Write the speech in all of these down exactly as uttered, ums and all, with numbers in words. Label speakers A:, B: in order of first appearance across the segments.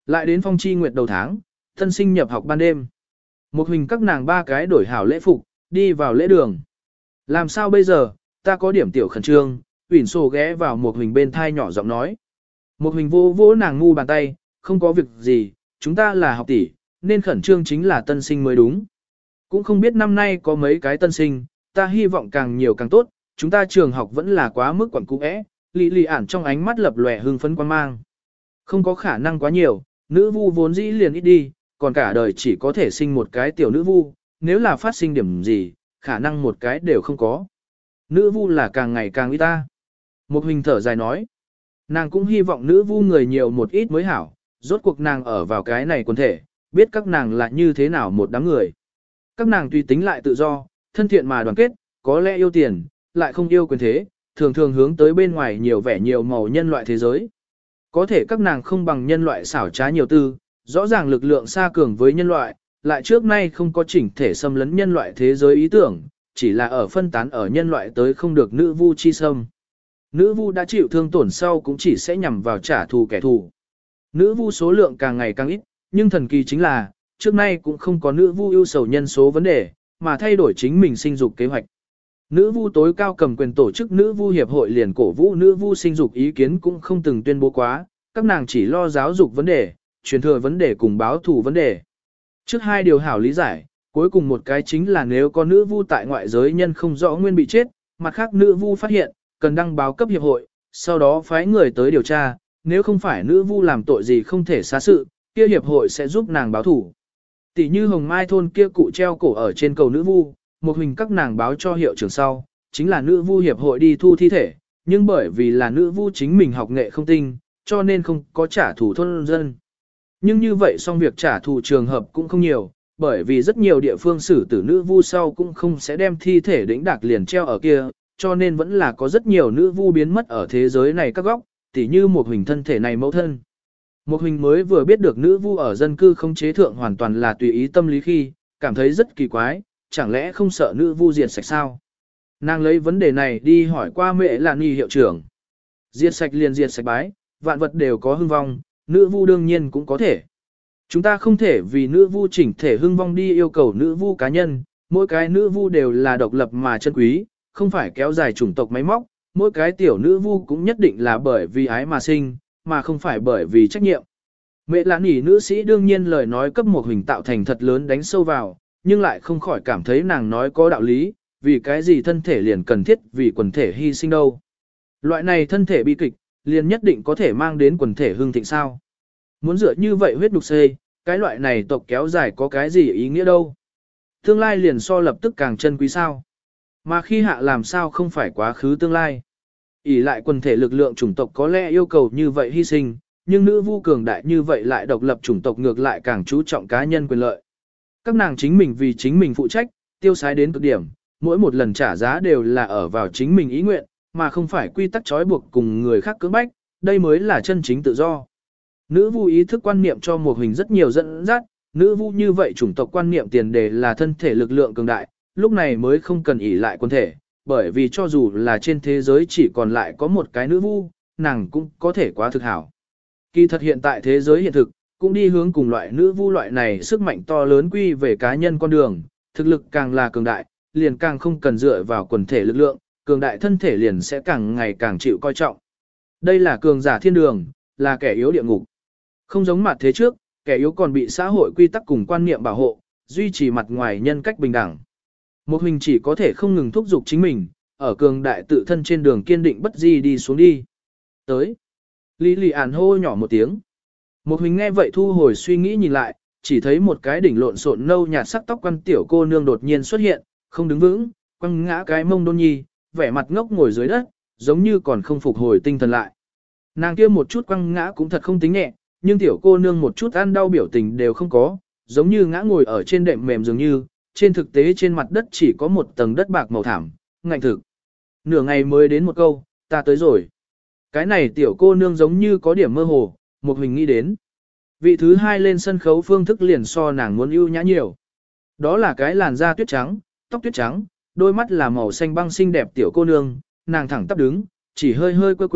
A: Lại đến phong chi nguyệt đầu tháng, thân sinh nhập học ban đêm. Một hình các nàng ba cái đổi hảo lễ phục, đi vào lễ đường. Làm sao bây giờ, ta có điểm tiểu khẩn trương, Uyển Sổ ghé vào một hình bên thai nhỏ giọng nói. Một hình vô vỗ nàng ngu bàn tay, không có việc gì, chúng ta là học tỷ, nên khẩn trương chính là tân sinh mới đúng. Cũng không biết năm nay có mấy cái tân sinh, ta hy vọng càng nhiều càng tốt, chúng ta trường học vẫn là quá mức quẩn cũ ẽ, lì lì ản trong ánh mắt lập lòe hưng phấn quan mang. Không có khả năng quá nhiều, nữ vu vốn dĩ liền ít đi, còn cả đời chỉ có thể sinh một cái tiểu nữ vu, nếu là phát sinh điểm gì, khả năng một cái đều không có. Nữ vu là càng ngày càng ít ta. Một hình thở dài nói, nàng cũng hy vọng nữ vu người nhiều một ít mới hảo, rốt cuộc nàng ở vào cái này quần thể, biết các nàng là như thế nào một đám người. Các nàng tùy tính lại tự do, thân thiện mà đoàn kết, có lẽ yêu tiền, lại không yêu quyền thế, thường thường hướng tới bên ngoài nhiều vẻ nhiều màu nhân loại thế giới. Có thể các nàng không bằng nhân loại xảo trá nhiều tư, rõ ràng lực lượng xa cường với nhân loại, lại trước nay không có chỉnh thể xâm lấn nhân loại thế giới ý tưởng, chỉ là ở phân tán ở nhân loại tới không được nữ vu chi xâm. Nữ vu đã chịu thương tổn sau cũng chỉ sẽ nhằm vào trả thù kẻ thù. Nữ vu số lượng càng ngày càng ít, nhưng thần kỳ chính là, trước nay cũng không có nữ vu ưu sầu nhân số vấn đề, mà thay đổi chính mình sinh dục kế hoạch. Nữ vu tối cao cầm quyền tổ chức nữ vu hiệp hội liền cổ vũ nữ vu sinh dục ý kiến cũng không từng tuyên bố quá, các nàng chỉ lo giáo dục vấn đề, truyền thừa vấn đề cùng báo thù vấn đề. Trước hai điều hảo lý giải, cuối cùng một cái chính là nếu có nữ vu tại ngoại giới nhân không rõ nguyên bị chết, mặt khác nữ vu phát hiện, cần đăng báo cấp hiệp hội, sau đó phái người tới điều tra, nếu không phải nữ vu làm tội gì không thể xá sự, kia hiệp hội sẽ giúp nàng báo thủ. Tỷ như Hồng Mai thôn kia cụ treo cổ ở trên cầu nữ vu, một hình các nàng báo cho hiệu trưởng sau, chính là nữ vu hiệp hội đi thu thi thể, nhưng bởi vì là nữ vu chính mình học nghệ không tinh, cho nên không có trả thù thôn dân. Nhưng như vậy xong việc trả thù trường hợp cũng không nhiều, bởi vì rất nhiều địa phương xử tử nữ vu sau cũng không sẽ đem thi thể đĩnh đạc liền treo ở kia, cho nên vẫn là có rất nhiều nữ vu biến mất ở thế giới này các góc, tỉ như một hình thân thể này mẫu thân. Một hình mới vừa biết được nữ vu ở dân cư không chế thượng hoàn toàn là tùy ý tâm lý khi, cảm thấy rất kỳ quái, chẳng lẽ không sợ nữ vu diệt sạch sao? Nàng lấy vấn đề này đi hỏi qua mẹ là Nhi hiệu trưởng. Diệt sạch liền diệt sạch bái, vạn vật đều có hưng vong, nữ vu đương nhiên cũng có thể. Chúng ta không thể vì nữ vu chỉnh thể hưng vong đi yêu cầu nữ vu cá nhân, mỗi cái nữ vu đều là độc lập mà chân quý, không phải kéo dài chủng tộc máy móc, mỗi cái tiểu nữ vu cũng nhất định là bởi vì ái mà sinh, mà không phải bởi vì trách nhiệm. Mẹ là nỉ nữ sĩ đương nhiên lời nói cấp một hình tạo thành thật lớn đánh sâu vào, nhưng lại không khỏi cảm thấy nàng nói có đạo lý, vì cái gì thân thể liền cần thiết vì quần thể hy sinh đâu. Loại này thân thể bi kịch, liền nhất định có thể mang đến quần thể hưng thịnh sao. Muốn dựa như vậy huyết đục xê, cái loại này tộc kéo dài có cái gì ý nghĩa đâu. Tương lai liền so lập tức càng chân quý sao. Mà khi hạ làm sao không phải quá khứ tương lai. ỷ lại quần thể lực lượng chủng tộc có lẽ yêu cầu như vậy hy sinh, nhưng nữ vu cường đại như vậy lại độc lập chủng tộc ngược lại càng chú trọng cá nhân quyền lợi. Các nàng chính mình vì chính mình phụ trách, tiêu sái đến cực điểm, mỗi một lần trả giá đều là ở vào chính mình ý nguyện, mà không phải quy tắc trói buộc cùng người khác cưỡng bách, đây mới là chân chính tự do. Nữ vu ý thức quan niệm cho một hình rất nhiều dẫn dắt, nữ vu như vậy chủng tộc quan niệm tiền đề là thân thể lực lượng cường đại, lúc này mới không cần ỷ lại quân thể, bởi vì cho dù là trên thế giới chỉ còn lại có một cái nữ vu, nàng cũng có thể quá thực hảo. Kỳ thật hiện tại thế giới hiện thực, cũng đi hướng cùng loại nữ vu loại này sức mạnh to lớn quy về cá nhân con đường, thực lực càng là cường đại, liền càng không cần dựa vào quần thể lực lượng, cường đại thân thể liền sẽ càng ngày càng chịu coi trọng. Đây là cường giả thiên đường, là kẻ yếu địa ngục. Không giống mặt thế trước, kẻ yếu còn bị xã hội quy tắc cùng quan niệm bảo hộ, duy trì mặt ngoài nhân cách bình đẳng. Một hình chỉ có thể không ngừng thúc giục chính mình, ở cường đại tự thân trên đường kiên định bất di đi xuống đi. Tới. Lý lì ản hô nhỏ một tiếng. Một hình nghe vậy thu hồi suy nghĩ nhìn lại, chỉ thấy một cái đỉnh lộn xộn nâu nhạt sắc tóc quăn tiểu cô nương đột nhiên xuất hiện, không đứng vững, quăng ngã cái mông đôn nhi, vẻ mặt ngốc ngồi dưới đất, giống như còn không phục hồi tinh thần lại. Nàng kia một chút quăng ngã cũng thật không tính nhẹ, nhưng tiểu cô nương một chút ăn đau biểu tình đều không có, giống như ngã ngồi ở trên đệm mềm dường như, trên thực tế trên mặt đất chỉ có một tầng đất bạc màu thảm, ngạnh thực. Nửa ngày mới đến một câu, ta tới rồi. Cái này tiểu cô nương giống như có điểm mơ hồ, một hình nghĩ đến. Vị thứ hai lên sân khấu phương thức liền so nàng muốn ưu nhã nhiều. Đó là cái làn da tuyết trắng, tóc tuyết trắng, đôi mắt là màu xanh băng xinh đẹp tiểu cô nương, nàng thẳng tắp đứng, chỉ hơi hơi quơ quơ,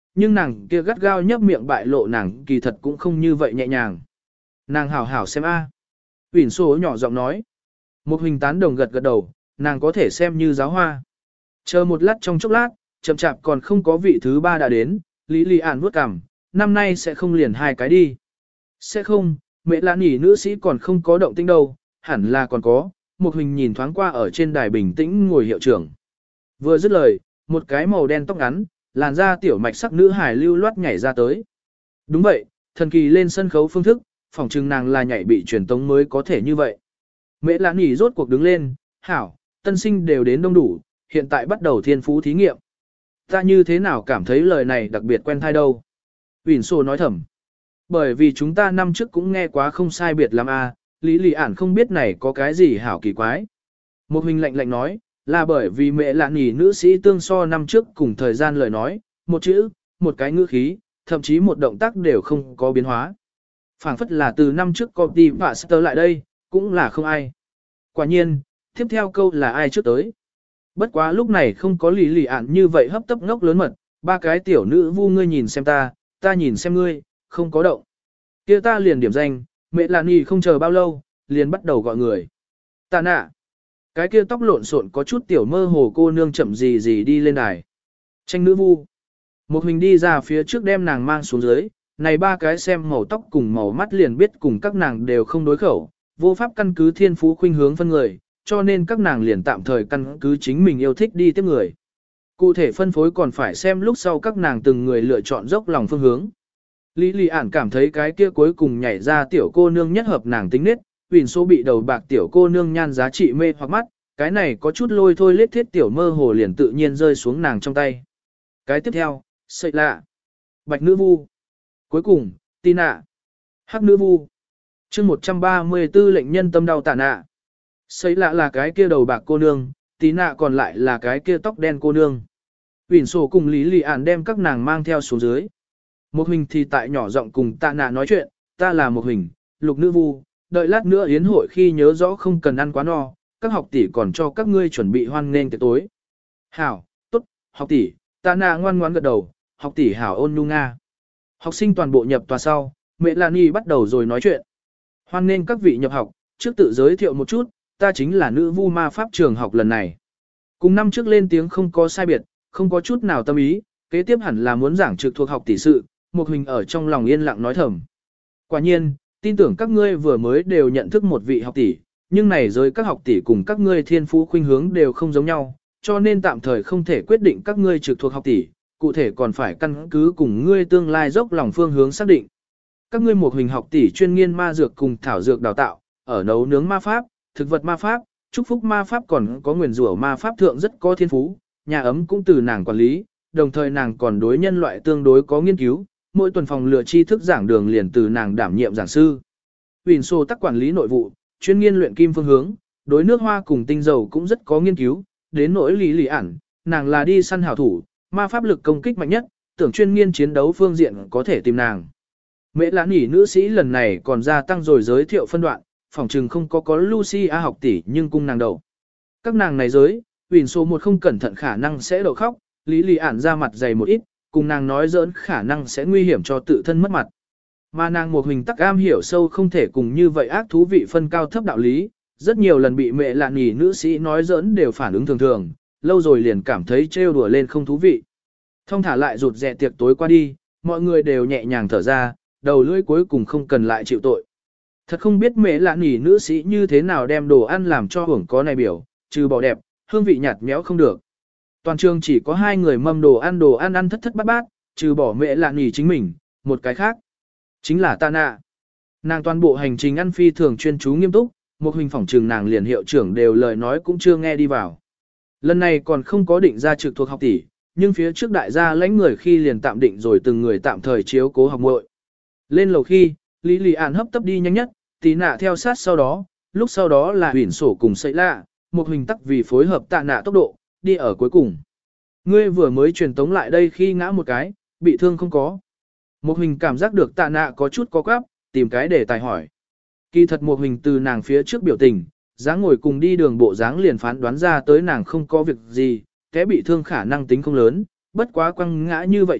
A: nhưng nàng kia gắt gao nhấp miệng bại lộ nàng kỳ thật cũng không như vậy nhẹ nhàng. Nàng hảo hảo xem a. À. Uyển Sô nhỏ giọng nói. Một Huỳnh tán đồng gật gật đầu, nàng có thể xem như giáo hoa. Chờ một lát trong chốc lát, chậm chạp còn không có vị thứ ba đã đến, Lý Lý Ản vuốt cằm, năm nay sẽ không liền hai cái đi. Sẽ không, mẹ lạ nhỉ nữ sĩ còn không có động tĩnh đâu, hẳn là còn có. Một Huỳnh nhìn thoáng qua ở trên đài bình tĩnh ngồi hiệu trưởng. Vừa dứt lời, một cái màu đen tóc ngắn, làn da tiểu mạch sắc nữ hải lưu loát nhảy ra tới. Đúng vậy, thần kỳ lên sân khấu phương thức, phỏng chừng nàng là nhảy bị truyền tống mới có thể như vậy. Mẹ lạ nhỉ rốt cuộc đứng lên, hảo, tân sinh đều đến đông đủ, hiện tại bắt đầu thiên phú thí nghiệm. Ta như thế nào cảm thấy lời này đặc biệt quen thai đâu. Uyển Sô nói thầm. Bởi vì chúng ta năm trước cũng nghe quá không sai biệt lắm a, Lý Lý Ản không biết này có cái gì hảo kỳ quái. Một Huỳnh lạnh lạnh nói, là bởi vì mẹ lạ nhỉ nữ sĩ tương so năm trước cùng thời gian lời nói, một chữ, một cái ngữ khí, thậm chí một động tác đều không có biến hóa. Phảng phất là từ năm trước copy pastor lại đây, cũng là không ai. Quả nhiên, tiếp theo câu là ai trước tới. Bất quá lúc này không có Lý Lý Ản như vậy hấp tấp ngốc lớn mật, ba cái tiểu nữ vu ngươi nhìn xem ta, ta nhìn xem ngươi, không có động. Kia ta liền điểm danh, mẹ lạ nhỉ không chờ bao lâu, liền bắt đầu gọi người. Tạ nạ. Cái kia tóc lộn xộn có chút tiểu mơ hồ cô nương chậm gì gì đi lên đài. Tranh nữ vu. Một Huỳnh đi ra phía trước đem nàng mang xuống dưới, này ba cái xem màu tóc cùng màu mắt liền biết cùng các nàng đều không đối khẩu, vô pháp căn cứ thiên phú khuynh hướng phân người, cho nên các nàng liền tạm thời căn cứ chính mình yêu thích đi tiếp người. Cụ thể phân phối còn phải xem lúc sau các nàng từng người lựa chọn dốc lòng phương hướng. Lý Lý Ản cảm thấy cái kia cuối cùng nhảy ra tiểu cô nương nhất hợp nàng tính nết, Uyển Sô bị đầu bạc tiểu cô nương nhan giá trị mê hoặc mắt, cái này có chút lôi thôi lết thiết tiểu mơ hồ liền tự nhiên rơi xuống nàng trong tay. Cái tiếp theo, sợi lạ, bạch nữ vu. Cuối cùng, Tina, hắc nữ vu. chương một trăm ba mươi tư lệnh nhân tâm đau Tạ nạ. Sợi lạ là cái kia đầu bạc cô nương, Tina còn lại là cái kia tóc đen cô nương. Uyển Sô cùng Lý Lý Ản đem các nàng mang theo xuống dưới. Một Huỳnh thì tại nhỏ giọng cùng Tạ nạ nói chuyện, ta là một Huỳnh, lục nữ vu. Đợi lát nữa yến hội khi nhớ rõ không cần ăn quá no, các học tỷ còn cho các ngươi chuẩn bị hoan nghênh tiệc tối. Hảo, tốt, học tỷ, Tạ nạ ngoan ngoãn gật đầu, học tỷ hảo ôn nhu nga. Học sinh toàn bộ nhập tòa sau, mẹ Lan Y bắt đầu rồi nói chuyện. Hoan nghênh các vị nhập học, trước tự giới thiệu một chút, ta chính là nữ vu ma pháp trường học lần này. Cùng năm trước lên tiếng không có sai biệt, không có chút nào tâm ý, kế tiếp hẳn là muốn giảng trực thuộc học tỷ sự, một Huỳnh ở trong lòng yên lặng nói thầm. Quả nhiên, tin tưởng các ngươi vừa mới đều nhận thức một vị học tỷ, nhưng này giới các học tỷ cùng các ngươi thiên phú khuynh hướng đều không giống nhau, cho nên tạm thời không thể quyết định các ngươi trực thuộc học tỷ, cụ thể còn phải căn cứ cùng ngươi tương lai dốc lòng phương hướng xác định. Các ngươi một Huỳnh học tỷ chuyên nghiên ma dược cùng thảo dược đào tạo, ở nấu nướng ma pháp, thực vật ma pháp, chúc phúc ma pháp còn có nguyền rủa ma pháp thượng rất có thiên phú, nhà ấm cũng từ nàng quản lý, đồng thời nàng còn đối nhân loại tương đối có nghiên cứu, mỗi tuần phòng lựa tri thức giảng đường liền từ nàng đảm nhiệm giảng sư. Uyển Sô tác quản lý nội vụ, chuyên nghiên luyện kim phương hướng, đối nước hoa cùng tinh dầu cũng rất có nghiên cứu, đến nỗi Lý Lý Ản, nàng là đi săn hảo thủ, ma pháp lực công kích mạnh nhất, tưởng chuyên nghiên chiến đấu phương diện có thể tìm nàng. Mẹ Lãn Nhỉ nữ sĩ lần này còn gia tăng rồi giới thiệu phân đoạn, phòng trừng không có có Lucia học tỷ nhưng cung nàng đầu. Các nàng này giới, Uyển Sô một không cẩn thận khả năng sẽ đậu khóc, Lý Lý Ản ra mặt dày một ít, cùng nàng nói giỡn khả năng sẽ nguy hiểm cho tự thân mất mặt. Mà nàng một Huỳnh tắc am hiểu sâu không thể cùng như vậy ác thú vị phân cao thấp đạo lý, rất nhiều lần bị mẹ Lãn Nhỉ nữ sĩ nói giỡn đều phản ứng thường thường, lâu rồi liền cảm thấy trêu đùa lên không thú vị. Thông thả lại rụt rẹ tiệc tối qua đi, mọi người đều nhẹ nhàng thở ra, đầu lưỡi cuối cùng không cần lại chịu tội. Thật không biết mẹ Lãn Nhỉ nữ sĩ như thế nào đem đồ ăn làm cho hưởng có này biểu, trừ bỏ đẹp, hương vị nhạt méo không được. Toàn trường chỉ có hai người mâm đồ ăn đồ ăn ăn thất thất bát bát, trừ bỏ mẹ Lãn Nhỉ chính mình, một cái khác. Chính là Tạ nạ. Nàng toàn bộ hành trình ăn phi thường chuyên chú nghiêm túc, một Huỳnh phỏng trường nàng liền hiệu trưởng đều lời nói cũng chưa nghe đi vào. Lần này còn không có định ra trực thuộc học tỷ, nhưng phía trước đại gia lãnh người khi liền tạm định rồi từng người tạm thời chiếu cố học muội. Lên lầu khi, Lý Lý Ản hấp tấp đi nhanh nhất, Tí nạ theo sát sau đó, lúc sau đó là Uyển Sô cùng Sậy Lạ, một Huỳnh tắc vì phối hợp Tạ nạ tốc độ, đi ở cuối cùng. Ngươi vừa mới truyền tống lại đây khi ngã một cái, bị thương không có. Một Huỳnh cảm giác được Tạ nạ có chút có quáp, tìm cái để tài hỏi. Kỳ thật một Huỳnh từ nàng phía trước biểu tình, dáng ngồi cùng đi đường bộ dáng liền phán đoán ra tới nàng không có việc gì, té bị thương khả năng tính không lớn, bất quá quăng ngã như vậy trọng,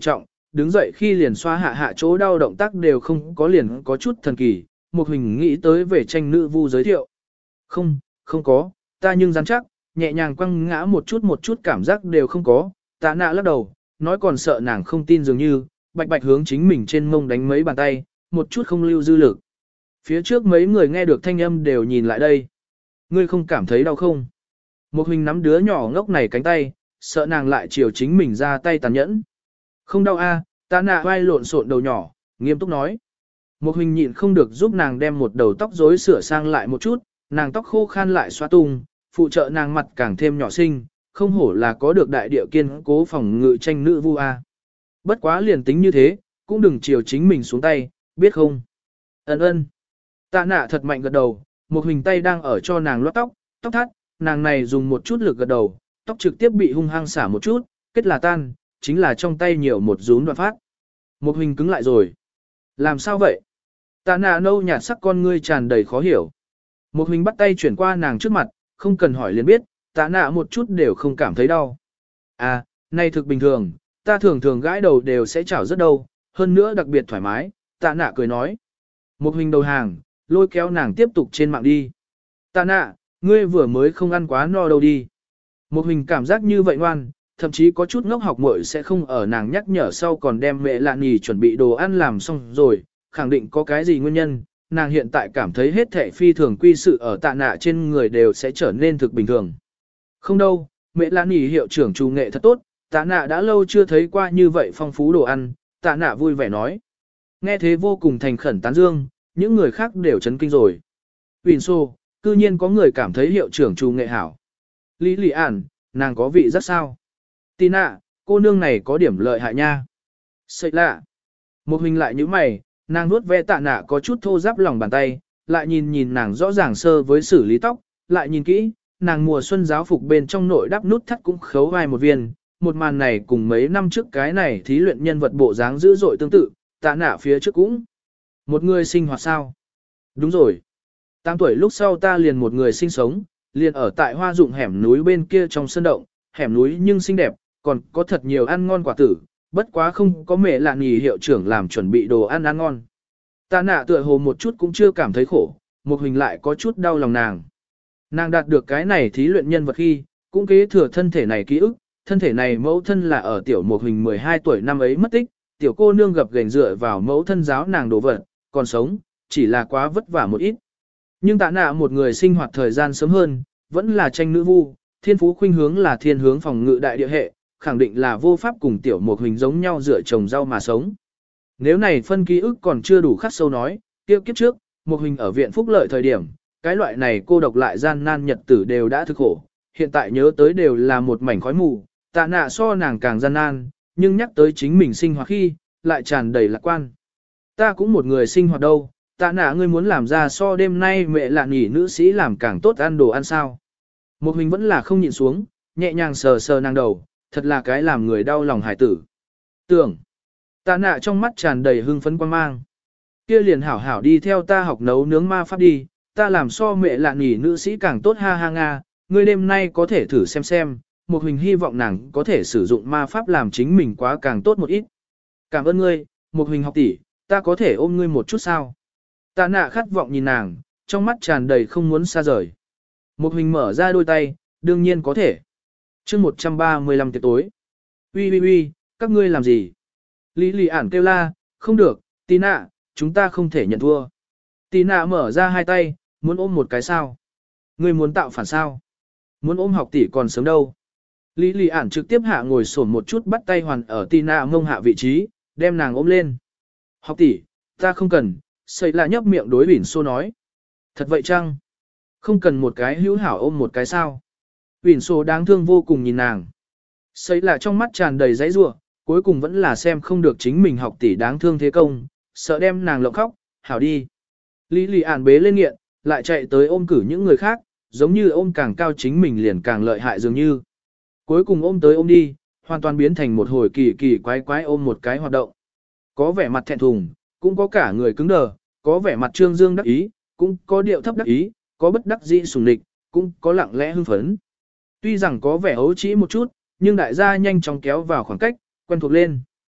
A: đứng dậy khi liền xoa hạ hạ chỗ đau động tác đều không có liền có chút thần kỳ, một hình nghĩ tới về tranh nữ vu giới thiệu. Không, không có, ta nhưng rắn chắc, nhẹ nhàng quăng ngã một chút một chút cảm giác đều không có, tạ nạ lắc đầu, nói còn sợ nàng không tin dường như, bạch bạch hướng chính mình trên mông đánh mấy bàn tay, một chút không lưu dư lực. Phía trước mấy người nghe được thanh âm đều nhìn lại đây. Ngươi không cảm thấy đau không? Một hình nắm đứa nhỏ ngốc này cánh tay, sợ nàng lại chiều chính mình ra tay tàn nhẫn. Không đau a, tạ nạ vai lộn xộn đầu nhỏ, nghiêm túc nói. Một hình nhịn không được giúp nàng đem một đầu tóc rối sửa sang lại một chút, nàng tóc khô khan lại xóa tung, phụ trợ nàng mặt càng thêm nhỏ xinh, không hổ là có được đại địa kiên cố phòng ngự tranh nữ vu a. Bất quá liền tính như thế, cũng đừng chiều chính mình xuống tay, biết không? Ấn ơn. Tạ nạ thật mạnh gật đầu, một hình tay đang ở cho nàng lót tóc, tóc thắt, nàng này dùng một chút lực gật đầu, tóc trực tiếp bị hung hăng xả một chút, kết là tan, chính là trong tay nhiều một rúm đoạn phát. Một hình cứng lại rồi. Làm sao vậy? Tạ nạ nâu nhạt sắc con ngươi tràn đầy khó hiểu. Một hình bắt tay chuyển qua nàng trước mặt, không cần hỏi liền biết, tạ nạ một chút đều không cảm thấy đau. À, này thực bình thường, ta thường thường gãi đầu đều sẽ chảo rất đau, hơn nữa đặc biệt thoải mái, tạ nạ cười nói. Một hình đầu hàng, lôi kéo nàng tiếp tục trên mạng đi. Tạ nạ, ngươi vừa mới không ăn quá no đâu đi. Một hình cảm giác như vậy ngoan, thậm chí có chút ngốc học muội sẽ không ở nàng nhắc nhở sau còn đem mẹ lạ nhì chuẩn bị đồ ăn làm xong rồi, khẳng định có cái gì nguyên nhân, nàng hiện tại cảm thấy hết thảy phi thường quy sự ở tạ nạ trên người đều sẽ trở nên thực bình thường. Không đâu, mẹ lạ nhì hiệu trưởng chủ nghệ thật tốt, tạ nạ đã lâu chưa thấy qua như vậy phong phú đồ ăn, tạ nạ vui vẻ nói. Nghe thế vô cùng thành khẩn tán dương, những người khác đều chấn kinh rồi. Huỳnh xô, cư nhiên có người cảm thấy hiệu trưởng chủ nghệ hảo. Lý lì ản, nàng có vị rất sao. Tina, cô nương này có điểm lợi hại nha. Sợi lạ. Một hình lại như mày, nàng nuốt ve tạ nạ có chút thô ráp lòng bàn tay, lại nhìn nhìn nàng rõ ràng sơ với xử lý tóc, lại nhìn kỹ, nàng mùa xuân giáo phục bên trong nội đắp nút thắt cũng khấu vai một viên. Một màn này cùng mấy năm trước cái này thí luyện nhân vật bộ dáng dữ dội tương tự, tạ nạ phía trước cũng. Một người sinh hoạt sao? Đúng rồi. Tám tuổi lúc sau ta liền một người sinh sống, liền ở tại hoa dụng hẻm núi bên kia trong sân động, hẻm núi nhưng xinh đẹp, còn có thật nhiều ăn ngon quả tử, bất quá không có mẹ lạ nhì hiệu trưởng làm chuẩn bị đồ ăn ăn ngon. Tạ nạ tựa hồ một chút cũng chưa cảm thấy khổ, một hình lại có chút đau lòng nàng. Nàng đạt được cái này thí luyện nhân vật khi, cũng kế thừa thân thể này ký ức, thân thể này mẫu thân là ở tiểu một hình mười hai tuổi năm ấy mất tích, tiểu cô nương gập gềnh dựa vào mẫu thân giáo nàng đồ vật, còn sống, chỉ là quá vất vả một ít. Nhưng tạ nạ một người sinh hoạt thời gian sớm hơn, vẫn là tranh nữ vu, thiên phú khuynh hướng là thiên hướng phòng ngự đại địa hệ, khẳng định là vô pháp cùng tiểu một hình giống nhau dựa trồng rau mà sống. Nếu này phân ký ức còn chưa đủ khắc sâu nói, kiếp kiếp trước, một hình ở viện phúc lợi thời điểm, cái loại này cô độc lại gian nan nhật tử đều đã thực khổ, hiện tại nhớ tới đều là một mảnh khói mù, tạ nạ so nàng càng gian nan, nhưng nhắc tới chính mình sinh hoạt khi, lại tràn đầy lạc quan. Ta cũng một người sinh hoạt đâu, tạ nạ ngươi muốn làm ra so đêm nay mẹ lạ nghỉ nữ sĩ làm càng tốt ăn đồ ăn sao. Một hình vẫn là không nhịn xuống, nhẹ nhàng sờ sờ nàng đầu, thật là cái làm người đau lòng hải tử. Tưởng, tạ nạ trong mắt tràn đầy hưng phấn quan mang. Kia liền hảo hảo đi theo ta học nấu nướng ma pháp đi, ta làm so mẹ lạ nghỉ nữ sĩ càng tốt ha ha nga, ngươi đêm nay có thể thử xem xem, một hình hy vọng nàng có thể sử dụng ma pháp làm chính mình quá càng tốt một ít. Cảm ơn ngươi, một hình học tỷ, ta có thể ôm ngươi một chút sao? Tạ nạ khát vọng nhìn nàng, trong mắt tràn đầy không muốn xa rời. Một hình mở ra đôi tay, đương nhiên có thể. chương một trăm ba mươi lăm tiệc tối. Ui ui ui, các ngươi làm gì? Lý lì ản kêu la, không được, Tina, chúng ta không thể nhận thua. Tina mở ra hai tay, muốn ôm một cái sao? Ngươi muốn tạo phản sao? Muốn ôm học tỷ còn sớm đâu? Lý lì ản trực tiếp hạ ngồi sổn một chút bắt tay hoàn ở Tina mông hạ vị trí, đem nàng ôm lên. Học tỷ, ta không cần, xây là nhấp miệng đối Bỉn Xô nói. Thật vậy chăng? Không cần một cái hữu hảo ôm một cái sao? Bỉn Xô đáng thương vô cùng nhìn nàng. Xây là trong mắt tràn đầy giấy rủa, cuối cùng vẫn là xem không được chính mình học tỷ đáng thương thế công, sợ đem nàng lộng khóc, hảo đi. Lý lì ản bế lên nghiện, lại chạy tới ôm cử những người khác, giống như ôm càng cao chính mình liền càng lợi hại dường như. Cuối cùng ôm tới ôm đi, hoàn toàn biến thành một hồi kỳ kỳ quái quái ôm một cái hoạt động. Có vẻ mặt thẹn thùng, cũng có cả người cứng đờ, có vẻ mặt trương dương đắc ý, cũng có điệu thấp đắc ý, có bất đắc dĩ sùng địch, cũng có lặng lẽ hưng phấn. Tuy rằng có vẻ ấu trĩ một chút, nhưng đại gia nhanh chóng kéo vào khoảng cách, quen thuộc lên.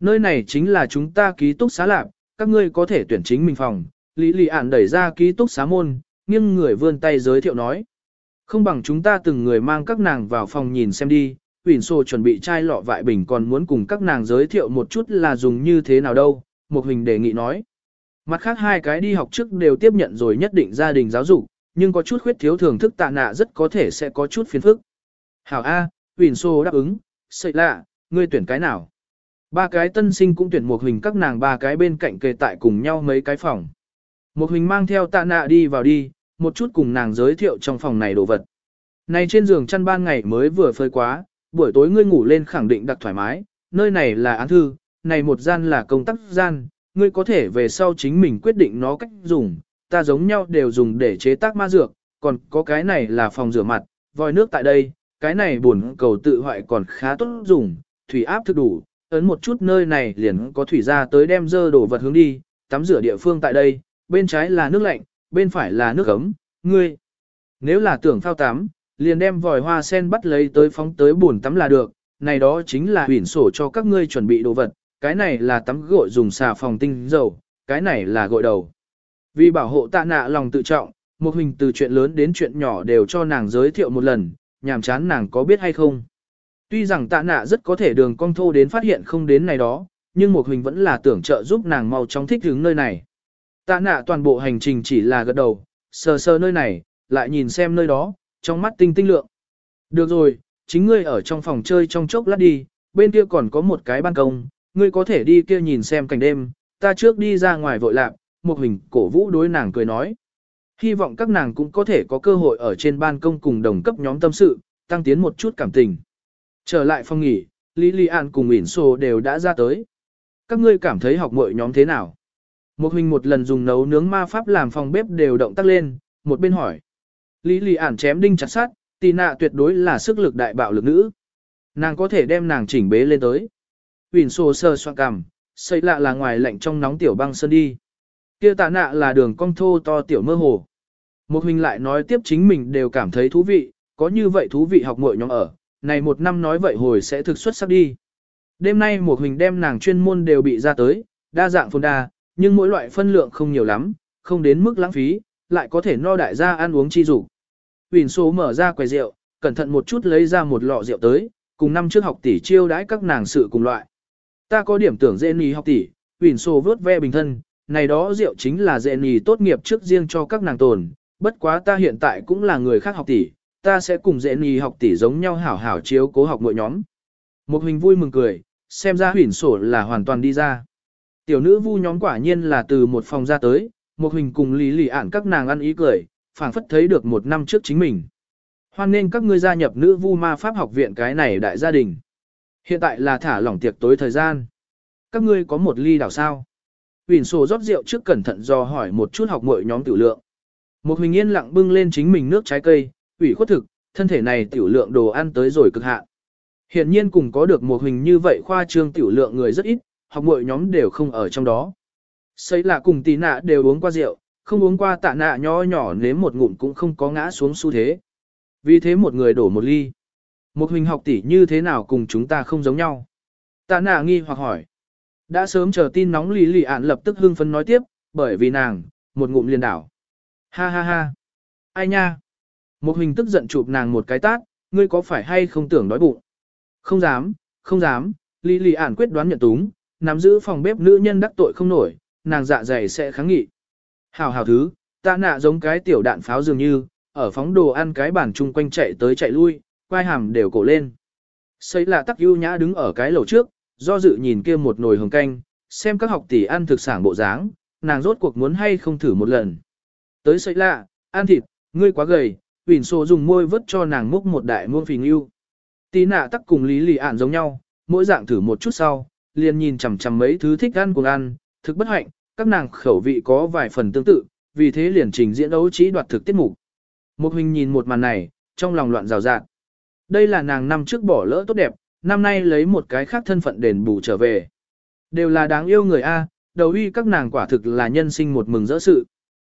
A: Nơi này chính là chúng ta ký túc xá lạc, các ngươi có thể tuyển chính mình phòng. Lý Lị Ản đẩy ra ký túc xá môn, nghiêng người vươn tay giới thiệu nói. Không bằng chúng ta từng người mang các nàng vào phòng nhìn xem đi, Uyển Sô chuẩn bị chai lọ vại bình còn muốn cùng các nàng giới thiệu một chút là dùng như thế nào đâu, Một Huỳnh đề nghị nói. Mặt khác hai cái đi học trước đều tiếp nhận rồi nhất định gia đình giáo dục, nhưng có chút khuyết thiếu thưởng thức Tạ Nạ rất có thể sẽ có chút phiền phức. Hảo A, Uyển Sô đáp ứng, sợi lạ, ngươi tuyển cái nào? Ba cái tân sinh cũng tuyển Một Huỳnh các nàng ba cái bên cạnh kề tại cùng nhau mấy cái phòng. Một Huỳnh mang theo Tạ Nạ đi vào đi, một chút cùng nàng giới thiệu trong phòng này đồ vật. Này trên giường chăn ban ngày mới vừa phơi quá, buổi tối ngươi ngủ lên khẳng định đặc thoải mái, nơi này là án thư, này một gian là công tác gian, ngươi có thể về sau chính mình quyết định nó cách dùng, ta giống nhau đều dùng để chế tác ma dược, còn có cái này là phòng rửa mặt, vòi nước tại đây, cái này buồn cầu tự hoại còn khá tốt dùng, thủy áp thực đủ, ấn một chút nơi này liền có thủy ra tới đem dơ đổ vật hướng đi, tắm rửa địa phương tại đây, bên trái là nước lạnh, bên phải là nước ấm, ngươi. Nếu là tưởng phao tắm, liền đem vòi hoa sen bắt lấy tới phóng tới bồn tắm là được, này đó chính là Uyển Sổ cho các ngươi chuẩn bị đồ vật, cái này là tắm gội dùng xà phòng tinh dầu, cái này là gội đầu. Vì bảo hộ Tạ Nạ lòng tự trọng, Một Huỳnh từ chuyện lớn đến chuyện nhỏ đều cho nàng giới thiệu một lần, nhàm chán nàng có biết hay không. Tuy rằng Tạ Nạ rất có thể đường cong thô đến phát hiện không đến này đó, nhưng Một Huỳnh vẫn là tưởng trợ giúp nàng mau chóng thích ứng nơi này. Tạ Nạ toàn bộ hành trình chỉ là gật đầu, sờ sờ nơi này, lại nhìn xem nơi đó, trong mắt tinh tinh lượng. Được rồi, chính ngươi ở trong phòng chơi trong chốc lát đi, bên kia còn có một cái ban công, ngươi có thể đi kia nhìn xem cảnh đêm, ta trước đi ra ngoài vội lạc, Một Huỳnh cổ vũ đối nàng cười nói. Hy vọng các nàng cũng có thể có cơ hội ở trên ban công cùng đồng cấp nhóm tâm sự, tăng tiến một chút cảm tình. Trở lại phòng nghỉ, Lý Lý An cùng Uyển Sô đều đã ra tới. Các ngươi cảm thấy học muội nhóm thế nào? Một Huỳnh một lần dùng nấu nướng ma pháp làm phòng bếp đều động tác lên, một bên hỏi. Lý Lý Ản chém đinh chặt sắt, Tì Nạ tuyệt đối là sức lực đại bạo lực nữ. Nàng có thể đem nàng chỉnh bế lên tới. Uyển Sô sơ soạn cằm, xây lạ là ngoài lạnh trong nóng tiểu băng sơn đi. Kia Tạ Nạ là đường cong thô to tiểu mơ hồ. Một Huỳnh lại nói tiếp chính mình đều cảm thấy thú vị, có như vậy thú vị học muội nhóm ở, này một năm nói vậy hồi sẽ thực xuất sắc đi. Đêm nay Một Huỳnh đem nàng chuyên môn đều bị ra tới, đa dạng phồn đa, nhưng mỗi loại phân lượng không nhiều lắm, không đến mức lãng phí, lại có thể no đại gia ăn uống chi dục. Uyển Sô mở ra quầy rượu, cẩn thận một chút lấy ra một lọ rượu tới, cùng năm trước học tỷ chiêu đãi các nàng sự cùng loại. Ta có điểm tưởng dễ nì học tỷ, Uyển Sô vớt ve bình thân, này đó rượu chính là dễ nì tốt nghiệp trước riêng cho các nàng tồn, bất quá ta hiện tại cũng là người khác học tỷ, ta sẽ cùng dễ nì học tỷ giống nhau hảo hảo chiếu cố học mỗi nhóm. Một Huỳnh vui mừng cười, xem ra Uyển Sô là hoàn toàn đi ra. Tiểu nữ vu nhóm quả nhiên là từ một phòng ra tới, Một Huỳnh cùng Lý Lý Ản các nàng ăn ý cười, phảng phất thấy được một năm trước chính mình. Hoan nên các ngươi gia nhập nữ vu ma pháp học viện cái này đại gia đình. Hiện tại là thả lỏng tiệc tối thời gian. Các ngươi có một ly đảo sao? Uyển Sô rót rượu trước cẩn thận do hỏi một chút học muội nhóm tiểu lượng. Một Huỳnh yên lặng bưng lên chính mình nước trái cây, ủy khuất thực, thân thể này tiểu lượng đồ ăn tới rồi cực hạn. Hiện nhiên cùng có được Một Huỳnh như vậy khoa trương tiểu lượng người rất ít, học muội nhóm đều không ở trong đó. Xây là cùng Tì Nạ đều uống qua rượu, không uống qua Tạ Nạ nho nhỏ nếm một ngụm cũng không có ngã xuống xu thế. Vì thế một người đổ một ly. Một Huỳnh học tỷ như thế nào cùng chúng ta không giống nhau? Tạ Nạ nghi hoặc hỏi. Đã sớm chờ tin nóng Lý Lý Ản lập tức hưng phấn nói tiếp, bởi vì nàng, một ngụm liền đảo. Ha ha ha. Ai nha? Một Huỳnh tức giận chụp nàng một cái tát, ngươi có phải hay không tưởng đói bụng? Không dám, không dám, Lý Lý Ản quyết đoán nhận túng, nắm giữ phòng bếp nữ nhân đắc tội không nổi, nàng dạ dày sẽ kháng nghị. Hảo hảo thứ, Tạ Nạ giống cái tiểu đạn pháo dường như, ở phóng đồ ăn cái bàn chung quanh chạy tới chạy lui, quai hàm đều cổ lên. Xây là tắc ưu nhã đứng ở cái lẩu trước, do dự nhìn kia một nồi hồng canh, xem các học tỷ ăn thực sản bộ dáng, nàng rốt cuộc muốn hay không thử một lần. Tới xây lạ, ăn thịt, ngươi quá gầy, Uyển Sô dùng môi vớt cho nàng múc một đại muông phì ngưu. Tí Nạ tắc cùng Lý Lý Ản giống nhau, mỗi dạng thử một chút sau, liền nhìn chằm chằm mấy thứ thích ăn cùng ăn, thực bất hạnh, các nàng khẩu vị có vài phần tương tự, vì thế liền trình diễn đấu trí đoạt thực tiết mục. Một Huỳnh nhìn một màn này, trong lòng loạn rào rạt. Đây là nàng năm trước bỏ lỡ tốt đẹp, năm nay lấy một cái khác thân phận đền bù trở về. Đều là đáng yêu người A, đầu uy các nàng quả thực là nhân sinh một mừng rỡ sự.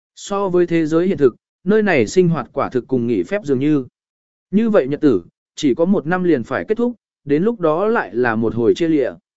A: So với thế giới hiện thực, nơi này sinh hoạt quả thực cùng nghỉ phép dường như. Như vậy nhật tử, chỉ có một năm liền phải kết thúc, đến lúc đó lại là một hồi chia lịa.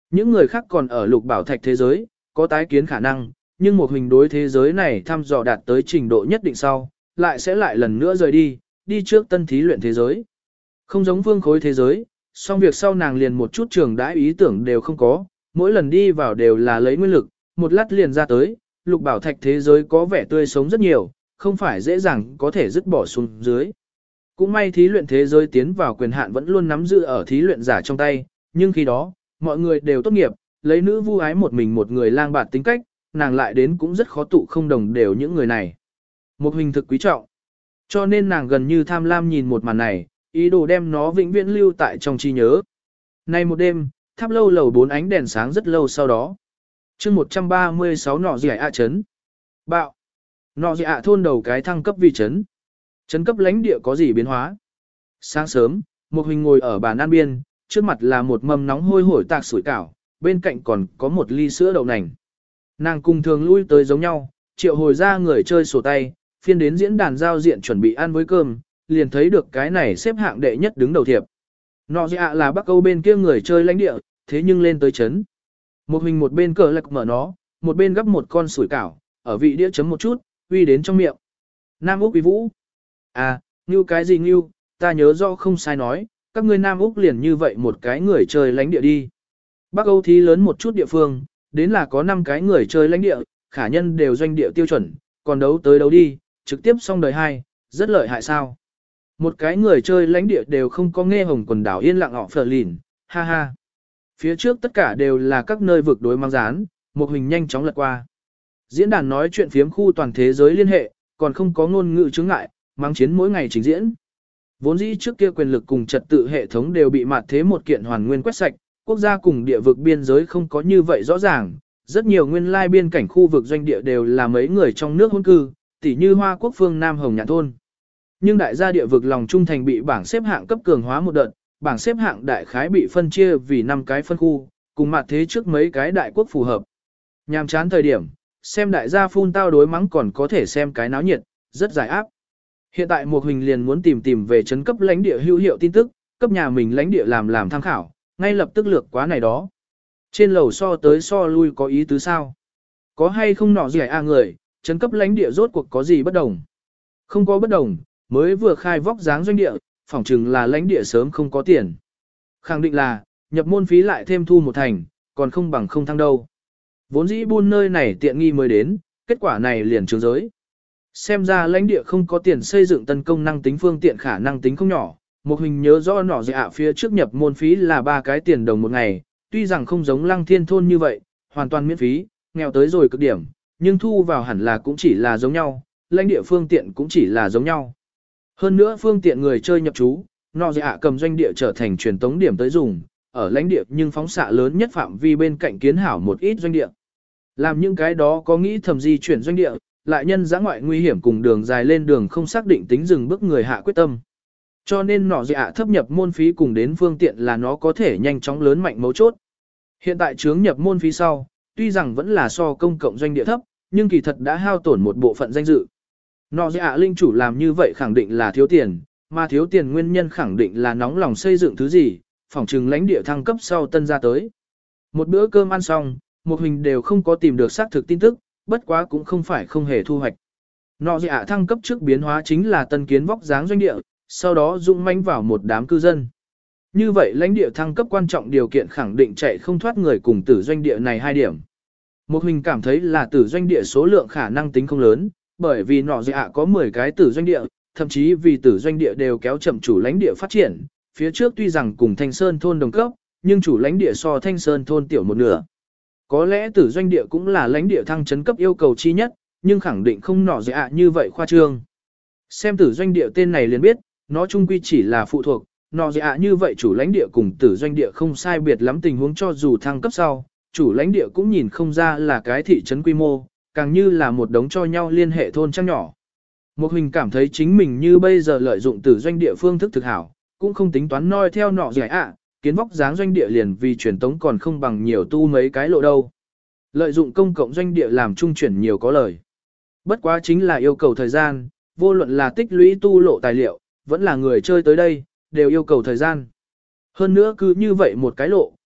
A: Những người khác còn ở lục bảo thạch thế giới, có tái kiến khả năng, nhưng một hình đối thế giới này thăm dò đạt tới trình độ nhất định sau, lại sẽ lại lần nữa rời đi, đi trước tân thí luyện thế giới. Không giống vương khối thế giới, song việc sau nàng liền một chút trường đãi ý tưởng đều không có, mỗi lần đi vào đều là lấy nguyên lực, một lát liền ra tới, lục bảo thạch thế giới có vẻ tươi sống rất nhiều, không phải dễ dàng có thể dứt bỏ xuống dưới. Cũng may thí luyện thế giới tiến vào quyền hạn vẫn luôn nắm giữ ở thí luyện giả trong tay, nhưng khi đó, mọi người đều tốt nghiệp, lấy nữ vu ái một mình một người lang bạt tính cách, nàng lại đến cũng rất khó tụ không đồng đều những người này. Một hình thực quý trọng. Cho nên nàng gần như tham lam nhìn một màn này, ý đồ đem nó vĩnh viễn lưu tại trong trí nhớ. Nay một đêm, tháp lâu lầu bốn ánh đèn sáng rất lâu sau đó. chương một trăm ba mươi sáu nọ gì ạ chấn. Bạo. Nọ gì ạ thôn đầu cái thăng cấp vị chấn. Chấn cấp lãnh địa có gì biến hóa? Sáng sớm, một hình ngồi ở bàn ăn biên, trước mặt là một mâm nóng hôi hổi tạc sủi cảo, bên cạnh còn có một ly sữa đậu nành. Nàng cùng thường lui tới giống nhau, triệu hồi ra người chơi sổ tay, phiên đến diễn đàn giao diện chuẩn bị ăn với cơm, liền thấy được cái này xếp hạng đệ nhất đứng đầu thiệp. Nọ dạ là Bắc Âu bên kia người chơi lãnh địa, thế nhưng lên tới chấn. Một hình một bên cờ lạc mở nó, một bên gấp một con sủi cảo, ở vị đĩa chấm một chút, uy đến trong miệng. Nam Úc Uy Vũ. À, như cái gì như, ta nhớ rõ không sai nói, các ngươi Nam Úc liền như vậy một cái người chơi lãnh địa đi. Bắc Âu thí lớn một chút địa phương, đến là có năm cái người chơi lãnh địa, khả nhân đều doanh địa tiêu chuẩn, còn đấu tới đấu đi, trực tiếp xong đời hai, rất lợi hại sao. Một cái người chơi lãnh địa đều không có nghe hồng quần đảo yên lặng họ phở lìn, ha ha. Phía trước tất cả đều là các nơi vực đối mang rán, một hình nhanh chóng lật qua. Diễn đàn nói chuyện phiếm khu toàn thế giới liên hệ, còn không có ngôn ngữ chứng ngại, mang chiến mỗi ngày trình diễn. Vốn dĩ trước kia quyền lực cùng trật tự hệ thống đều bị mạt thế một kiện hoàn nguyên quét sạch, quốc gia cùng địa vực biên giới không có như vậy rõ ràng, rất nhiều nguyên lai biên cảnh khu vực doanh địa đều là mấy người trong nước hôn cư, tỉ như Hoa Quốc phương Nam Hồng Nhạn thôn. Nhưng đại gia địa vực lòng trung thành bị bảng xếp hạng cấp cường hóa một đợt, bảng xếp hạng đại khái bị phân chia vì năm cái phân khu, cùng mặt thế trước mấy cái đại quốc phù hợp. Nhàm chán thời điểm, xem đại gia phun tao đối mắng còn có thể xem cái náo nhiệt, rất giải áp. Hiện tại một hình liền muốn tìm tìm về chấn cấp lãnh địa hữu hiệu tin tức, cấp nhà mình lãnh địa làm làm tham khảo, ngay lập tức lược quá này đó. Trên lầu so tới so lui có ý tứ sao? Có hay không nọ gì à người, chấn cấp lãnh địa rốt cuộc có gì bất đồng? Không có bất đồng, mới vừa khai vóc dáng doanh địa, phỏng chừng là lãnh địa sớm không có tiền. Khẳng định là, nhập môn phí lại thêm thu một thành, còn không bằng không thăng đâu. Vốn dĩ buôn nơi này tiện nghi mới đến, kết quả này liền trường giới. Xem ra lãnh địa không có tiền xây dựng tân công năng tính phương tiện khả năng tính không nhỏ. Một hình nhớ rõ nọ dạ phía trước nhập môn phí là ba cái tiền đồng một ngày, tuy rằng không giống lăng thiên thôn như vậy, hoàn toàn miễn phí, nghèo tới rồi cực điểm, nhưng thu vào hẳn là cũng chỉ là giống nhau, lãnh địa phương tiện cũng chỉ là giống nhau. Hơn nữa phương tiện người chơi nhập trú, nọ dạ cầm doanh địa trở thành truyền tống điểm tới dùng, ở lãnh địa nhưng phóng xạ lớn nhất phạm vi bên cạnh kiến hảo một ít doanh địa. Làm những cái đó có nghĩ thầm di chuyển doanh địa, lại nhân giã ngoại nguy hiểm cùng đường dài lên đường không xác định tính dừng bước người hạ quyết tâm. Cho nên nọ dạ thấp nhập môn phí cùng đến phương tiện là nó có thể nhanh chóng lớn mạnh mấu chốt. Hiện tại chướng nhập môn phí sau, tuy rằng vẫn là so công cộng doanh địa thấp, nhưng kỳ thật đã hao tổn một bộ phận danh dự. Nọ dạ linh chủ làm như vậy khẳng định là thiếu tiền, mà thiếu tiền nguyên nhân khẳng định là nóng lòng xây dựng thứ gì, phòng trừng lãnh địa thăng cấp sau tân ra tới. Một bữa cơm ăn xong, một hình đều không có tìm được xác thực tin tức, bất quá cũng không phải không hề thu hoạch. Nọ dạ thăng cấp trước biến hóa chính là tân kiến vóc dáng doanh địa, sau đó dũng mãnh vào một đám cư dân. Như vậy lãnh địa thăng cấp quan trọng điều kiện khẳng định chạy không thoát người cùng tử doanh địa này hai điểm. Một hình cảm thấy là tử doanh địa số lượng khả năng tính không lớn, bởi vì nọ dạ có mười cái tử doanh địa, thậm chí vì tử doanh địa đều kéo chậm chủ lãnh địa phát triển. Phía trước tuy rằng cùng Thanh Sơn thôn đồng cấp, nhưng chủ lãnh địa so Thanh Sơn thôn tiểu một nửa. Có lẽ tử doanh địa cũng là lãnh địa thăng chấn cấp yêu cầu chi nhất, nhưng khẳng định không nọ dạ như vậy khoa trương. Xem tử doanh địa tên này liền biết, nó chung quy chỉ là phụ thuộc, nọ dạ như vậy chủ lãnh địa cùng tử doanh địa không sai biệt lắm tình huống cho dù thăng cấp sau, chủ lãnh địa cũng nhìn không ra là cái thị trấn quy mô, càng như là một đống cho nhau liên hệ thôn trang nhỏ. Một hình cảm thấy chính mình như bây giờ lợi dụng tử doanh địa phương thức thực hảo, cũng không tính toán noi theo nọ dạ ạ, kiến vóc dáng doanh địa liền vì truyền tống còn không bằng nhiều tu mấy cái lộ đâu. Lợi dụng công cộng doanh địa làm trung chuyển nhiều có lời. Bất quá chính là yêu cầu thời gian, vô luận là tích lũy tu lộ tài liệu, vẫn là người chơi tới đây, đều yêu cầu thời gian. Hơn nữa cứ như vậy một cái lộ,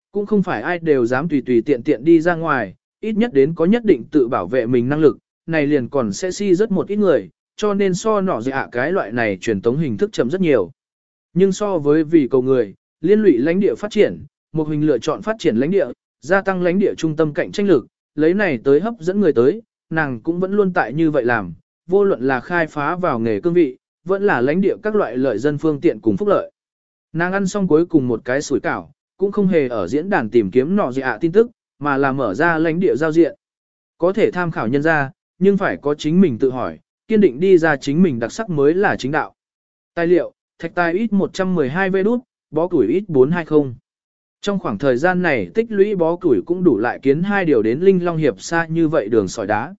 A: cũng không phải ai đều dám tùy tùy tiện tiện đi ra ngoài, ít nhất đến có nhất định tự bảo vệ mình năng lực, này liền còn sẽ si rất một ít người, cho nên so nọ dạ cái loại này truyền tống hình thức chậm rất nhiều. Nhưng so với vì cầu người, liên lụy lãnh địa phát triển, một hình lựa chọn phát triển lãnh địa, gia tăng lãnh địa trung tâm cạnh tranh lực, lấy này tới hấp dẫn người tới, nàng cũng vẫn luôn tại như vậy làm, vô luận là khai phá vào nghề cương vị, vẫn là lãnh địa các loại lợi dân phương tiện cùng phúc lợi. Nàng ăn xong cuối cùng một cái sủi cảo, cũng không hề ở diễn đàn tìm kiếm nọ dạ tin tức, mà là mở ra lãnh địa giao diện. Có thể tham khảo nhân ra, nhưng phải có chính mình tự hỏi, kiên định đi ra chính mình đặc sắc mới là chính đạo. Tài liệu, thạch tài ít một trăm mười hai vê đút, bó củi ít bốn trăm hai mươi. Trong khoảng thời gian này tích lũy bó củi cũng đủ lại kiến hai điều đến Linh Long Hiệp xa như vậy đường sỏi đá.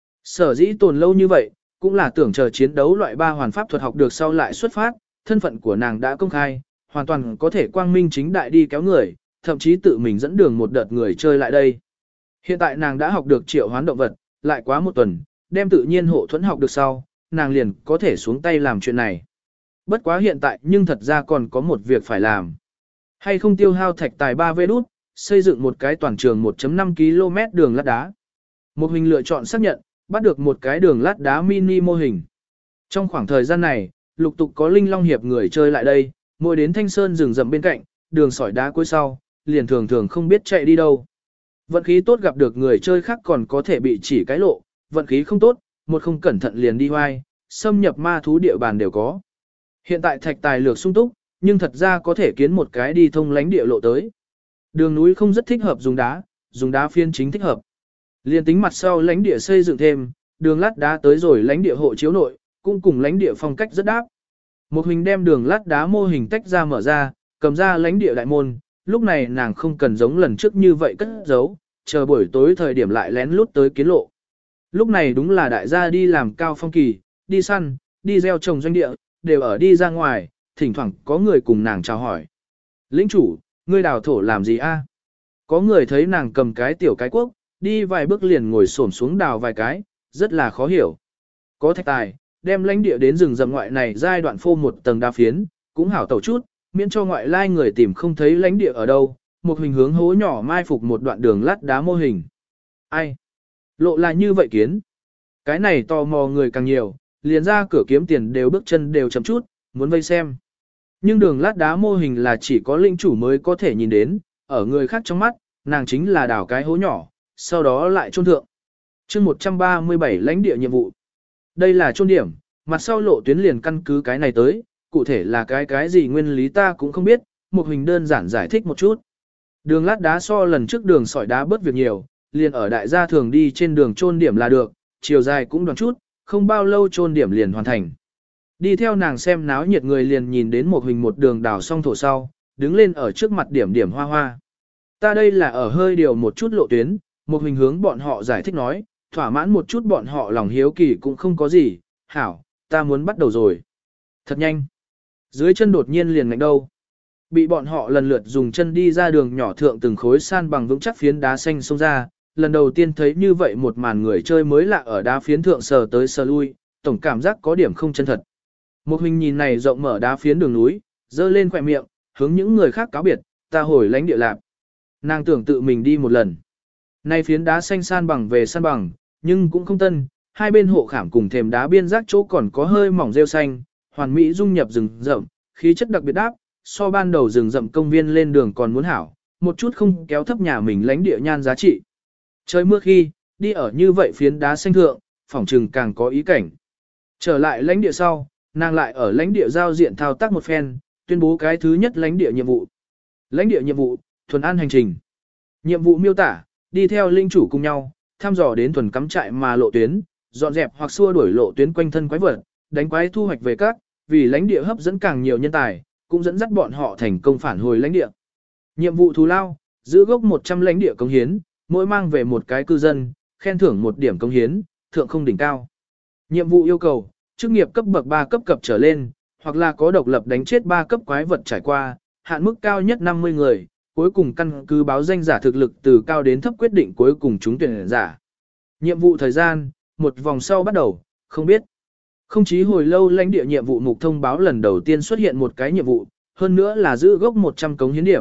A: Sở dĩ tồn lâu như vậy, cũng là tưởng chờ chiến đấu loại ba hoàn pháp thuật học được sau lại xuất phát, thân phận của nàng đã công khai, hoàn toàn có thể quang minh chính đại đi kéo người, thậm chí tự mình dẫn đường một đợt người chơi lại đây. Hiện tại nàng đã học được triệu hoán động vật, lại quá một tuần, đem tự nhiên hộ thuẫn học được sau, nàng liền có thể xuống tay làm chuyện này. Bất quá hiện tại nhưng thật ra còn có một việc phải làm. Hay không tiêu hao thạch tài ba vê đút, xây dựng một cái toàn trường một phẩy năm ki lô mét đường lát đá. Một hình lựa chọn xác nhận, bắt được một cái đường lát đá mini mô hình. Trong khoảng thời gian này, lục tục có Linh Long Hiệp người chơi lại đây, mỗi đến Thanh Sơn rừng rậm bên cạnh, đường sỏi đá cuối sau, liền thường thường không biết chạy đi đâu. Vận khí tốt gặp được người chơi khác còn có thể bị chỉ cái lộ, vận khí không tốt, một không cẩn thận liền đi hoai, xâm nhập ma thú địa bàn đều có. Hiện tại thạch tài lược sung túc, nhưng thật ra có thể kiến một cái đi thông lánh địa lộ tới. Đường núi không rất thích hợp dùng đá, dùng đá phiên chính thích hợp. Liên tính mặt sau lánh địa xây dựng thêm, đường lát đá tới rồi lánh địa hộ chiếu nội, cũng cùng lánh địa phong cách rất đáp. Một hình đem đường lát đá mô hình tách ra mở ra, cầm ra lánh địa đại môn, lúc này nàng không cần giống lần trước như vậy cất giấu, chờ buổi tối thời điểm lại lén lút tới kiến lộ. Lúc này đúng là đại gia đi làm cao phong kỳ, đi săn, đi gieo trồng doanh địa, đều ở đi ra ngoài, thỉnh thoảng có người cùng nàng chào hỏi. Lĩnh chủ, ngươi đào thổ làm gì a? Có người thấy nàng cầm cái tiểu cái cuốc, đi vài bước liền ngồi xổm xuống đào vài cái, rất là khó hiểu. Có thạch tài, đem lãnh địa đến rừng rậm ngoại này giai đoạn phô một tầng đa phiến, cũng hảo tẩu chút, miễn cho ngoại lai người tìm không thấy lãnh địa ở đâu, một hình hướng hố nhỏ mai phục một đoạn đường lát đá mô hình. Ai? Lộ là như vậy kiến. Cái này tò mò người càng nhiều, liền ra cửa kiếm tiền đều bước chân đều chậm chút, muốn vây xem. Nhưng đường lát đá mô hình là chỉ có lĩnh chủ mới có thể nhìn đến, ở người khác trong mắt, nàng chính là đào cái hố nhỏ, sau đó lại chôn thượng. chương một trăm ba mươi bảy lãnh địa nhiệm vụ. Đây là chôn điểm, mặt sau lộ tuyến liền căn cứ cái này tới, cụ thể là cái cái gì nguyên lý ta cũng không biết, một hình đơn giản giải thích một chút. Đường lát đá so lần trước đường sỏi đá bớt việc nhiều, liền ở đại gia thường đi trên đường chôn điểm là được, chiều dài cũng đoạn chút, không bao lâu chôn điểm liền hoàn thành. Đi theo nàng xem náo nhiệt người liền nhìn đến một hình một đường đào xong thổ sau, đứng lên ở trước mặt điểm điểm hoa hoa. Ta đây là ở hơi điều một chút lộ tuyến, một hình hướng bọn họ giải thích nói, thỏa mãn một chút bọn họ lòng hiếu kỳ cũng không có gì, hảo, ta muốn bắt đầu rồi. Thật nhanh. Dưới chân đột nhiên liền ngạnh đâu. Bị bọn họ lần lượt dùng chân đi ra đường nhỏ thượng từng khối san bằng vững chắc phiến đá xanh xông ra, lần đầu tiên thấy như vậy một màn người chơi mới lạ ở đá phiến thượng sờ tới sờ lui, tổng cảm giác có điểm không chân thật. Một hình nhìn này rộng mở đá phiến đường núi, dơ lên khỏe miệng, hướng những người khác cáo biệt, ta hồi lãnh địa lạc. Nàng tưởng tự mình đi một lần. Nay phiến đá xanh san bằng về san bằng, nhưng cũng không tân, hai bên hộ khảm cùng thềm đá biên giác chỗ còn có hơi mỏng rêu xanh, hoàn mỹ dung nhập rừng rậm, khí chất đặc biệt đáp, so ban đầu rừng rậm công viên lên đường còn muốn hảo, một chút không kéo thấp nhà mình lãnh địa nhan giá trị. Trời mưa khi, đi ở như vậy phiến đá xanh thượng, phỏng trừng càng có ý cảnh. Trở lại lãnh địa sau, nàng lại ở lãnh địa giao diện thao tác một phen, tuyên bố cái thứ nhất lãnh địa nhiệm vụ. Lãnh địa nhiệm vụ, thuần an hành trình. Nhiệm vụ miêu tả, đi theo linh chủ cùng nhau, thăm dò đến thuần cắm trại mà lộ tuyến, dọn dẹp hoặc xua đuổi lộ tuyến quanh thân quái vật, đánh quái thu hoạch về các, vì lãnh địa hấp dẫn càng nhiều nhân tài, cũng dẫn dắt bọn họ thành công phản hồi lãnh địa. Nhiệm vụ thù lao, giữ gốc một trăm lãnh địa công hiến, mỗi mang về một cái cư dân, khen thưởng một điểm công hiến, thượng không đỉnh cao. Nhiệm vụ yêu cầu, chức nghiệp cấp bậc ba cấp cập trở lên, hoặc là có độc lập đánh chết ba cấp quái vật trải qua, hạn mức cao nhất năm mươi người, cuối cùng căn cứ báo danh giả thực lực từ cao đến thấp quyết định cuối cùng trúng tuyển giả. Nhiệm vụ thời gian, một vòng sau bắt đầu, không biết. Không chí hồi lâu lãnh địa nhiệm vụ mục thông báo lần đầu tiên xuất hiện một cái nhiệm vụ, hơn nữa là giữ gốc một trăm cống hiến điểm,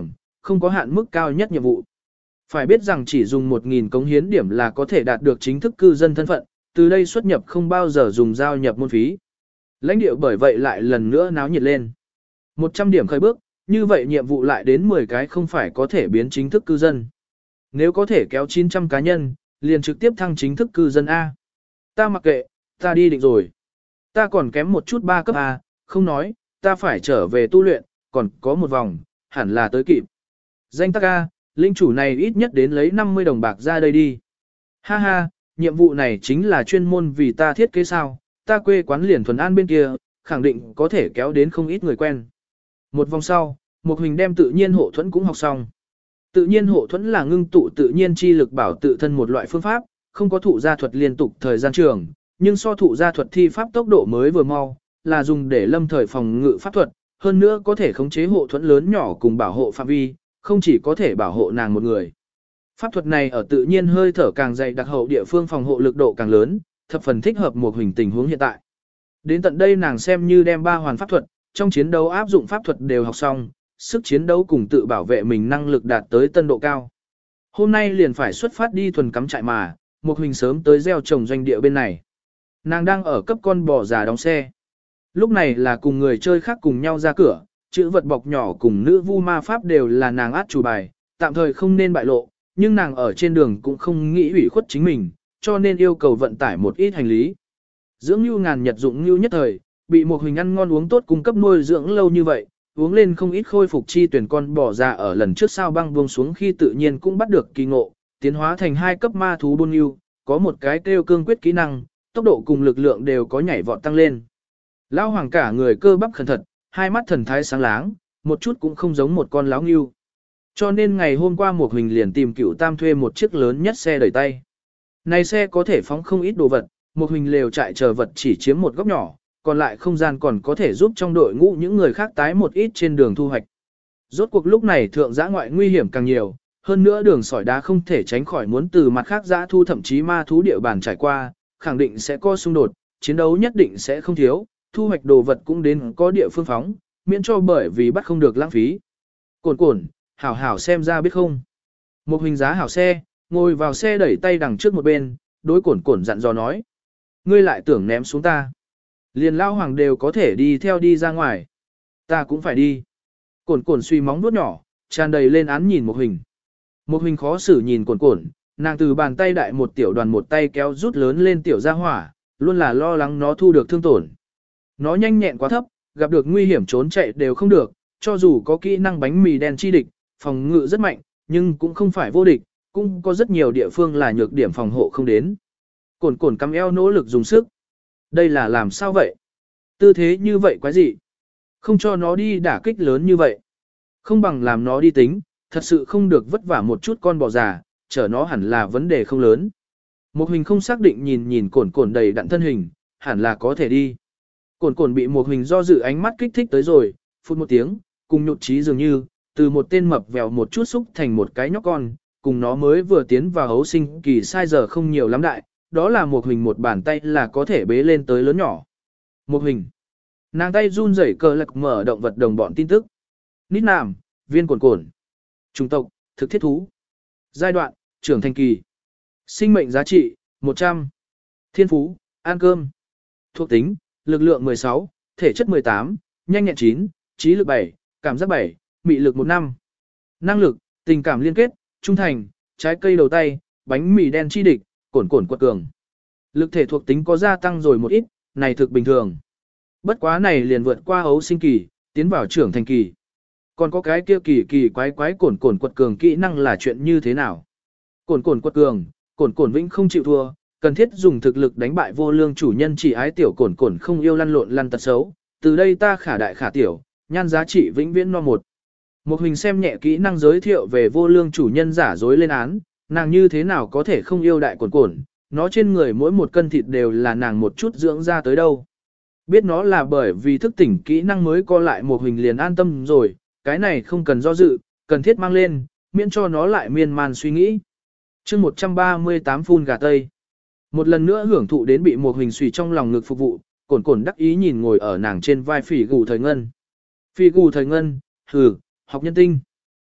A: không có hạn mức cao nhất nhiệm vụ. Phải biết rằng chỉ dùng một nghìn cống hiến điểm là có thể đạt được chính thức cư dân thân phận, từ đây xuất nhập không bao giờ dùng giao nhập môn phí. Lãnh địa bởi vậy lại lần nữa náo nhiệt lên. một trăm điểm khởi bước, như vậy nhiệm vụ lại đến mười cái không phải có thể biến chính thức cư dân. Nếu có thể kéo chín trăm cá nhân, liền trực tiếp thăng chính thức cư dân A. Ta mặc kệ, ta đi định rồi. Ta còn kém một chút ba cấp A, không nói, ta phải trở về tu luyện, còn có một vòng, hẳn là tới kịp. Danh tắc A, linh chủ này ít nhất đến lấy năm mươi đồng bạc ra đây đi. Ha ha, nhiệm vụ này chính là chuyên môn vì ta thiết kế sao, ta quê quán liền thuần an bên kia, khẳng định có thể kéo đến không ít người quen. Một vòng sau, Mục Huỳnh đem tự nhiên hộ thuẫn cũng học xong. Tự nhiên hộ thuẫn là ngưng tụ tự nhiên chi lực bảo tự thân một loại phương pháp, không có thụ gia thuật liên tục thời gian trường, nhưng so thụ gia thuật thi pháp tốc độ mới vừa mau, là dùng để lâm thời phòng ngự pháp thuật, hơn nữa có thể khống chế hộ thuẫn lớn nhỏ cùng bảo hộ phạm vi, không chỉ có thể bảo hộ nàng một người. Pháp thuật này ở tự nhiên hơi thở càng dày đặc hậu địa phương phòng hộ lực độ càng lớn, thập phần thích hợp Mục Huỳnh tình huống hiện tại. Đến tận đây nàng xem như đem ba hoàn pháp thuật, trong chiến đấu áp dụng pháp thuật đều học xong, sức chiến đấu cùng tự bảo vệ mình năng lực đạt tới tân độ cao. Hôm nay liền phải xuất phát đi thuần cắm trại mà, Mục Huỳnh sớm tới gieo trồng doanh địa bên này. Nàng đang ở cấp con bò già đóng xe. Lúc này là cùng người chơi khác cùng nhau ra cửa, chữ vật bọc nhỏ cùng nữ vu ma pháp đều là nàng át chủ bài, tạm thời không nên bại lộ, nhưng nàng ở trên đường cũng không nghĩ ủy khuất chính mình, cho nên yêu cầu vận tải một ít hành lý. Dưỡng nhu ngàn nhật dụng nhu nhất thời, bị Mục Huỳnh ăn ngon uống tốt cung cấp nuôi dưỡng lâu như vậy, uống lên không ít khôi phục chi tuyển con bò ra ở lần trước sao băng buông xuống khi tự nhiên cũng bắt được kỳ ngộ, tiến hóa thành hai cấp ma thú buôn nhu, có một cái kêu cương quyết kỹ năng, tốc độ cùng lực lượng đều có nhảy vọt tăng lên. Lão hoàng cả người cơ bắp khẩn thật, hai mắt thần thái sáng láng, một chút cũng không giống một con láo ngưu. Cho nên ngày hôm qua Mục Huỳnh liền tìm Cửu Tam thuê một chiếc lớn nhất xe đẩy tay. Này xe có thể phóng không ít đồ vật, Mục Huỳnh lều trại chờ vật chỉ chiếm một góc nhỏ, còn lại không gian còn có thể giúp trong đội ngũ những người khác tái một ít trên đường thu hoạch. Rốt cuộc lúc này thượng giã ngoại nguy hiểm càng nhiều, hơn nữa đường sỏi đá không thể tránh khỏi muốn từ mặt khác giã thu thậm chí ma thú địa bàn trải qua, khẳng định sẽ có xung đột, chiến đấu nhất định sẽ không thiếu, thu hoạch đồ vật cũng đến có địa phương phóng, miễn cho bởi vì bắt không được lãng phí. Cồn cồn, hảo hảo xem ra biết không. Một Huỳnh giá hảo xe, ngồi vào xe đẩy tay đằng trước một bên, đối cồn cồn dặn dò nói. Ngươi lại tưởng ném xuống ta. Liền lao hoàng đều có thể đi theo đi ra ngoài. Ta cũng phải đi. Cồn cồn suy móng vuốt nhỏ, tràn đầy lên án nhìn một Huỳnh. Một Huỳnh khó xử nhìn cồn cồn, nàng từ bàn tay đại một tiểu đoàn một tay kéo rút lớn lên tiểu ra hỏa, luôn là lo lắng nó thu được thương tổn. Nó nhanh nhẹn quá thấp, gặp được nguy hiểm trốn chạy đều không được, cho dù có kỹ năng bánh mì đen chi địch, phòng ngự rất mạnh, nhưng cũng không phải vô địch, cũng có rất nhiều địa phương là nhược điểm phòng hộ không đến. Cồn cồn cắm eo nỗ lực dùng sức. Đây là làm sao vậy? Tư thế như vậy quái gì? Không cho nó đi đả kích lớn như vậy. Không bằng làm nó đi tính, thật sự không được vất vả một chút con bò già, chở nó hẳn là vấn đề không lớn. Một Huỳnh không xác định nhìn nhìn cồn cồn đầy đặn thân hình, hẳn là có thể đi. Cồn cồn bị một Huỳnh do dự ánh mắt kích thích tới rồi, phút một tiếng, cùng nhụt chí dường như, từ một tên mập vèo một chút xúc thành một cái nhóc con, cùng nó mới vừa tiến vào hấu sinh kỳ sai giờ không nhiều lắm đại, đó là một Huỳnh một bàn tay là có thể bế lên tới lớn nhỏ. Một Huỳnh, nàng tay run rẩy cờ lạc mở động vật đồng bọn tin tức. Nít Nam, viên cồn cồn. Chủng tộc, thực thiết thú. Giai đoạn, trưởng thành kỳ. Sinh mệnh giá trị, một trăm. Thiên phú, ăn cơm. Thuộc tính, lực lượng mười sáu, thể chất mười tám, nhanh nhẹn chín, trí lực bảy, cảm giác bảy, mị lực một năm. Năng lực, tình cảm liên kết, trung thành, trái cây đầu tay, bánh mì đen chi địch, cồn cồn quật cường. Lực thể thuộc tính có gia tăng rồi một ít, này thực bình thường. Bất quá này liền vượt qua ấu sinh kỳ, tiến vào trưởng thành kỳ. Còn có cái kia kỳ kỳ quái quái cồn cồn quật cường kỹ năng là chuyện như thế nào? Cồn cồn quật cường, cồn cồn vĩnh không chịu thua, cần thiết dùng thực lực đánh bại vô lương chủ nhân chỉ ái tiểu cồn cồn không yêu lăn lộn lăn tật xấu. Từ đây ta khả đại khả tiểu, nhan giá trị vĩnh viễn no một. Một Huỳnh xem nhẹ kỹ năng giới thiệu về vô lương chủ nhân giả dối lên án, nàng như thế nào có thể không yêu đại cồn cồn, nó trên người mỗi một cân thịt đều là nàng một chút dưỡng ra tới đâu. Biết nó là bởi vì thức tỉnh kỹ năng mới co lại một Huỳnh liền an tâm rồi, cái này không cần do dự, cần thiết mang lên, miễn cho nó lại miên man suy nghĩ. chương một trăm ba mươi tám phun gà tây. Một lần nữa hưởng thụ đến bị một Huỳnh suy trong lòng ngực phục vụ, cồn cồn đắc ý nhìn ngồi ở nàng trên vai phỉ gù thời ngân. Phỉ gù thời ngân, hừ, học nhân tinh.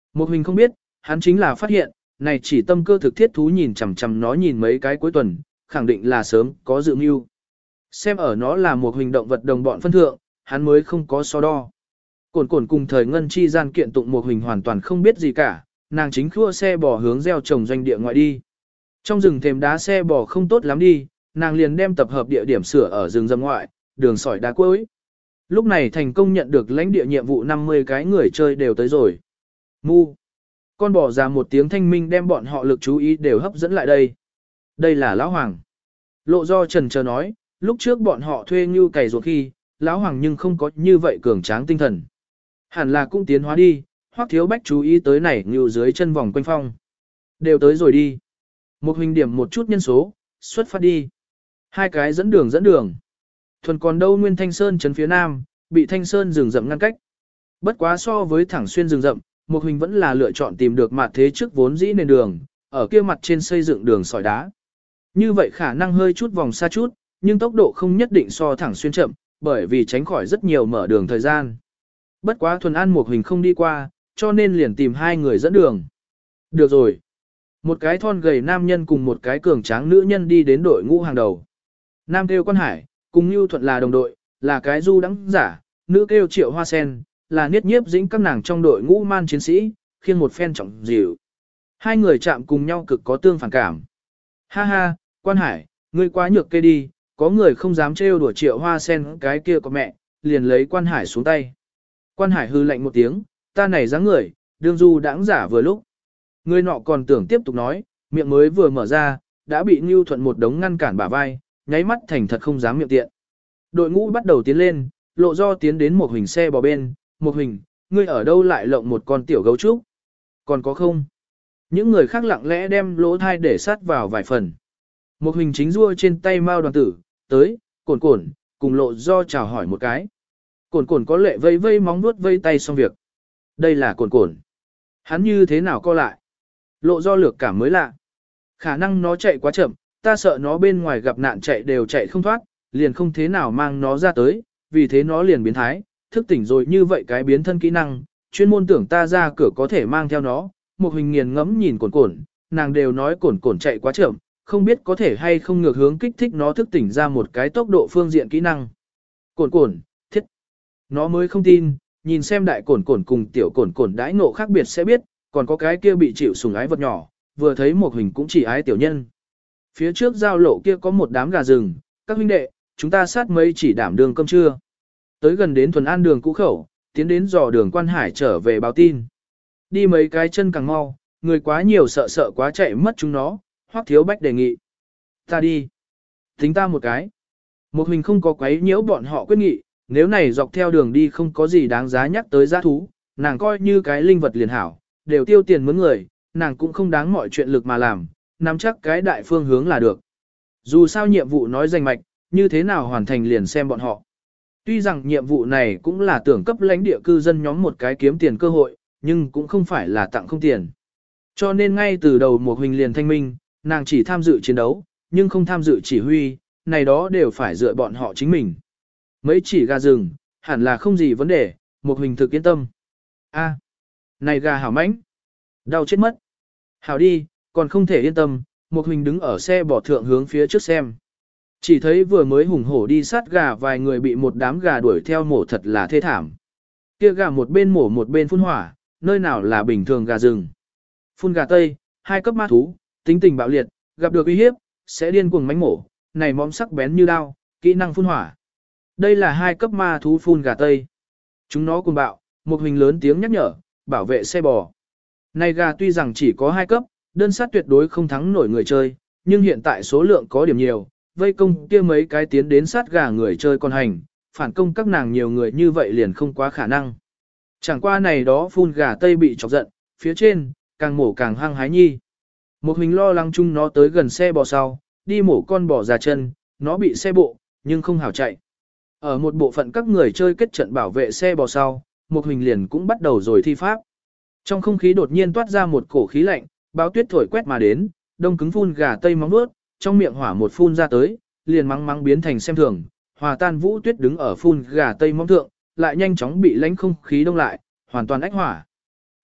A: Một Huỳnh không biết, hắn chính là phát hiện, này chỉ tâm cơ thực thiết thú nhìn chằm chằm nó nhìn mấy cái cuối tuần, khẳng định là sớm có dự mưu. Xem ở nó là một Huỳnh động vật đồng bọn phân thượng, hắn mới không có so đo. Cổn cổn cùng thời ngân chi gian kiện tụng một Huỳnh hoàn toàn không biết gì cả, nàng chính khua xe bò hướng gieo trồng doanh địa ngoại đi. Trong rừng thềm đá xe bò không tốt lắm đi, nàng liền đem tập hợp địa điểm sửa ở rừng rậm ngoại, đường sỏi đá cuối. Lúc này thành công nhận được lãnh địa nhiệm vụ năm mươi cái người chơi đều tới rồi. Mu. Con bò ra một tiếng thanh minh đem bọn họ lực chú ý đều hấp dẫn lại đây. Đây là Lão Hoàng. Lộ do trần chờ nói, lúc trước bọn họ thuê như cày ruột khi, Lão Hoàng nhưng không có như vậy cường tráng tinh thần. Hẳn là cũng tiến hóa đi, Hoắc Thiếu Bách chú ý tới này như dưới chân vòng quanh phong. Đều tới rồi đi. Một Huỳnh điểm một chút nhân số, xuất phát đi. Hai cái dẫn đường dẫn đường. Thuần còn đâu Nguyên Thanh Sơn trấn phía nam, bị Thanh Sơn rừng rậm ngăn cách. Bất quá so với thẳng xuyên rừng rậm, Một Huỳnh vẫn là lựa chọn tìm được mặt thế trước vốn dĩ nền đường, ở kia mặt trên xây dựng đường sỏi đá. Như vậy khả năng hơi chút vòng xa chút, nhưng tốc độ không nhất định so thẳng xuyên chậm, bởi vì tránh khỏi rất nhiều mở đường thời gian. Bất quá thuần an Một Huỳnh không đi qua, cho nên liền tìm hai người dẫn đường. Được rồi. Một cái thon gầy nam nhân cùng một cái cường tráng nữ nhân đi đến đội ngũ hàng đầu. Nam kêu Quan Hải, cùng Nưu Thuận là đồng đội, là cái du đắng giả, nữ kêu Triệu Hoa Sen, là niết nhiếp dĩnh các nàng trong đội ngũ man chiến sĩ, khiêng một phen trọng dịu. Hai người chạm cùng nhau cực có tương phản cảm. Ha ha, Quan Hải, ngươi quá nhược kê đi, có người không dám trêu đùa Triệu Hoa Sen cái kia có mẹ, liền lấy Quan Hải xuống tay. Quan Hải hư lạnh một tiếng, ta này dáng người, đương du đãng giả vừa lúc. Người nọ còn tưởng tiếp tục nói, miệng mới vừa mở ra, đã bị Nưu Thuận một đống ngăn cản bả vai, nháy mắt thành thật không dám miệng tiện. Đội ngũ bắt đầu tiến lên, Lộ do tiến đến một Huỳnh xe bò bên, một Huỳnh, ngươi ở đâu lại lộng một con tiểu gấu trúc? Còn có không? Những người khác lặng lẽ đem lỗ thai để sát vào vài phần. Một Huỳnh chính rua trên tay Mao đoàn tử, tới, cồn cồn, cùng Lộ do chào hỏi một cái. Cồn cồn có lệ vây vây móng vuốt vây tay xong việc. Đây là cồn cồn. Hắn như thế nào co lại? Lộ do lược cảm mới lạ. Khả năng nó chạy quá chậm, ta sợ nó bên ngoài gặp nạn chạy đều chạy không thoát, liền không thế nào mang nó ra tới, vì thế nó liền biến thái, thức tỉnh rồi như vậy cái biến thân kỹ năng, chuyên môn tưởng ta ra cửa có thể mang theo nó. Một Huỳnh nghiền ngẫm nhìn cồn cồn, nàng đều nói cồn cồn chạy quá chậm, không biết có thể hay không ngược hướng kích thích nó thức tỉnh ra một cái tốc độ phương diện kỹ năng. Cồn cồn, thiết. Nó mới không tin, nhìn xem đại cồn cồn cùng tiểu cồn cồn đãi ngộ khác biệt sẽ biết, còn có cái kia bị chịu sủng ái vật nhỏ, vừa thấy một Huỳnh cũng chỉ ái tiểu nhân. Phía trước giao lộ kia có một đám gà rừng, các huynh đệ, chúng ta sát mấy chỉ đảm đường cơm trưa. Tới gần đến thuần an đường cũ khẩu, tiến đến dò đường Quan Hải trở về báo tin. Đi mấy cái chân càng mau, người quá nhiều sợ sợ quá chạy mất chúng nó, Hoắc Thiếu Bách đề nghị. Ta đi. Tính ta một cái. Một Huỳnh không có quấy nhiễu bọn họ quyết nghị, nếu này dọc theo đường đi không có gì đáng giá nhắc tới giá thú, nàng coi như cái linh vật liền hảo, đều tiêu tiền mướn người, nàng cũng không đáng mọi chuyện lực mà làm, nắm chắc cái đại phương hướng là được. Dù sao nhiệm vụ nói danh mạch, như thế nào hoàn thành liền xem bọn họ. Tuy rằng nhiệm vụ này cũng là tưởng cấp lãnh địa cư dân nhóm một cái kiếm tiền cơ hội, nhưng cũng không phải là tặng không tiền. Cho nên ngay từ đầu một Huỳnh liền thanh minh, nàng chỉ tham dự chiến đấu, nhưng không tham dự chỉ huy, này đó đều phải dựa bọn họ chính mình. Mấy chỉ gà rừng, hẳn là không gì vấn đề, một Huỳnh thực yên tâm. A, này gà hảo mãnh, đau chết mất. Hảo đi, còn không thể yên tâm, một Huỳnh đứng ở xe bỏ thượng hướng phía trước xem. Chỉ thấy vừa mới hùng hổ đi sát gà vài người bị một đám gà đuổi theo mổ thật là thê thảm. Kia gà một bên mổ một bên phun hỏa, nơi nào là bình thường gà rừng. Phun gà tây, hai cấp ma thú, tính tình bạo liệt, gặp được uy hiếp, sẽ điên cuồng mánh mổ, này móm sắc bén như đao, kỹ năng phun hỏa. Đây là hai cấp ma thú phun gà tây. Chúng nó cùng bạo, một Huỳnh lớn tiếng nhắc nhở, bảo vệ xe bò. Này gà tuy rằng chỉ có hai cấp, đơn sát tuyệt đối không thắng nổi người chơi, nhưng hiện tại số lượng có điểm nhiều, vây công kia mấy cái tiến đến sát gà người chơi còn hành, phản công các nàng nhiều người như vậy liền không quá khả năng. Chẳng qua này đó phun gà tây bị chọc giận, phía trên, càng mổ càng hăng hái nhi. Một Huỳnh lo lắng chung nó tới gần xe bò sau, đi mổ con bò già chân, nó bị xe bộ, nhưng không hảo chạy. Ở một bộ phận các người chơi kết trận bảo vệ xe bò sau, một Huỳnh liền cũng bắt đầu rồi thi pháp. Trong không khí đột nhiên toát ra một cổ khí lạnh, báo tuyết thổi quét mà đến, đông cứng phun gà tây móng nuốt, trong miệng hỏa một phun ra tới, liền mắng mắng biến thành xem thường, hòa tan vũ tuyết đứng ở phun gà tây móng thượng, lại nhanh chóng bị lãnh không khí đông lại, hoàn toàn ách hỏa.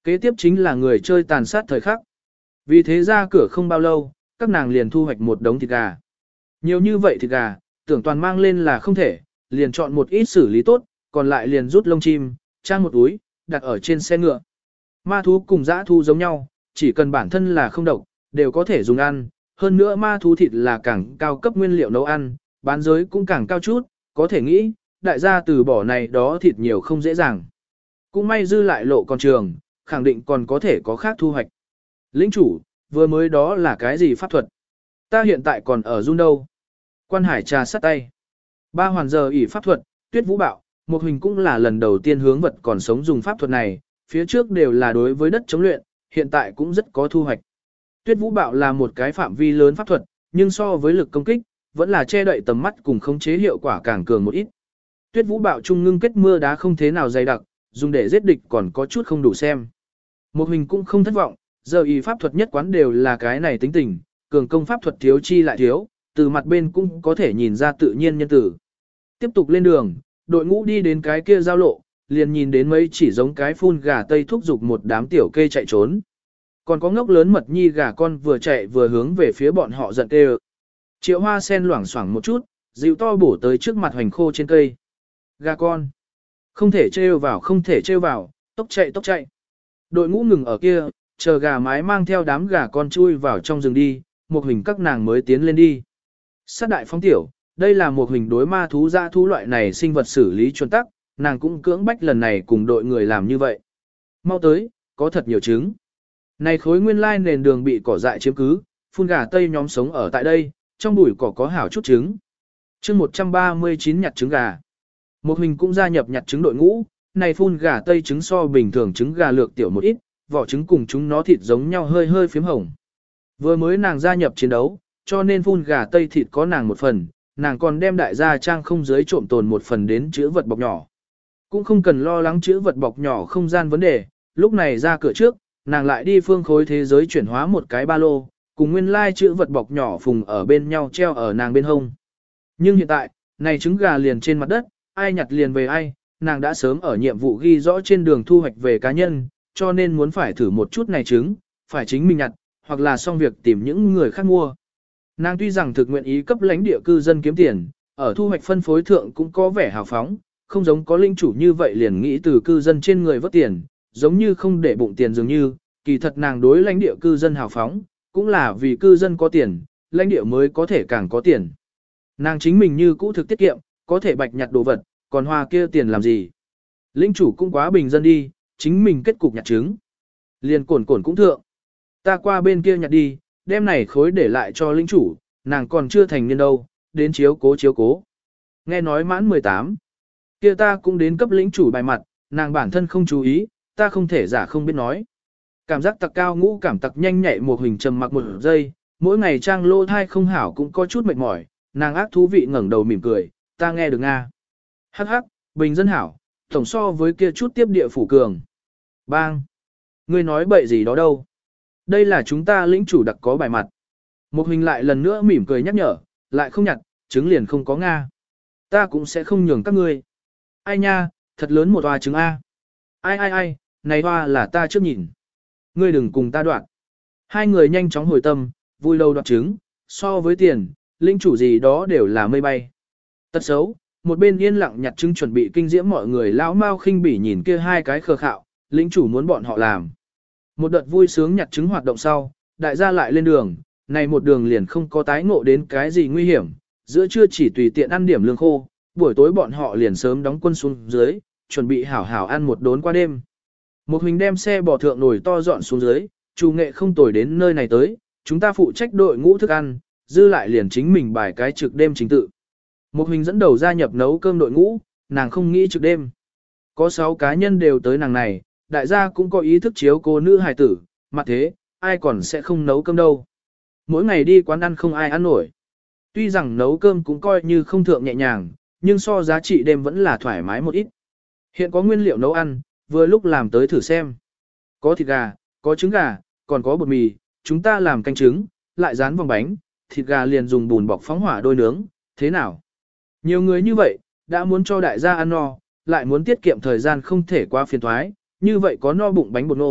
A: Kế tiếp chính là người chơi tàn sát thời khắc. Vì thế ra cửa không bao lâu, các nàng liền thu hoạch một đống thịt gà. Nhiều như vậy thịt gà, tưởng toàn mang lên là không thể, liền chọn một ít xử lý tốt, còn lại liền rút lông chim, trang một túi, đặt ở trên xe ngựa. Ma thú cùng dã thú giống nhau, chỉ cần bản thân là không độc, đều có thể dùng ăn. Hơn nữa ma thú thịt là càng cao cấp nguyên liệu nấu ăn, bán giới cũng càng cao chút, có thể nghĩ, đại gia từ bỏ này đó thịt nhiều không dễ dàng. Cũng may dư lại lộ con trường, khẳng định còn có thể có khác thu hoạch. Lĩnh chủ, vừa mới đó là cái gì pháp thuật? Ta hiện tại còn ở run đâu? Quan Hải trà sắt tay. Ba hoàn giờ ỷ pháp thuật, Tuyết Vũ Bạo, một hình cũng là lần đầu tiên hướng vật còn sống dùng pháp thuật này, phía trước đều là đối với đất chống luyện, hiện tại cũng rất có thu hoạch. Tuyết Vũ Bạo là một cái phạm vi lớn pháp thuật, nhưng so với lực công kích, vẫn là che đậy tầm mắt cùng khống chế hiệu quả càng cường một ít. Tuyết Vũ Bạo trung ngưng kết mưa đá không thế nào dày đặc, dùng để giết địch còn có chút không đủ xem. Một hình cũng không thất vọng, giờ y pháp thuật nhất quán đều là cái này tính tình, cường công pháp thuật thiếu chi lại thiếu, từ mặt bên cũng có thể nhìn ra tự nhiên nhân tử. Tiếp tục lên đường, đội ngũ đi đến cái kia giao lộ, liền nhìn đến mấy chỉ giống cái phun gà tây thúc giục một đám tiểu kê chạy trốn. Còn có ngốc lớn mật nhi gà con vừa chạy vừa hướng về phía bọn họ giận kê. Triệu Hoa sen loảng xoảng một chút, dịu to bổ tới trước mặt hoành khô trên cây. Gà con. Không thể trêu vào, không thể trêu vào, tốc chạy tốc chạy. Đội ngũ ngừng ở kia, chờ gà mái mang theo đám gà con chui vào trong rừng đi, một hình các nàng mới tiến lên đi. Sát đại phóng tiểu, đây là một hình đối ma thú dã thú loại này sinh vật xử lý chuẩn tắc, nàng cũng cưỡng bách lần này cùng đội người làm như vậy. Mau tới, có thật nhiều trứng. Này khối nguyên lai nền đường bị cỏ dại chiếm cứ, phun gà tây nhóm sống ở tại đây, trong bụi cỏ có hảo chút trứng. chương một trăm ba mươi chín nhặt trứng gà. Một hình cũng gia nhập nhặt trứng đội ngũ, này phun gà tây trứng so bình thường trứng gà lược tiểu một ít, vỏ trứng cùng chúng nó thịt giống nhau hơi hơi phím hồng. Vừa mới nàng gia nhập chiến đấu, cho nên phun gà tây thịt có nàng một phần, nàng còn đem đại gia trang không giới trộm tồn một phần đến chữ vật bọc nhỏ. Cũng không cần lo lắng chữ vật bọc nhỏ không gian vấn đề, lúc này ra cửa trước, nàng lại đi phương khối thế giới chuyển hóa một cái ba lô, cùng nguyên lai chữ vật bọc nhỏ phùng ở bên nhau treo ở nàng bên hông. Nhưng hiện tại, này trứng gà liền trên mặt đất, ai nhặt liền về ai, nàng đã sớm ở nhiệm vụ ghi rõ trên đường thu hoạch về cá nhân, cho nên muốn phải thử một chút này trứng, phải chính mình nhặt, hoặc là xong việc tìm những người khác mua. Nàng tuy rằng thực nguyện ý cấp lãnh địa cư dân kiếm tiền, ở thu hoạch phân phối thượng cũng có vẻ hào phóng, không giống có linh chủ như vậy liền nghĩ từ cư dân trên người vớt tiền, giống như không để bụng tiền dường như, kỳ thật nàng đối lãnh địa cư dân hào phóng, cũng là vì cư dân có tiền, lãnh địa mới có thể càng có tiền. Nàng chính mình như cũ thực tiết kiệm, có thể bạch nhặt đồ vật, còn hoa kia tiền làm gì. Linh chủ cũng quá bình dân đi, chính mình kết cục nhặt trứng. Liền cồn cồn cũng thượng. Ta qua bên kia nhặt đi, đem này khối để lại cho linh chủ, nàng còn chưa thành niên đâu, đến chiếu cố chiếu cố. Nghe nói mãn mười tám. Kia ta cũng đến cấp lĩnh chủ bài mặt, nàng bản thân không chú ý, ta không thể giả không biết nói. Cảm giác tặc cao ngũ cảm tặc nhanh nhạy một hình trầm mặc một giây, mỗi ngày trang lô thai không hảo cũng có chút mệt mỏi, nàng ác thú vị ngẩng đầu mỉm cười, ta nghe được nga. Hắc hắc, bình dân hảo, tổng so với kia chút tiếp địa phủ cường. Bang! Ngươi nói bậy gì đó đâu? Đây là chúng ta lĩnh chủ đặc có bài mặt. Một hình lại lần nữa mỉm cười nhắc nhở, lại không nhặt, trứng liền không có nga. Ta cũng sẽ không nhường các ngươi. Ai nha, thật lớn một hoa trứng A. Ai ai ai, này hoa là ta trước nhìn. Ngươi đừng cùng ta đoạn. Hai người nhanh chóng hồi tâm, vui lâu đoạt trứng, so với tiền, linh chủ gì đó đều là mây bay. Tật xấu, một bên yên lặng nhặt trứng chuẩn bị kinh diễm mọi người lão mau khinh bỉ nhìn kia hai cái khờ khạo, linh chủ muốn bọn họ làm. Một đợt vui sướng nhặt trứng hoạt động sau, đại gia lại lên đường, này một đường liền không có tái ngộ đến cái gì nguy hiểm, giữa trưa chỉ tùy tiện ăn điểm lương khô, buổi tối bọn họ liền sớm đóng quân xuống dưới, chuẩn bị hảo hảo ăn một đốn qua đêm. Một mình đem xe bỏ thượng nồi to dọn xuống dưới, chủ nghệ không tồi đến nơi này tới, chúng ta phụ trách đội ngũ thức ăn, dư lại liền chính mình bài cái trực đêm chính tự. Một mình dẫn đầu gia nhập nấu cơm đội ngũ, nàng không nghĩ trực đêm. Có sáu cá nhân đều tới nàng này, đại gia cũng có ý thức chiếu cô nữ hài tử, mặt thế, ai còn sẽ không nấu cơm đâu. Mỗi ngày đi quán ăn không ai ăn nổi. Tuy rằng nấu cơm cũng coi như không thượng nhẹ nhàng, nhưng so giá trị đêm vẫn là thoải mái một ít. Hiện có nguyên liệu nấu ăn, vừa lúc làm tới thử xem. Có thịt gà, có trứng gà, còn có bột mì, chúng ta làm canh trứng, lại dán vòng bánh, thịt gà liền dùng bùn bọc phóng hỏa đôi nướng, thế nào? Nhiều người như vậy, đã muốn cho đại gia ăn no, lại muốn tiết kiệm thời gian không thể quá phiền thoái, như vậy có no bụng bánh bột nô,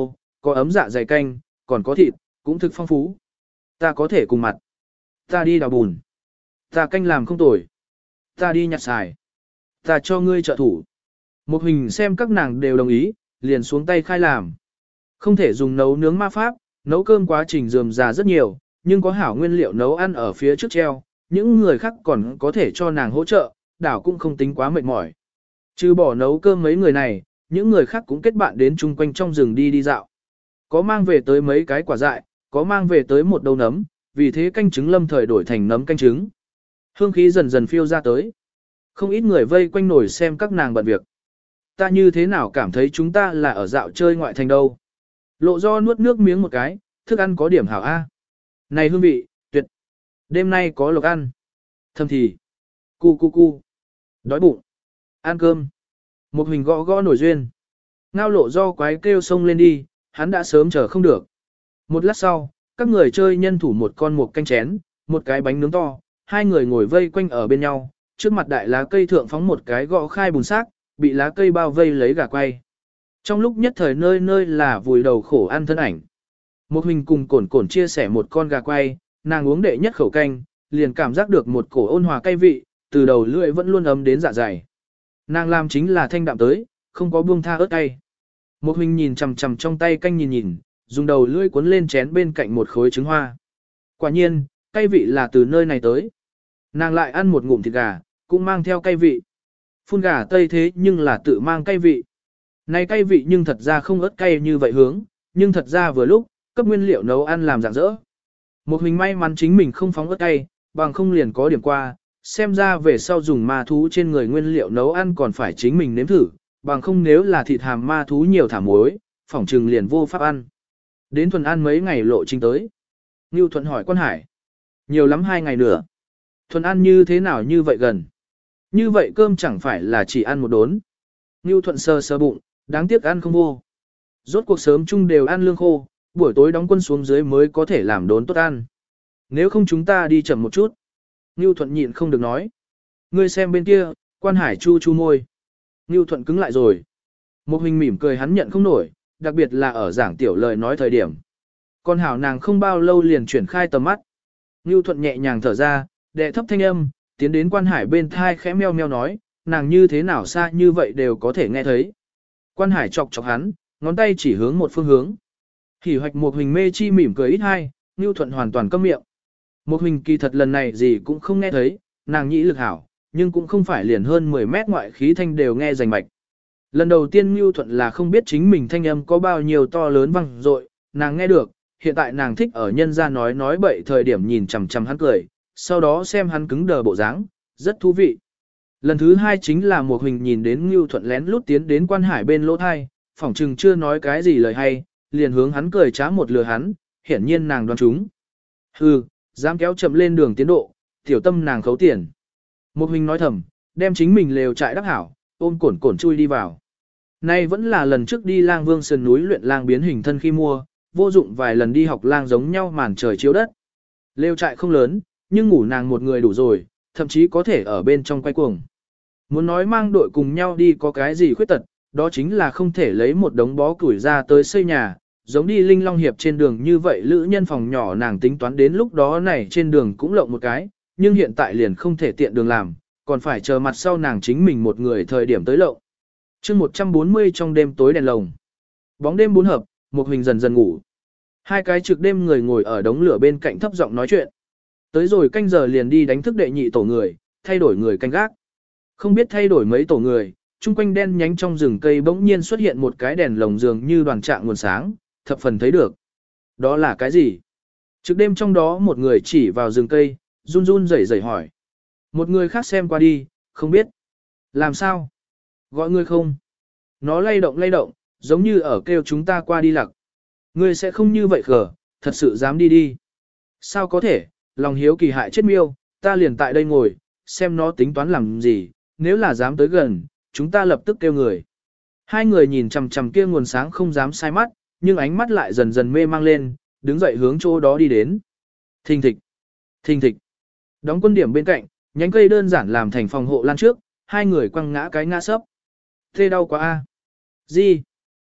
A: có ấm dạ dày canh, còn có thịt, cũng thực phong phú. Ta có thể cùng mặt. Ta đi đào bùn. Ta canh làm không tồi. Ta đi nhặt xài. Ta cho ngươi trợ thủ. Một hình xem các nàng đều đồng ý, liền xuống tay khai làm. Không thể dùng nấu nướng ma pháp, nấu cơm quá trình rườm rà rất nhiều, nhưng có hảo nguyên liệu nấu ăn ở phía trước treo, những người khác còn có thể cho nàng hỗ trợ, đảo cũng không tính quá mệt mỏi. Trừ bỏ nấu cơm mấy người này, những người khác cũng kết bạn đến chung quanh trong rừng đi đi dạo. Có mang về tới mấy cái quả dại, có mang về tới một đầu nấm, vì thế canh trứng lâm thời đổi thành nấm canh trứng. Hương khí dần dần phiêu ra tới. Không ít người vây quanh nổi xem các nàng bận việc. Ta như thế nào cảm thấy chúng ta là ở dạo chơi ngoại thành đâu. Lộ do nuốt nước miếng một cái, thức ăn có điểm hảo A. Này hương vị, tuyệt. Đêm nay có lộc ăn. Thâm thì. Cu cu cu. Đói bụng. Ăn cơm. Một hình gõ gõ nổi duyên. Ngao lộ do quái kêu sông lên đi, hắn đã sớm chờ không được. Một lát sau, các người chơi nhân thủ một con mục canh chén, một cái bánh nướng to, hai người ngồi vây quanh ở bên nhau, trước mặt đại lá cây thượng phóng một cái gõ khai bùn xác, bị lá cây bao vây lấy gà quay. Trong lúc nhất thời nơi nơi là vùi đầu khổ ăn thân ảnh. Một hình cùng cổn cổn chia sẻ một con gà quay, nàng uống đệ nhất khẩu canh, liền cảm giác được một cổ ôn hòa cay vị, từ đầu lưỡi vẫn luôn ấm đến dạ dày. Nàng làm chính là thanh đạm tới, không có buông tha ớt cay. Một hình nhìn chằm chằm trong tay canh nhìn nhìn, dùng đầu lưỡi cuốn lên chén bên cạnh một khối trứng hoa. Quả nhiên, cay vị là từ nơi này tới. Nàng lại ăn một ngụm thịt gà, cũng mang theo cay vị. Phun gà tây thế nhưng là tự mang cay vị. Này cay vị nhưng thật ra không ớt cay như vậy hướng, nhưng thật ra vừa lúc, cấp nguyên liệu nấu ăn làm rạng rỡ. Một mình may mắn chính mình không phóng ớt cay, bằng không liền có điểm qua, xem ra về sau dùng ma thú trên người nguyên liệu nấu ăn còn phải chính mình nếm thử, bằng không nếu là thịt hàm ma thú nhiều thả muối, phỏng trừng liền vô pháp ăn. Đến thuần ăn mấy ngày lộ trình tới. Ngưu Thuận hỏi Quan Hải. Nhiều lắm hai ngày nữa. Thuần ăn như thế nào như vậy gần? Như vậy cơm chẳng phải là chỉ ăn một đốn. Ngưu Thuận sơ sơ bụng, đáng tiếc ăn không vô. Rốt cuộc sớm chung đều ăn lương khô, buổi tối đóng quân xuống dưới mới có thể làm đốn tốt ăn. Nếu không chúng ta đi chậm một chút. Ngưu Thuận nhịn không được nói. Ngươi xem bên kia, Quan Hải chu chu môi. Ngưu Thuận cứng lại rồi. Một hình mỉm cười hắn nhận không nổi, đặc biệt là ở giảng tiểu lời nói thời điểm. Con hảo nàng không bao lâu liền chuyển khai tầm mắt. Ngưu Thuận nhẹ nhàng thở ra, đệ thấp thanh âm, tiến đến Quan Hải bên thai khẽ meo meo nói, nàng như thế nào xa như vậy đều có thể nghe thấy. Quan Hải chọc chọc hắn, ngón tay chỉ hướng một phương hướng. Hỉ hoạch một hình mê chi mỉm cười ít hai, Ngưu Thuận hoàn toàn câm miệng. Một hình kỳ thật lần này gì cũng không nghe thấy, nàng nhĩ lực hảo, nhưng cũng không phải liền hơn mười mét ngoại khí thanh đều nghe rành mạch. Lần đầu tiên Ngưu Thuận là không biết chính mình thanh âm có bao nhiêu to lớn vang dội, nàng nghe được, hiện tại nàng thích ở nhân ra nói nói bậy thời điểm nhìn chằm chằm hắn cười, sau đó xem hắn cứng đờ bộ dáng, rất thú vị. Lần thứ hai chính là một hình nhìn đến Ngưu Thuận lén lút tiến đến Quan Hải bên lỗ thai, phỏng chừng chưa nói cái gì lời hay, liền hướng hắn cười trá một lừa hắn, hiển nhiên nàng đoán chúng. Hừ, dám kéo chậm lên đường tiến độ, tiểu tâm nàng khấu tiền. Một hình nói thầm, đem chính mình lều trại đắc hảo, ôm cổn cổn chui đi vào. Nay vẫn là lần trước đi lang vương sườn núi luyện lang biến hình thân khi mua, vô dụng vài lần đi học lang giống nhau màn trời chiếu đất. Lều trại không lớn, nhưng ngủ nàng một người đủ rồi, thậm chí có thể ở bên trong quay cuồng. Muốn nói mang đội cùng nhau đi có cái gì khuyết tật, đó chính là không thể lấy một đống bó củi ra tới xây nhà, giống đi Linh Long Hiệp trên đường như vậy lữ nhân phòng nhỏ nàng tính toán đến lúc đó này trên đường cũng lộng một cái, nhưng hiện tại liền không thể tiện đường làm, còn phải chờ mặt sau nàng chính mình một người thời điểm tới lộng. chương một trăm bốn mươi trong đêm tối đèn lồng. Bóng đêm bốn hợp, một hình dần dần ngủ. Hai cái trực đêm người ngồi ở đống lửa bên cạnh thấp giọng nói chuyện. Tới rồi canh giờ liền đi đánh thức đệ nhị tổ người, thay đổi người canh gác. Không biết thay đổi mấy tổ người, chung quanh đen nhánh trong rừng cây bỗng nhiên xuất hiện một cái đèn lồng dường như đoàn trạng nguồn sáng, thập phần thấy được. Đó là cái gì? Trực đêm trong đó một người chỉ vào rừng cây, run run rẩy rẩy hỏi. Một người khác xem qua đi, không biết. Làm sao? Gọi ngươi không? Nó lay động lay động, giống như ở kêu chúng ta qua đi lặc. Ngươi sẽ không như vậy khờ, thật sự dám đi đi. Sao có thể, lòng hiếu kỳ hại chết miêu, ta liền tại đây ngồi, xem nó tính toán làm gì, nếu là dám tới gần, chúng ta lập tức kêu người. Hai người nhìn chằm chằm kia nguồn sáng không dám sai mắt, nhưng ánh mắt lại dần dần mê mang lên, đứng dậy hướng chỗ đó đi đến. Thình thịch, thình thịch. Đóng quân điểm bên cạnh, nhánh cây đơn giản làm thành phòng hộ lan trước, hai người quăng ngã cái ngã sấp. Thê đau quá a. Gì?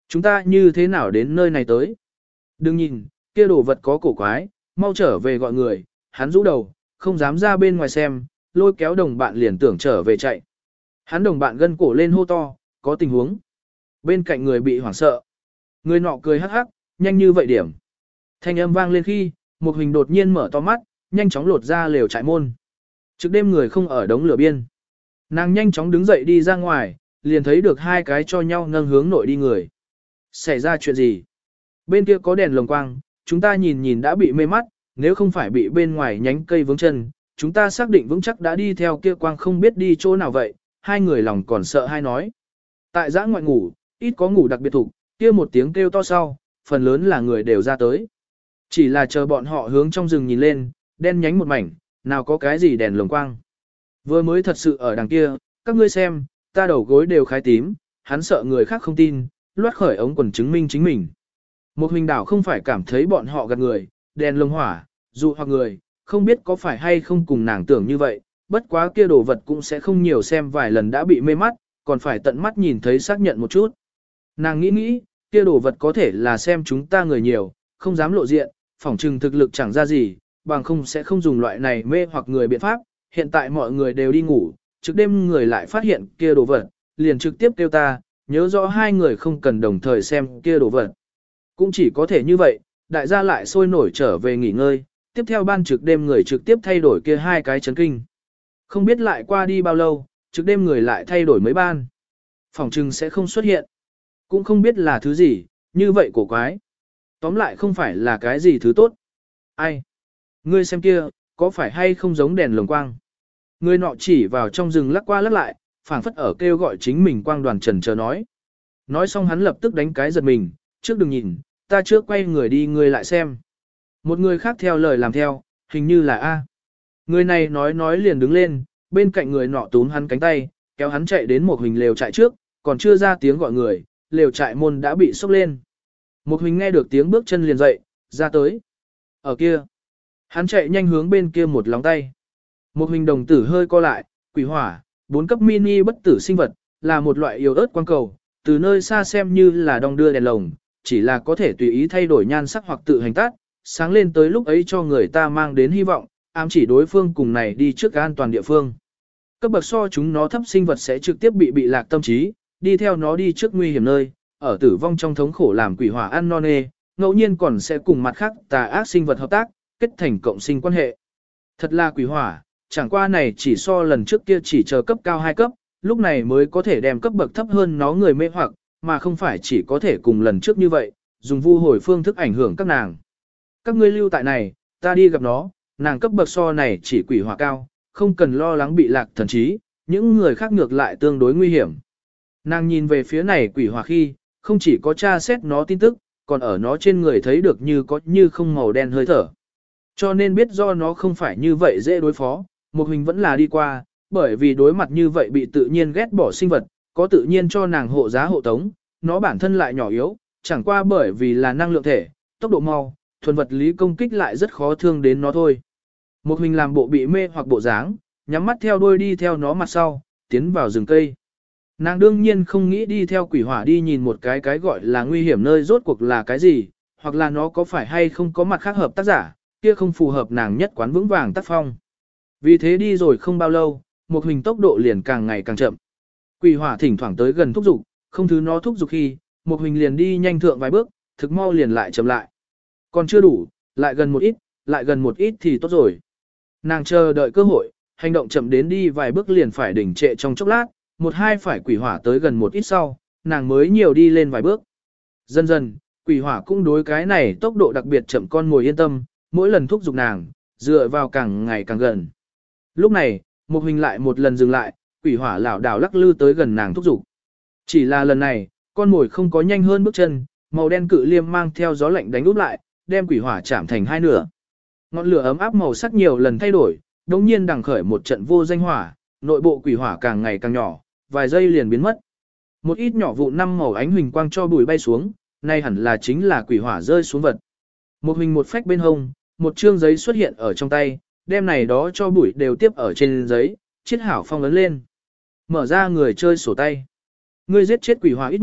A: Chúng ta như thế nào đến nơi này tới? Đừng nhìn, kia đồ vật có cổ quái, mau trở về gọi người, hắn rũ đầu, không dám ra bên ngoài xem, lôi kéo đồng bạn liền tưởng trở về chạy. Hắn đồng bạn gân cổ lên hô to, có tình huống. Bên cạnh người bị hoảng sợ. Người nọ cười hắc hắc, nhanh như vậy điểm. Thanh âm vang lên khi, một hình đột nhiên mở to mắt, nhanh chóng lột ra lều trại môn. Trước đêm người không ở đống lửa biên. Nàng nhanh chóng đứng dậy đi ra ngoài, liền thấy được hai cái cho nhau nâng hướng nội đi người. Xảy ra chuyện gì? Bên kia có đèn lồng quang, chúng ta nhìn nhìn đã bị mê mắt, nếu không phải bị bên ngoài nhánh cây vướng chân, chúng ta xác định vững chắc đã đi theo kia quang không biết đi chỗ nào vậy, hai người lòng còn sợ hai nói. Tại giã ngoại ngủ, ít có ngủ đặc biệt thủ, kia một tiếng kêu to sau, phần lớn là người đều ra tới. Chỉ là chờ bọn họ hướng trong rừng nhìn lên, đen nhánh một mảnh, nào có cái gì đèn lồng quang. Vừa mới thật sự ở đằng kia, các ngươi xem, ta đầu gối đều khái tím, hắn sợ người khác không tin, loát khởi ống quần chứng minh chính mình. Một hình đảo không phải cảm thấy bọn họ gạt người, đèn lồng hỏa, dụ hoặc người, không biết có phải hay không cùng nàng tưởng như vậy, bất quá kia đồ vật cũng sẽ không nhiều xem vài lần đã bị mê mắt, còn phải tận mắt nhìn thấy xác nhận một chút. Nàng nghĩ nghĩ, kia đồ vật có thể là xem chúng ta người nhiều, không dám lộ diện, phỏng trừng thực lực chẳng ra gì, bằng không sẽ không dùng loại này mê hoặc người biện pháp, hiện tại mọi người đều đi ngủ, trước đêm người lại phát hiện kia đồ vật, liền trực tiếp kêu ta, nhớ rõ hai người không cần đồng thời xem kia đồ vật. Cũng chỉ có thể như vậy, đại gia lại sôi nổi trở về nghỉ ngơi, tiếp theo ban trực đêm người trực tiếp thay đổi kia hai cái chấn kinh. Không biết lại qua đi bao lâu, trực đêm người lại thay đổi mấy ban. Phòng trừng sẽ không xuất hiện. Cũng không biết là thứ gì, như vậy cổ quái. Tóm lại không phải là cái gì thứ tốt. Ai? Ngươi xem kia, có phải hay không giống đèn lồng quang? Người nọ chỉ vào trong rừng lắc qua lắc lại, phảng phất ở kêu gọi chính mình quang đoàn trần chờ nói. Nói xong hắn lập tức đánh cái giật mình, trước đừng nhìn, ta trước quay người đi ngươi lại xem. Một người khác theo lời làm theo, hình như là A. Người này nói nói liền đứng lên, bên cạnh người nọ túm hắn cánh tay, kéo hắn chạy đến một hình lều trại trước, còn chưa ra tiếng gọi người, lều trại môn đã bị sốc lên. Một hình nghe được tiếng bước chân liền dậy, ra tới. Ở kia. Hắn chạy nhanh hướng bên kia một lóng tay. Một hình đồng tử hơi co lại, quỷ hỏa, bốn cấp mini bất tử sinh vật, là một loại yếu ớt quang cầu, từ nơi xa xem như là đong đưa đèn lồng, chỉ là có thể tùy ý thay đổi nhan sắc hoặc tự hành tắt, sáng lên tới lúc ấy cho người ta mang đến hy vọng, ám chỉ đối phương cùng này đi trước an toàn địa phương. Cấp bậc so chúng nó thấp sinh vật sẽ trực tiếp bị bị lạc tâm trí, đi theo nó đi trước nguy hiểm nơi, ở tử vong trong thống khổ làm quỷ hỏa ăn non nê, ngẫu nhiên còn sẽ cùng mặt khác tà ác sinh vật hợp tác, kết thành cộng sinh quan hệ. Thật là quỷ hỏa, chẳng qua này chỉ so lần trước kia chỉ chờ cấp cao hai cấp, lúc này mới có thể đem cấp bậc thấp hơn nó người mê hoặc, mà không phải chỉ có thể cùng lần trước như vậy, dùng vu hồi phương thức ảnh hưởng các nàng. Các ngươi lưu tại này, ta đi gặp nó, nàng cấp bậc so này chỉ quỷ hỏa cao, không cần lo lắng bị lạc thần trí, những người khác ngược lại tương đối nguy hiểm. Nàng nhìn về phía này quỷ hỏa khi, không chỉ có tra xét nó tin tức, còn ở nó trên người thấy được như có như không màu đen hơi thở. Cho nên biết do nó không phải như vậy dễ đối phó, một hình vẫn là đi qua, bởi vì đối mặt như vậy bị tự nhiên ghét bỏ sinh vật, có tự nhiên cho nàng hộ giá hộ tống, nó bản thân lại nhỏ yếu, chẳng qua bởi vì là năng lượng thể, tốc độ mau, thuần vật lý công kích lại rất khó thương đến nó thôi. Một hình làm bộ bị mê hoặc bộ dáng, nhắm mắt theo đuôi đi theo nó mặt sau, tiến vào rừng cây. Nàng đương nhiên không nghĩ đi theo quỷ hỏa đi nhìn một cái cái gọi là nguy hiểm nơi rốt cuộc là cái gì, hoặc là nó có phải hay không có mặt khác hợp tác giả, kia không phù hợp nàng nhất quán vững vàng tác phong. Vì thế đi rồi không bao lâu, một hình tốc độ liền càng ngày càng chậm. Quỷ hỏa thỉnh thoảng tới gần thúc dục, không thứ nó thúc dục khi, một hình liền đi nhanh thượng vài bước, thực mau liền lại chậm lại. Còn chưa đủ, lại gần một ít, lại gần một ít thì tốt rồi. Nàng chờ đợi cơ hội, hành động chậm đến đi vài bước liền phải đỉnh trệ trong chốc lát, một hai phải quỷ hỏa tới gần một ít sau, nàng mới nhiều đi lên vài bước. Dần dần, quỷ hỏa cũng đối cái này tốc độ đặc biệt chậm con ngồi yên tâm, mỗi lần thúc giục nàng, dựa vào càng ngày càng gần. Lúc này, một hình lại một lần dừng lại, quỷ hỏa lảo đảo lắc lư tới gần nàng thúc giục. Chỉ là lần này, con mồi không có nhanh hơn bước chân, màu đen cự liêm mang theo gió lạnh đánh úp lại, đem quỷ hỏa chạm thành hai nửa. Ngọn lửa ấm áp màu sắc nhiều lần thay đổi, đống nhiên đằng khởi một trận vô danh hỏa, nội bộ quỷ hỏa càng ngày càng nhỏ, vài giây liền biến mất. Một ít nhỏ vụ năm màu ánh huỳnh quang cho bụi bay xuống, nay hẳn là chính là quỷ hỏa rơi xuống vật. Một huỳnh một phách bên hông, một chương giấy xuất hiện ở trong tay, đem này đó cho bụi đều tiếp ở trên giấy, chiết hảo phong ấn lên. Mở ra người chơi sổ tay. Ngươi giết chết quỷ hỏa ít một,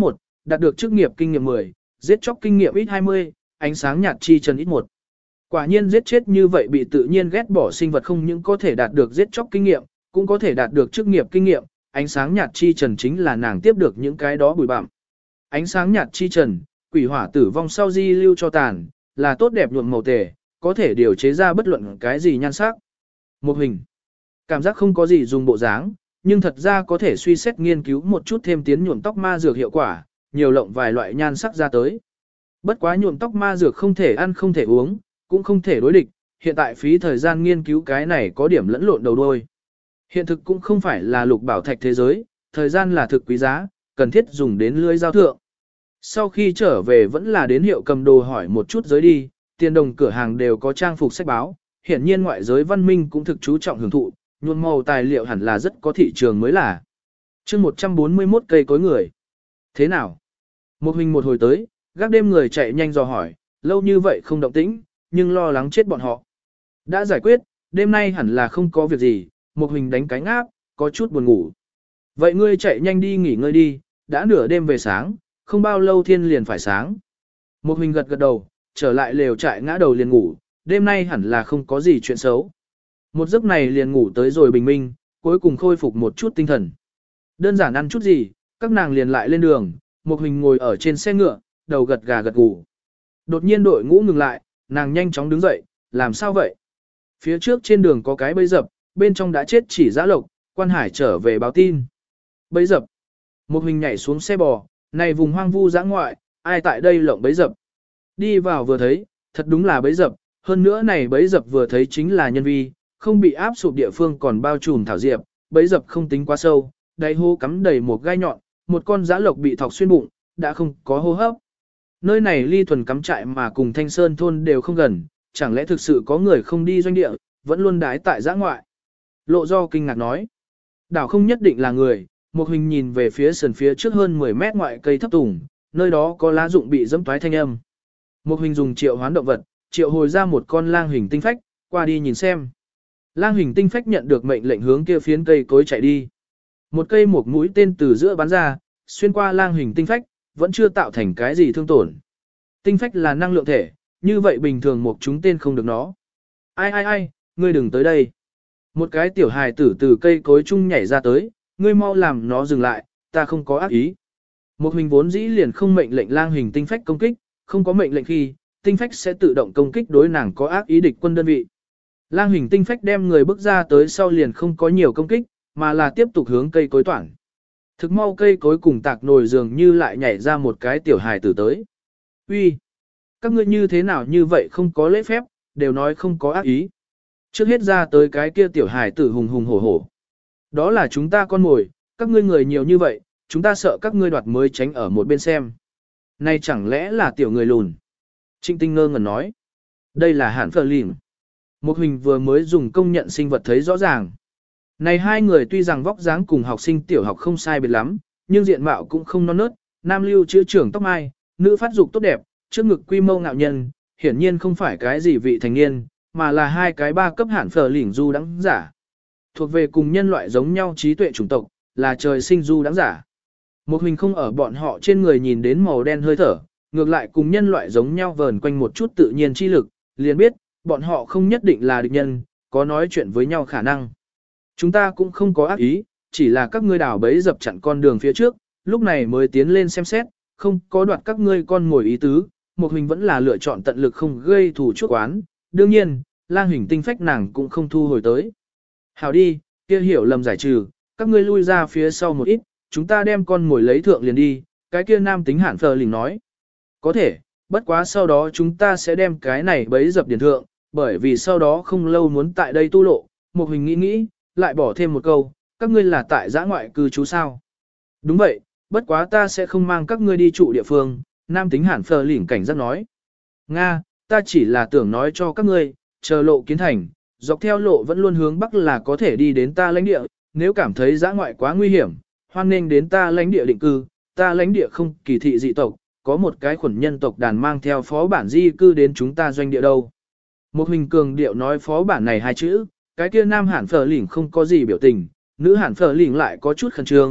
A: đạt được chức nghiệp kinh nghiệm mười, giết chóc kinh nghiệm ít hai mươi, ánh sáng nhạt chi trần ít một. Quả nhiên giết chết như vậy bị tự nhiên ghét bỏ sinh vật không những có thể đạt được giết chóc kinh nghiệm, cũng có thể đạt được chức nghiệp kinh nghiệm, ánh sáng nhạt chi trần chính là nàng tiếp được những cái đó bụi bặm. Ánh sáng nhạt chi trần, quỷ hỏa tử vong sau di lưu cho tàn, là tốt đẹp nhuộm màu tề, có thể điều chế ra bất luận cái gì nhan sắc. Một hình, cảm giác không có gì dùng bộ dáng, nhưng thật ra có thể suy xét nghiên cứu một chút thêm tiến nhuộm tóc ma dược hiệu quả, nhiều lộng vài loại nhan sắc ra tới. Bất quá nhuộm tóc ma dược không thể ăn không thể uống, cũng không thể đối địch, hiện tại phí thời gian nghiên cứu cái này có điểm lẫn lộn đầu đuôi. Hiện thực cũng không phải là lục bảo thạch thế giới, thời gian là thực quý giá, cần thiết dùng đến lưới giao thượng. Sau khi trở về vẫn là đến hiệu cầm đồ hỏi một chút giới đi, tiền đồng cửa hàng đều có trang phục sách báo, hiển nhiên ngoại giới văn minh cũng thực chú trọng hưởng thụ, nhuộm màu tài liệu hẳn là rất có thị trường mới là. chương một trăm bốn mươi mốt cây cối người. Thế nào? Một hình một hồi tới, gác đêm người chạy nhanh dò hỏi, lâu như vậy không động tĩnh, nhưng lo lắng chết bọn họ. Đã giải quyết, đêm nay hẳn là không có việc gì, một hình đánh cánh áp, có chút buồn ngủ. Vậy ngươi chạy nhanh đi nghỉ ngơi đi, đã nửa đêm về sáng, không bao lâu thiên liền phải sáng. Một hình gật gật đầu, trở lại lều trại ngã đầu liền ngủ, đêm nay hẳn là không có gì chuyện xấu. Một giấc này liền ngủ tới rồi bình minh, cuối cùng khôi phục một chút tinh thần. Đơn giản ăn chút gì, các nàng liền lại lên đường, một hình ngồi ở trên xe ngựa, đầu gật gà gật gù. Đột nhiên đội ngũ ngừng lại, nàng nhanh chóng đứng dậy, làm sao vậy? Phía trước trên đường có cái bẫy dập, bên trong đã chết chỉ giã lộc, quan hải trở về báo tin. Bẫy dập. Một hình nhảy xuống xe bò, này vùng hoang vu dã ngoại, ai tại đây lộng bẫy dập. Đi vào vừa thấy, thật đúng là bẫy dập, hơn nữa này bẫy dập vừa thấy chính là nhân vi, không bị áp sụp địa phương còn bao trùm thảo diệp, bẫy dập không tính quá sâu, đáy hô cắm đầy một gai nhọn, một con giã lộc bị thọc xuyên bụng, đã không có hô hấp. Nơi này ly thuần cắm trại mà cùng Thanh Sơn thôn đều không gần, chẳng lẽ thực sự có người không đi doanh địa, vẫn luôn đái tại giã ngoại. Lộ do kinh ngạc nói, đảo không nhất định là người, một hình nhìn về phía sườn phía trước hơn mười mét ngoại cây thấp tùng, nơi đó có lá rụng bị dẫm toái thanh âm. Một hình dùng triệu hoán động vật, triệu hồi ra một con lang hình tinh phách, qua đi nhìn xem. Lang hình tinh phách nhận được mệnh lệnh hướng kia phiến cây cối chạy đi. Một cây một mũi tên từ giữa bắn ra, xuyên qua lang hình tinh phách, vẫn chưa tạo thành cái gì thương tổn. Tinh phách là năng lượng thể, như vậy bình thường một chúng tên không được nó. Ai ai ai, ngươi đừng tới đây. Một cái tiểu hài tử từ cây cối chung nhảy ra tới, ngươi mau làm nó dừng lại, ta không có ác ý. Một hình vốn dĩ liền không mệnh lệnh lang hình tinh phách công kích, không có mệnh lệnh khi, tinh phách sẽ tự động công kích đối nàng có ác ý địch quân đơn vị. Lang hình tinh phách đem người bước ra tới sau liền không có nhiều công kích, mà là tiếp tục hướng cây cối toản. Thực mau cây cối cùng tạc nồi dường như lại nhảy ra một cái tiểu hài tử tới. Uy, các ngươi như thế nào như vậy không có lễ phép, đều nói không có ác ý. Trước hết ra tới cái kia tiểu hài tử hùng hùng hổ hổ. Đó là chúng ta con mồi, các ngươi người nhiều như vậy, chúng ta sợ các ngươi đoạt mới tránh ở một bên xem. Này chẳng lẽ là tiểu người lùn? Trinh Tinh ngơ ngẩn nói. Đây là Hàn Phở Lìm. Một hình vừa mới dùng công nhận sinh vật thấy rõ ràng. Này hai người tuy rằng vóc dáng cùng học sinh tiểu học không sai biệt lắm, nhưng diện mạo cũng không non nớt, nam lưu chữa trưởng tóc mai, nữ phát dục tốt đẹp, trước ngực quy mô ngạo nhân, hiển nhiên không phải cái gì vị thành niên, mà là hai cái ba cấp Hàn Phở Lìm du đắng giả. Thuộc về cùng nhân loại giống nhau trí tuệ chủng tộc, là trời sinh du đắng giả. Một hình không ở bọn họ trên người nhìn đến màu đen hơi thở, ngược lại cùng nhân loại giống nhau vờn quanh một chút tự nhiên chi lực, liền biết, bọn họ không nhất định là địch nhân, có nói chuyện với nhau khả năng. Chúng ta cũng không có ác ý, chỉ là các ngươi đảo bấy dập chặn con đường phía trước, lúc này mới tiến lên xem xét, không có đoạt các ngươi con ngồi ý tứ, một hình vẫn là lựa chọn tận lực không gây thù chuốc oán, đương nhiên, lang hình tinh phách nàng cũng không thu hồi tới. Hảo đi, kia hiểu lầm giải trừ, các ngươi lui ra phía sau một ít, chúng ta đem con ngồi lấy thượng liền đi, cái kia nam tính Hàn Phở Lìm nói. Có thể, bất quá sau đó chúng ta sẽ đem cái này bấy dập điển thượng, bởi vì sau đó không lâu muốn tại đây tu lộ, một hình nghĩ nghĩ, lại bỏ thêm một câu, các ngươi là tại giã ngoại cư trú sao? Đúng vậy, bất quá ta sẽ không mang các ngươi đi trụ địa phương, nam tính Hàn Phở Lìm cảnh giác nói. Nga, ta chỉ là tưởng nói cho các ngươi, chờ lộ kiến thành, dọc theo lộ vẫn luôn hướng bắc là có thể đi đến ta lãnh địa, nếu cảm thấy giã ngoại quá nguy hiểm, hoan nên đến ta lãnh địa định cư, ta lãnh địa không kỳ thị dị tộc, có một cái khuẩn nhân tộc đàn mang theo phó bản di cư đến chúng ta doanh địa đâu. Một hình cường điệu nói phó bản này hai chữ, cái kia nam Hàn Phở Lìm không có gì biểu tình, nữ Hàn Phở Lìm lại có chút khẩn trương,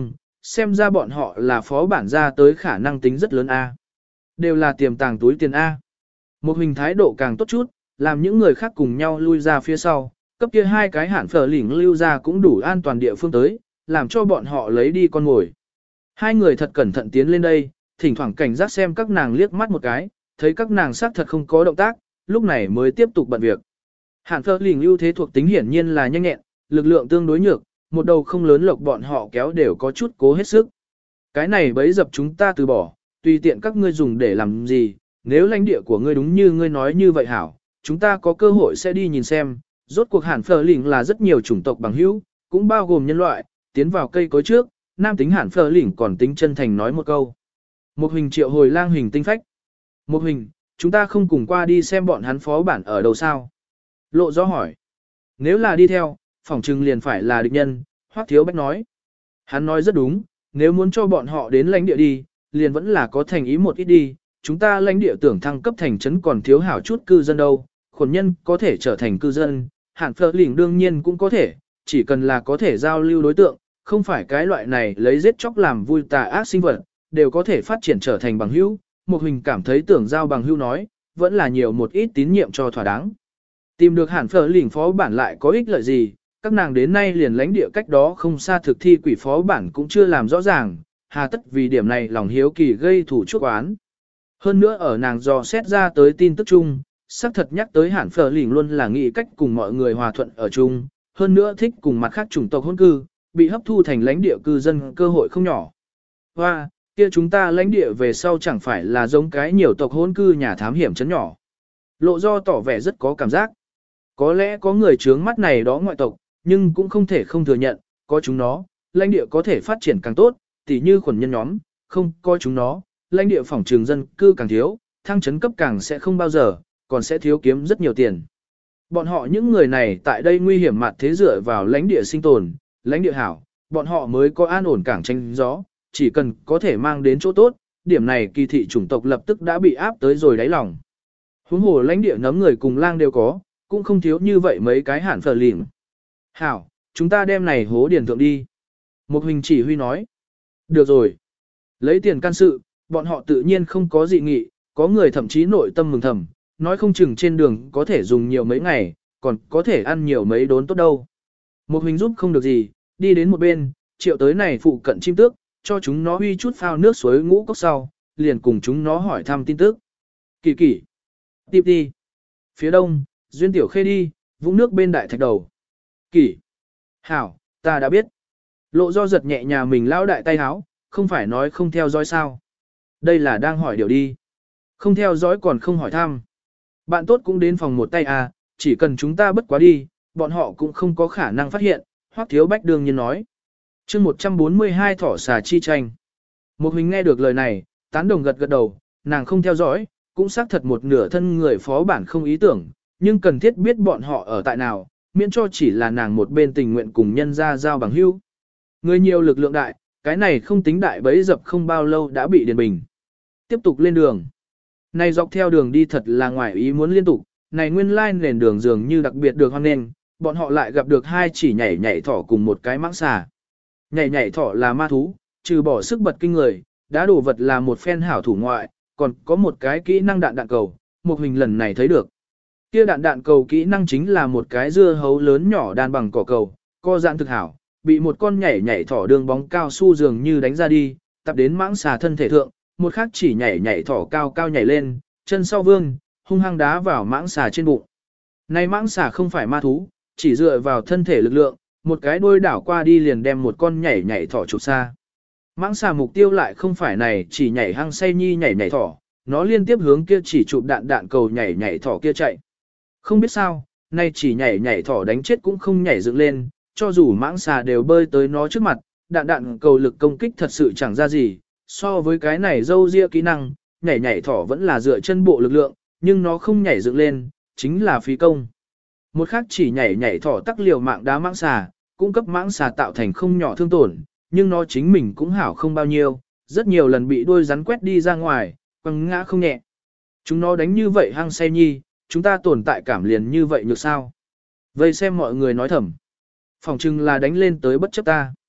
A: xem ra bọn họ là phó bản ra tới khả năng tính rất lớn A. Đều là tiềm tàng túi tiền A. Một hình thái độ càng tốt chút, làm những người khác cùng nhau lui ra phía sau, cấp kia hai cái hạn phở lỉnh lưu ra cũng đủ an toàn địa phương tới, làm cho bọn họ lấy đi con ngồi. Hai người thật cẩn thận tiến lên đây, thỉnh thoảng cảnh giác xem các nàng liếc mắt một cái, thấy các nàng xác thật không có động tác, lúc này mới tiếp tục bận việc. Hạn phở lỉnh lưu thế thuộc tính hiển nhiên là nhanh nhẹn, lực lượng tương đối nhược, một đầu không lớn lộc bọn họ kéo đều có chút cố hết sức. Cái này bấy dập chúng ta từ bỏ, tùy tiện các ngươi dùng để làm gì, nếu lãnh địa của ngươi đúng như ngươi nói như vậy hảo, chúng ta có cơ hội sẽ đi nhìn xem, rốt cuộc hàn phở lỉnh là rất nhiều chủng tộc bằng hữu, cũng bao gồm nhân loại, tiến vào cây cối trước, nam tính hàn phở lỉnh còn tính chân thành nói một câu. Một hình triệu hồi lang hình tinh phách. Một hình, chúng ta không cùng qua đi xem bọn hắn phó bản ở đâu sao? Lộ do hỏi. Nếu là đi theo, phỏng trừng liền phải là địch nhân, Hoắc Thiếu Bách nói. Hắn nói rất đúng, nếu muốn cho bọn họ đến lãnh địa đi, liền vẫn là có thành ý một ít đi, chúng ta lãnh địa tưởng thăng cấp thành trấn còn thiếu hảo chút cư dân đâu, khuẩn nhân có thể trở thành cư dân, hạn phở lỉnh đương nhiên cũng có thể, chỉ cần là có thể giao lưu đối tượng, không phải cái loại này lấy giết chóc làm vui tà ác sinh vật, đều có thể phát triển trở thành bằng hữu. Một hình cảm thấy tưởng giao bằng hữu nói, vẫn là nhiều một ít tín nhiệm cho thỏa đáng. Tìm được hạn phở lỉnh phó bản lại có ích lợi gì, các nàng đến nay liền lãnh địa cách đó không xa thực thi quỷ phó bản cũng chưa làm rõ ràng, hà tất vì điểm này lòng hiếu kỳ gây thủ chuốc oán. Hơn nữa ở nàng dò xét ra tới tin tức chung, xác thật nhắc tới hạn phở lỉnh luôn là nghĩ cách cùng mọi người hòa thuận ở chung, hơn nữa thích cùng mặt khác chủng tộc hôn cư, bị hấp thu thành lãnh địa cư dân cơ hội không nhỏ. Hoa, kia chúng ta lãnh địa về sau chẳng phải là giống cái nhiều tộc hôn cư nhà thám hiểm chấn nhỏ. Lộ do tỏ vẻ rất có cảm giác. Có lẽ có người trướng mắt này đó ngoại tộc, nhưng cũng không thể không thừa nhận, có chúng nó, lãnh địa có thể phát triển càng tốt, tỉ như khuẩn nhân nhóm, không có chúng nó, lãnh địa phòng trường dân cư càng thiếu, thăng chấn cấp càng sẽ không bao giờ, còn sẽ thiếu kiếm rất nhiều tiền. Bọn họ những người này tại đây nguy hiểm mặt thế dựa vào lãnh địa sinh tồn, lãnh địa hảo, bọn họ mới có an ổn cảng tranh gió, chỉ cần có thể mang đến chỗ tốt, điểm này kỳ thị chủng tộc lập tức đã bị áp tới rồi đáy lòng. Huống hồ lãnh địa nấm người cùng lang đều có, cũng không thiếu như vậy mấy cái hạn phở lỉnh. Hảo, chúng ta đem này hố điền thượng đi. Một hình chỉ huy nói. Được rồi. Lấy tiền can sự, bọn họ tự nhiên không có dị nghị, có người thậm chí nội tâm mừng thầm, nói không chừng trên đường có thể dùng nhiều mấy ngày, còn có thể ăn nhiều mấy đốn tốt đâu. Một hình giúp không được gì, đi đến một bên, triệu tới này phụ cận chim tước, cho chúng nó huy chút phao nước suối ngũ cốc sau, liền cùng chúng nó hỏi thăm tin tức. Kỳ kỳ. Tiếp đi. Phía đông, Duyên Tiểu Khê đi, vũng nước bên đại thạch đầu. Kỳ. Hảo, ta đã biết. Lộ do giật nhẹ nhà mình lão đại tay háo, không phải nói không theo dõi sao. Đây là đang hỏi điều đi. Không theo dõi còn không hỏi thăm. Bạn tốt cũng đến phòng một tay à, chỉ cần chúng ta bất quá đi, bọn họ cũng không có khả năng phát hiện, Hoắc Thiếu Bách đương nhiên nói. chương một trăm bốn mươi hai thỏ xà chi tranh. Một hình nghe được lời này, tán đồng gật gật đầu, nàng không theo dõi, cũng xác thật một nửa thân người phó bản không ý tưởng, nhưng cần thiết biết bọn họ ở tại nào, miễn cho chỉ là nàng một bên tình nguyện cùng nhân ra giao bằng hữu. Người nhiều lực lượng đại, cái này không tính đại bấy dập không bao lâu đã bị điền bình. Tiếp tục lên đường. Này dọc theo đường đi thật là ngoài ý muốn liên tục, này nguyên lai nền đường dường như đặc biệt được hoan nghênh, bọn họ lại gặp được hai chỉ nhảy nhảy thỏ cùng một cái mãng xà. Nhảy nhảy thỏ là ma thú, trừ bỏ sức bật kinh người, đá đồ vật là một phen hảo thủ ngoại, còn có một cái kỹ năng đạn đạn cầu, một hình lần này thấy được. Kia đạn đạn cầu kỹ năng chính là một cái dưa hấu lớn nhỏ đan bằng cỏ cầu, co giãn thực hảo, bị một con nhảy nhảy thỏ đường bóng cao su dường như đánh ra đi, tập đến mãng xà thân thể thượng, một khác chỉ nhảy nhảy thỏ cao cao nhảy lên, chân sau vương, hung hăng đá vào mãng xà trên bụng. Này mãng xà không phải ma thú, chỉ dựa vào thân thể lực lượng, một cái đôi đảo qua đi liền đem một con nhảy nhảy thỏ chụp xa. Mãng xà mục tiêu lại không phải này chỉ nhảy hăng say nhi nhảy nhảy thỏ, nó liên tiếp hướng kia chỉ chụp đạn đạn cầu nhảy nhảy thỏ kia chạy. Không biết sao, nay chỉ nhảy nhảy thỏ đánh chết cũng không nhảy dựng lên, cho dù mãng xà đều bơi tới nó trước mặt, đạn đạn cầu lực công kích thật sự chẳng ra gì, so với cái này dâu ria kỹ năng, nhảy nhảy thỏ vẫn là dựa chân bộ lực lượng, nhưng nó không nhảy dựng lên, chính là phí công. Một khác chỉ nhảy nhảy thỏ tắc liều mạng đá mãng xà, cung cấp mãng xà tạo thành không nhỏ thương tổn, nhưng nó chính mình cũng hảo không bao nhiêu, rất nhiều lần bị đuôi rắn quét đi ra ngoài, quăng ngã không nhẹ. Chúng nó đánh như vậy hăng say nhi, chúng ta tồn tại cảm liền như vậy nhược sao. Vây xem mọi người nói thầm. Phòng chừng là đánh lên tới bất chấp ta.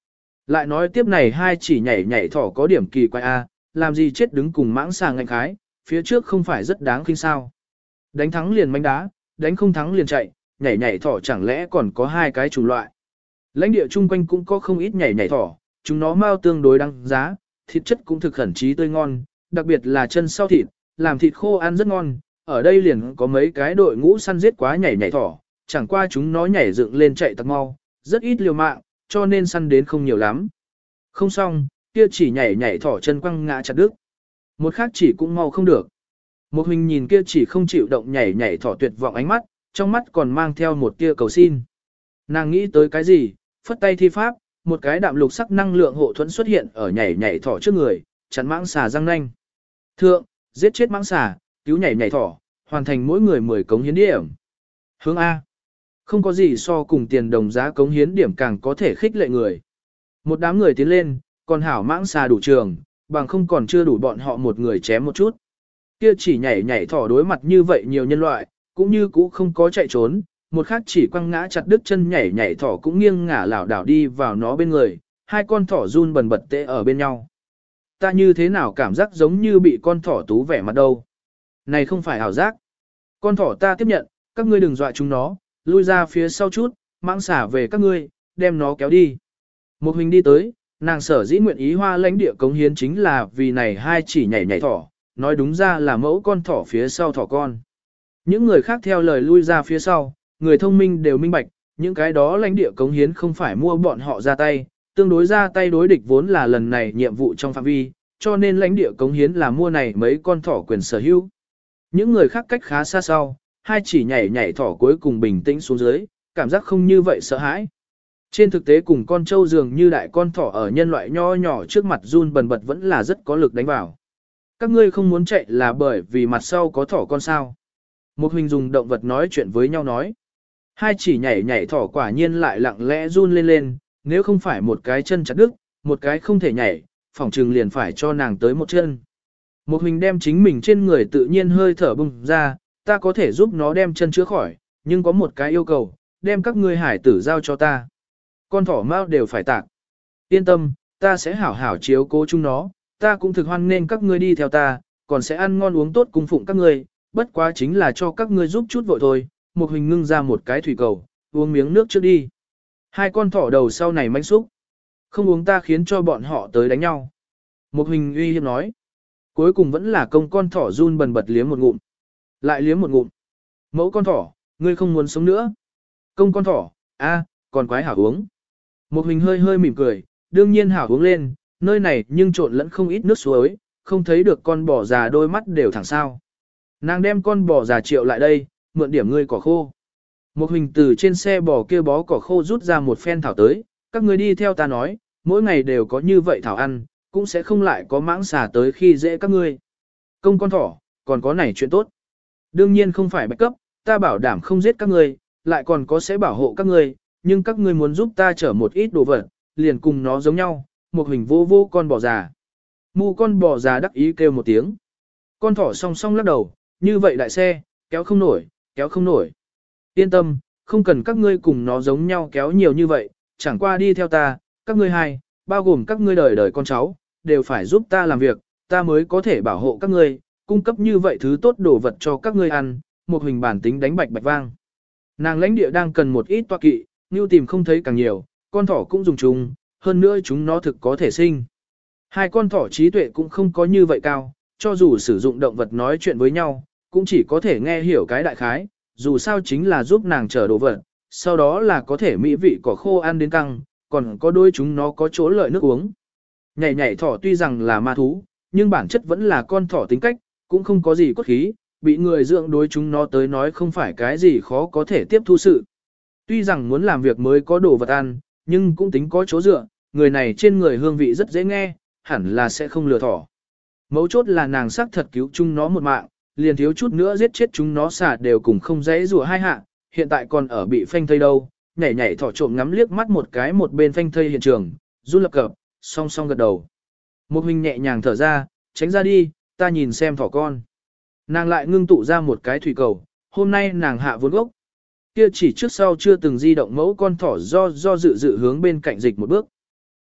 A: Lại nói tiếp này hai chỉ nhảy nhảy thỏ có điểm kỳ quái a, làm gì chết đứng cùng mãng xà ngạnh khái, phía trước không phải rất đáng khinh sao. Đánh thắng liền mánh đá, đánh không thắng liền chạy, nhảy nhảy thỏ chẳng lẽ còn có hai cái chủng loại. Lãnh địa chung quanh cũng có không ít nhảy nhảy thỏ, chúng nó mau tương đối đăng giá, thịt chất cũng thực khẩn trí tươi ngon, đặc biệt là chân sau thịt, làm thịt khô ăn rất ngon. Ở đây liền có mấy cái đội ngũ săn giết quá nhảy nhảy thỏ, chẳng qua chúng nó nhảy dựng lên chạy tặc mau, rất ít liều mạng, cho nên săn đến không nhiều lắm. Không xong, kia chỉ nhảy nhảy thỏ chân quăng ngã chặt đứt. Một khác chỉ cũng mau không được. Một hình nhìn kia chỉ không chịu động nhảy nhảy thỏ tuyệt vọng ánh mắt, trong mắt còn mang theo một tia cầu xin. Nàng nghĩ tới cái gì, phất tay thi pháp, một cái đạm lục sắc năng lượng hộ thuẫn xuất hiện ở nhảy nhảy thỏ trước người, chắn mãng xà răng nanh. Thượng, giết chết mãng xà, cứu nhảy nhảy thỏ, hoàn thành mỗi người mười cống hiến điểm. Hướng A. Không có gì so cùng tiền đồng giá cống hiến điểm càng có thể khích lệ người. Một đám người tiến lên, còn hảo mãng xà đủ trường, bằng không còn chưa đủ bọn họ một người chém một chút. Kia chỉ nhảy nhảy thỏ đối mặt như vậy nhiều nhân loại, cũng như cũ không có chạy trốn, một khác chỉ quăng ngã chặt đứt chân nhảy nhảy thỏ cũng nghiêng ngả lảo đảo đi vào nó bên người, hai con thỏ run bần bật tê ở bên nhau. Ta như thế nào cảm giác giống như bị con thỏ tú vẻ mặt đâu. Này không phải ảo giác. Con thỏ ta tiếp nhận, các ngươi đừng dọa chúng nó, lui ra phía sau chút, mãng xả về các ngươi, đem nó kéo đi. Một hình đi tới, nàng sở dĩ nguyện ý hoa lãnh địa cống hiến chính là vì này hai chỉ nhảy nhảy thỏ, nói đúng ra là mẫu con thỏ phía sau thỏ con. Những người khác theo lời lui ra phía sau, người thông minh đều minh bạch, những cái đó lãnh địa cống hiến không phải mua bọn họ ra tay, tương đối ra tay đối địch vốn là lần này nhiệm vụ trong phạm vi, cho nên lãnh địa cống hiến là mua này mấy con thỏ quyền sở hữu. Những người khác cách khá xa sau, hai chỉ nhảy nhảy thỏ cuối cùng bình tĩnh xuống dưới, cảm giác không như vậy sợ hãi. Trên thực tế cùng con trâu dường như đại con thỏ ở nhân loại nho nhỏ trước mặt run bần bật vẫn là rất có lực đánh vào. Các ngươi không muốn chạy là bởi vì mặt sau có thỏ con sao. Một hình dùng động vật nói chuyện với nhau nói. Hai chỉ nhảy nhảy thỏ quả nhiên lại lặng lẽ run lên lên, nếu không phải một cái chân chặt đứt, một cái không thể nhảy, phỏng trừng liền phải cho nàng tới một chân. Một hình đem chính mình trên người tự nhiên hơi thở bùng ra, ta có thể giúp nó đem chân chữa khỏi, nhưng có một cái yêu cầu, đem các ngươi hải tử giao cho ta. Con thỏ mao đều phải tạc. Yên tâm, ta sẽ hảo hảo chiếu cố chúng nó, ta cũng thực hoan nên các ngươi đi theo ta, còn sẽ ăn ngon uống tốt cung phụng các ngươi, bất quá chính là cho các ngươi giúp chút vội thôi. Một hình ngưng ra một cái thủy cầu, uống miếng nước trước đi. Hai con thỏ đầu sau này manh xúc. Không uống ta khiến cho bọn họ tới đánh nhau. Một hình uy hiếp nói. Cuối cùng vẫn là công con thỏ run bần bật liếm một ngụm. Lại liếm một ngụm. Mẫu con thỏ, ngươi không muốn sống nữa. Công con thỏ, a, còn quái hảo uống. Một hình hơi hơi mỉm cười, đương nhiên hảo uống lên, nơi này nhưng trộn lẫn không ít nước suối, không thấy được con bò già đôi mắt đều thẳng sao. Nàng đem con bò già triệu lại đây, mượn điểm ngươi cỏ khô. Một hình từ trên xe bò kia bó cỏ khô rút ra một phen thảo tới, các ngươi đi theo ta nói, mỗi ngày đều có như vậy thảo ăn, cũng sẽ không lại có mãng xà tới khi dễ các ngươi. Công con thỏ, còn có này chuyện tốt. Đương nhiên không phải bạch cấp, ta bảo đảm không giết các ngươi, lại còn có sẽ bảo hộ các ngươi, nhưng các ngươi muốn giúp ta chở một ít đồ vật, liền cùng nó giống nhau, một hình vô vô con bò già. Mu con bò già đắc ý kêu một tiếng. Con thỏ song song lắc đầu, như vậy đại xe, kéo không nổi, kéo không nổi. Yên tâm, không cần các ngươi cùng nó giống nhau kéo nhiều như vậy, chẳng qua đi theo ta, các ngươi hai, bao gồm các ngươi đời đời con cháu, đều phải giúp ta làm việc, ta mới có thể bảo hộ các ngươi, cung cấp như vậy thứ tốt đồ vật cho các ngươi ăn, một hình bản tính đánh bạch bạch vang. Nàng lãnh địa đang cần một ít toa kỵ, nhưng tìm không thấy càng nhiều, con thỏ cũng dùng chung, hơn nữa chúng nó thực có thể sinh. Hai con thỏ trí tuệ cũng không có như vậy cao, cho dù sử dụng động vật nói chuyện với nhau, cũng chỉ có thể nghe hiểu cái đại khái, dù sao chính là giúp nàng chở đồ vật, sau đó là có thể mỹ vị cỏ khô ăn đến căng, còn có đôi chúng nó có chỗ lợi nước uống. Nhảy nhảy thỏ tuy rằng là ma thú, nhưng bản chất vẫn là con thỏ tính cách, cũng không có gì cốt khí, bị người dưỡng đối chúng nó tới nói không phải cái gì khó có thể tiếp thu sự. Tuy rằng muốn làm việc mới có đồ vật ăn, nhưng cũng tính có chỗ dựa, người này trên người hương vị rất dễ nghe, hẳn là sẽ không lừa thỏ. Mấu chốt là nàng xác thật cứu chúng nó một mạng, liền thiếu chút nữa giết chết chúng nó xả đều cùng không dễ rùa hai hạ, hiện tại còn ở bị phanh thây đâu, nhảy nhảy thỏ trộm ngắm liếc mắt một cái một bên phanh thây hiện trường, run lập cập, song song gật đầu. Một hình nhẹ nhàng thở ra, tránh ra đi, ta nhìn xem thỏ con. Nàng lại ngưng tụ ra một cái thủy cầu, hôm nay nàng hạ vốn gốc. Kia chỉ trước sau chưa từng di động mẫu con thỏ do do dự dự hướng bên cạnh dịch một bước.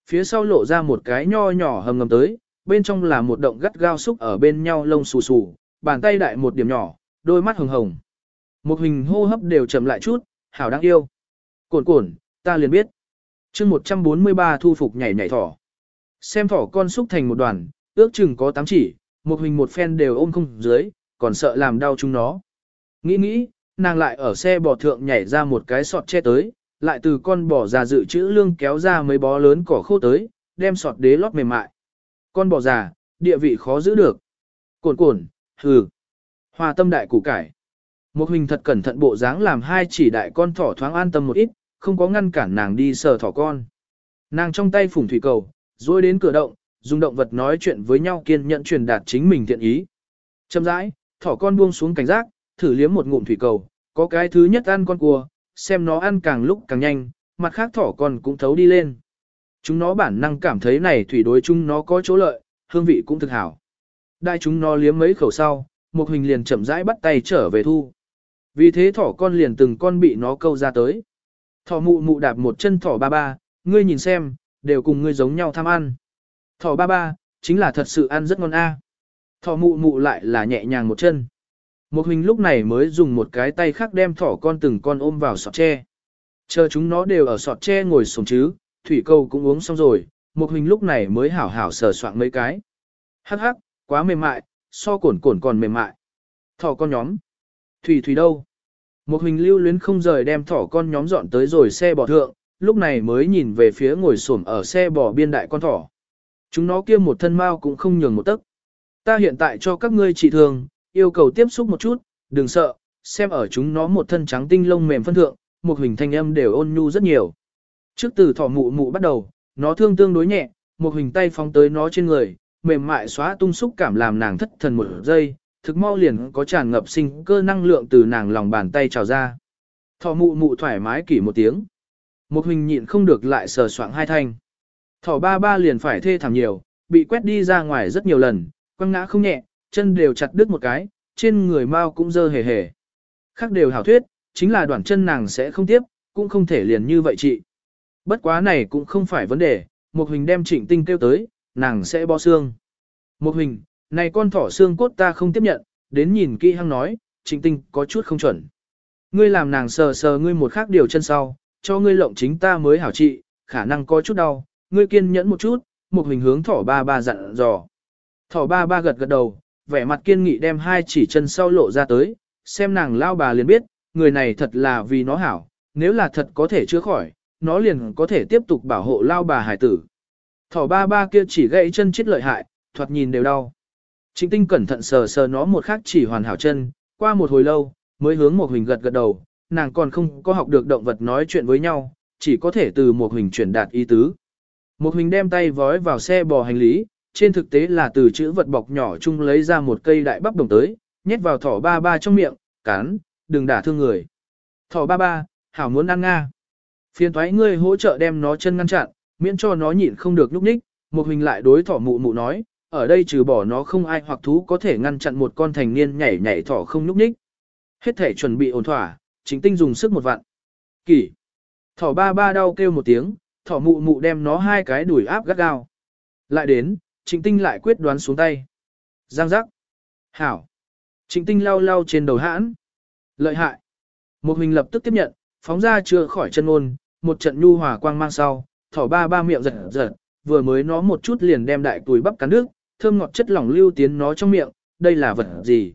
A: phía sau lộ ra một cái nho nhỏ hầm ngầm tới, bên trong là một động gắt gao xúc ở bên nhau lông xù xù, bàn tay đại một điểm nhỏ, đôi mắt hồng hồng. Một hình hô hấp đều chậm lại chút, hảo đáng yêu. Cồn cồn, ta liền biết. chương một trăm bốn mươi ba thu phục nhảy nhảy thỏ. Xem thỏ con xúc thành một đoàn, ước chừng có tám chỉ, một hình một phen đều ôm không dưới, còn sợ làm đau chúng nó. Nghĩ nghĩ, nàng lại ở xe bò thượng nhảy ra một cái sọt che tới, lại từ con bò già dự trữ lương kéo ra mấy bó lớn cỏ khô tới, đem sọt đế lót mềm mại. Con bò già, địa vị khó giữ được. Cồn cồn, hừ. Hòa tâm đại củ cải. Một hình thật cẩn thận bộ dáng làm hai chỉ đại con thỏ thoáng an tâm một ít, không có ngăn cản nàng đi sờ thỏ con. Nàng trong tay phủng thủy cầu, rồi đến cửa động, dùng động vật nói chuyện với nhau kiên nhẫn truyền đạt chính mình thiện ý. Chậm rãi, thỏ con buông xuống cảnh giác, thử liếm một ngụm thủy cầu, có cái thứ nhất ăn con cua, xem nó ăn càng lúc càng nhanh, mặt khác thỏ con cũng thấu đi lên. Chúng nó bản năng cảm thấy này thủy đối chúng nó có chỗ lợi, hương vị cũng thực hảo. Đại chúng nó liếm mấy khẩu sau, một hình liền chậm rãi bắt tay trở về thu. Vì thế thỏ con liền từng con bị nó câu ra tới. Thỏ mụ mụ đạp một chân thỏ ba ba, ngươi nhìn xem, đều cùng ngươi giống nhau tham ăn. Thỏ ba ba, chính là thật sự ăn rất ngon a. Thỏ mụ mụ lại là nhẹ nhàng một chân. Một hình lúc này mới dùng một cái tay khác đem thỏ con từng con ôm vào sọt tre. Chờ chúng nó đều ở sọt tre ngồi sống chứ, thủy câu cũng uống xong rồi, một hình lúc này mới hảo hảo sờ soạn mấy cái. Hắc hắc, quá mềm mại, so cồn cồn còn mềm mại. Thỏ con nhóm. Thủy thủy đâu? Một hình lưu luyến không rời đem thỏ con nhóm dọn tới rồi xe bò thượng, lúc này mới nhìn về phía ngồi xổm ở xe bò biên đại con thỏ. Chúng nó kia một thân mao cũng không nhường một tấc. Ta hiện tại cho các ngươi trị thương, yêu cầu tiếp xúc một chút, đừng sợ, xem ở chúng nó một thân trắng tinh lông mềm phân thượng, một hình thanh âm đều ôn nhu rất nhiều. Trước từ thỏ mụ mụ bắt đầu, nó thương tương đối nhẹ, một hình tay phóng tới nó trên người, mềm mại xóa tung xúc cảm làm nàng thất thần một giây, thực mau liền có tràn ngập sinh cơ năng lượng từ nàng lòng bàn tay trào ra. Thỏ mụ mụ thoải mái kỷ một tiếng. Một hình nhịn không được lại sờ soạng hai thanh. Thỏ ba ba liền phải thê thảm nhiều, bị quét đi ra ngoài rất nhiều lần, quăng ngã không nhẹ, chân đều chặt đứt một cái, trên người mau cũng dơ hề hề. Khác đều hảo thuyết, chính là đoạn chân nàng sẽ không tiếp, cũng không thể liền như vậy chị. Bất quá này cũng không phải vấn đề, một hình đem Trịnh Tinh kêu tới, nàng sẽ bo xương. Một hình, này con thỏ xương cốt ta không tiếp nhận, đến nhìn kỹ hăng nói, Trịnh Tinh có chút không chuẩn. Ngươi làm nàng sờ sờ ngươi một khác điều chân sau, cho ngươi lộng chính ta mới hảo trị, khả năng có chút đau, ngươi kiên nhẫn một chút, một hình hướng thỏ ba ba dặn dò. Thỏ ba ba gật gật đầu, vẻ mặt kiên nghị đem hai chỉ chân sau lộ ra tới, xem nàng lao bà liền biết, người này thật là vì nó hảo, nếu là thật có thể chữa khỏi, nó liền có thể tiếp tục bảo hộ lao bà hải tử. Thỏ ba ba kia chỉ gãy chân chết lợi hại, thoạt nhìn đều đau. Trịnh Tinh cẩn thận sờ sờ nó một khắc chỉ hoàn hảo chân, qua một hồi lâu, mới hướng một hình gật gật đầu, nàng còn không có học được động vật nói chuyện với nhau, chỉ có thể từ một hình truyền đạt ý tứ. Một hình đem tay vói vào xe bò hành lý, trên thực tế là từ chữ vật bọc nhỏ chung lấy ra một cây đại bắp đồng tới, nhét vào thỏ ba ba trong miệng, cắn, đừng đả thương người. Thỏ ba ba, hảo muốn ăn nga. Phiền thoái ngươi hỗ trợ đem nó chân ngăn chặn, miễn cho nó nhịn không được nhúc nhích. Một hình lại đối thỏ mụ mụ nói, ở đây trừ bỏ nó không ai hoặc thú có thể ngăn chặn một con thành niên nhảy nhảy thỏ không nhúc nhích. Hết thể chuẩn bị ổn thỏa, Chính Tinh dùng sức một vặn. Kỷ. Thỏ ba ba đau kêu một tiếng, thỏ mụ mụ đem nó hai cái đuổi áp gắt gao. Lại đến, Trịnh Tinh lại quyết đoán xuống tay. Giang giác. Hảo. Trịnh Tinh lau lau trên đầu hãn. Lợi hại. Một hình lập tức tiếp nhận, phóng ra chưa khỏi chân ôn, một trận nhu hòa quang mang sau, thỏ ba ba miệng giật giật, vừa mới nó một chút liền đem đại túi bắp cắn nước, thơm ngọt chất lỏng lưu tiến nó trong miệng, đây là vật gì?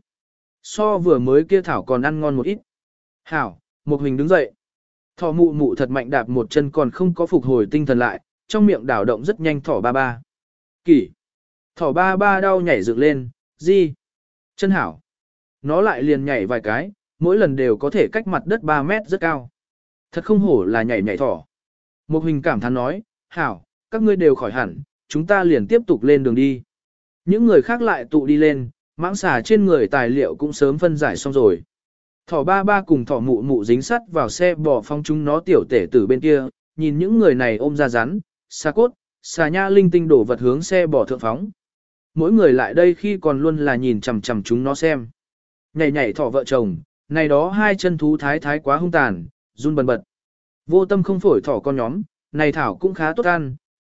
A: So vừa mới kia thảo còn ăn ngon một ít. Hảo, một hình đứng dậy. Thỏ mụ mụ thật mạnh đạp một chân còn không có phục hồi tinh thần lại, trong miệng đảo động rất nhanh thỏ ba ba. Kỷ. Thỏ ba ba đau nhảy dựng lên, gì? Chân hảo. Nó lại liền nhảy vài cái, mỗi lần đều có thể cách mặt đất ba mét rất cao. Thật không hổ là nhảy nhảy thỏ. Một hình cảm thán nói, hảo, các ngươi đều khỏi hẳn, chúng ta liền tiếp tục lên đường đi. Những người khác lại tụ đi lên, mãng xà trên người tài liệu cũng sớm phân giải xong rồi. Thỏ ba ba cùng thỏ mụ mụ dính sắt vào xe bò phong chúng nó tiểu tể từ bên kia, nhìn những người này ôm ra rắn, xà cốt, xà nha linh tinh đổ vật hướng xe bò thượng phóng. Mỗi người lại đây khi còn luôn là nhìn chằm chằm chúng nó xem. Nhảy nhảy thỏ vợ chồng, này đó hai chân thú thái thái quá hung tàn, run bần bật. Vô tâm không phổi thỏ con nhóm, này thảo cũng khá tốt ăn,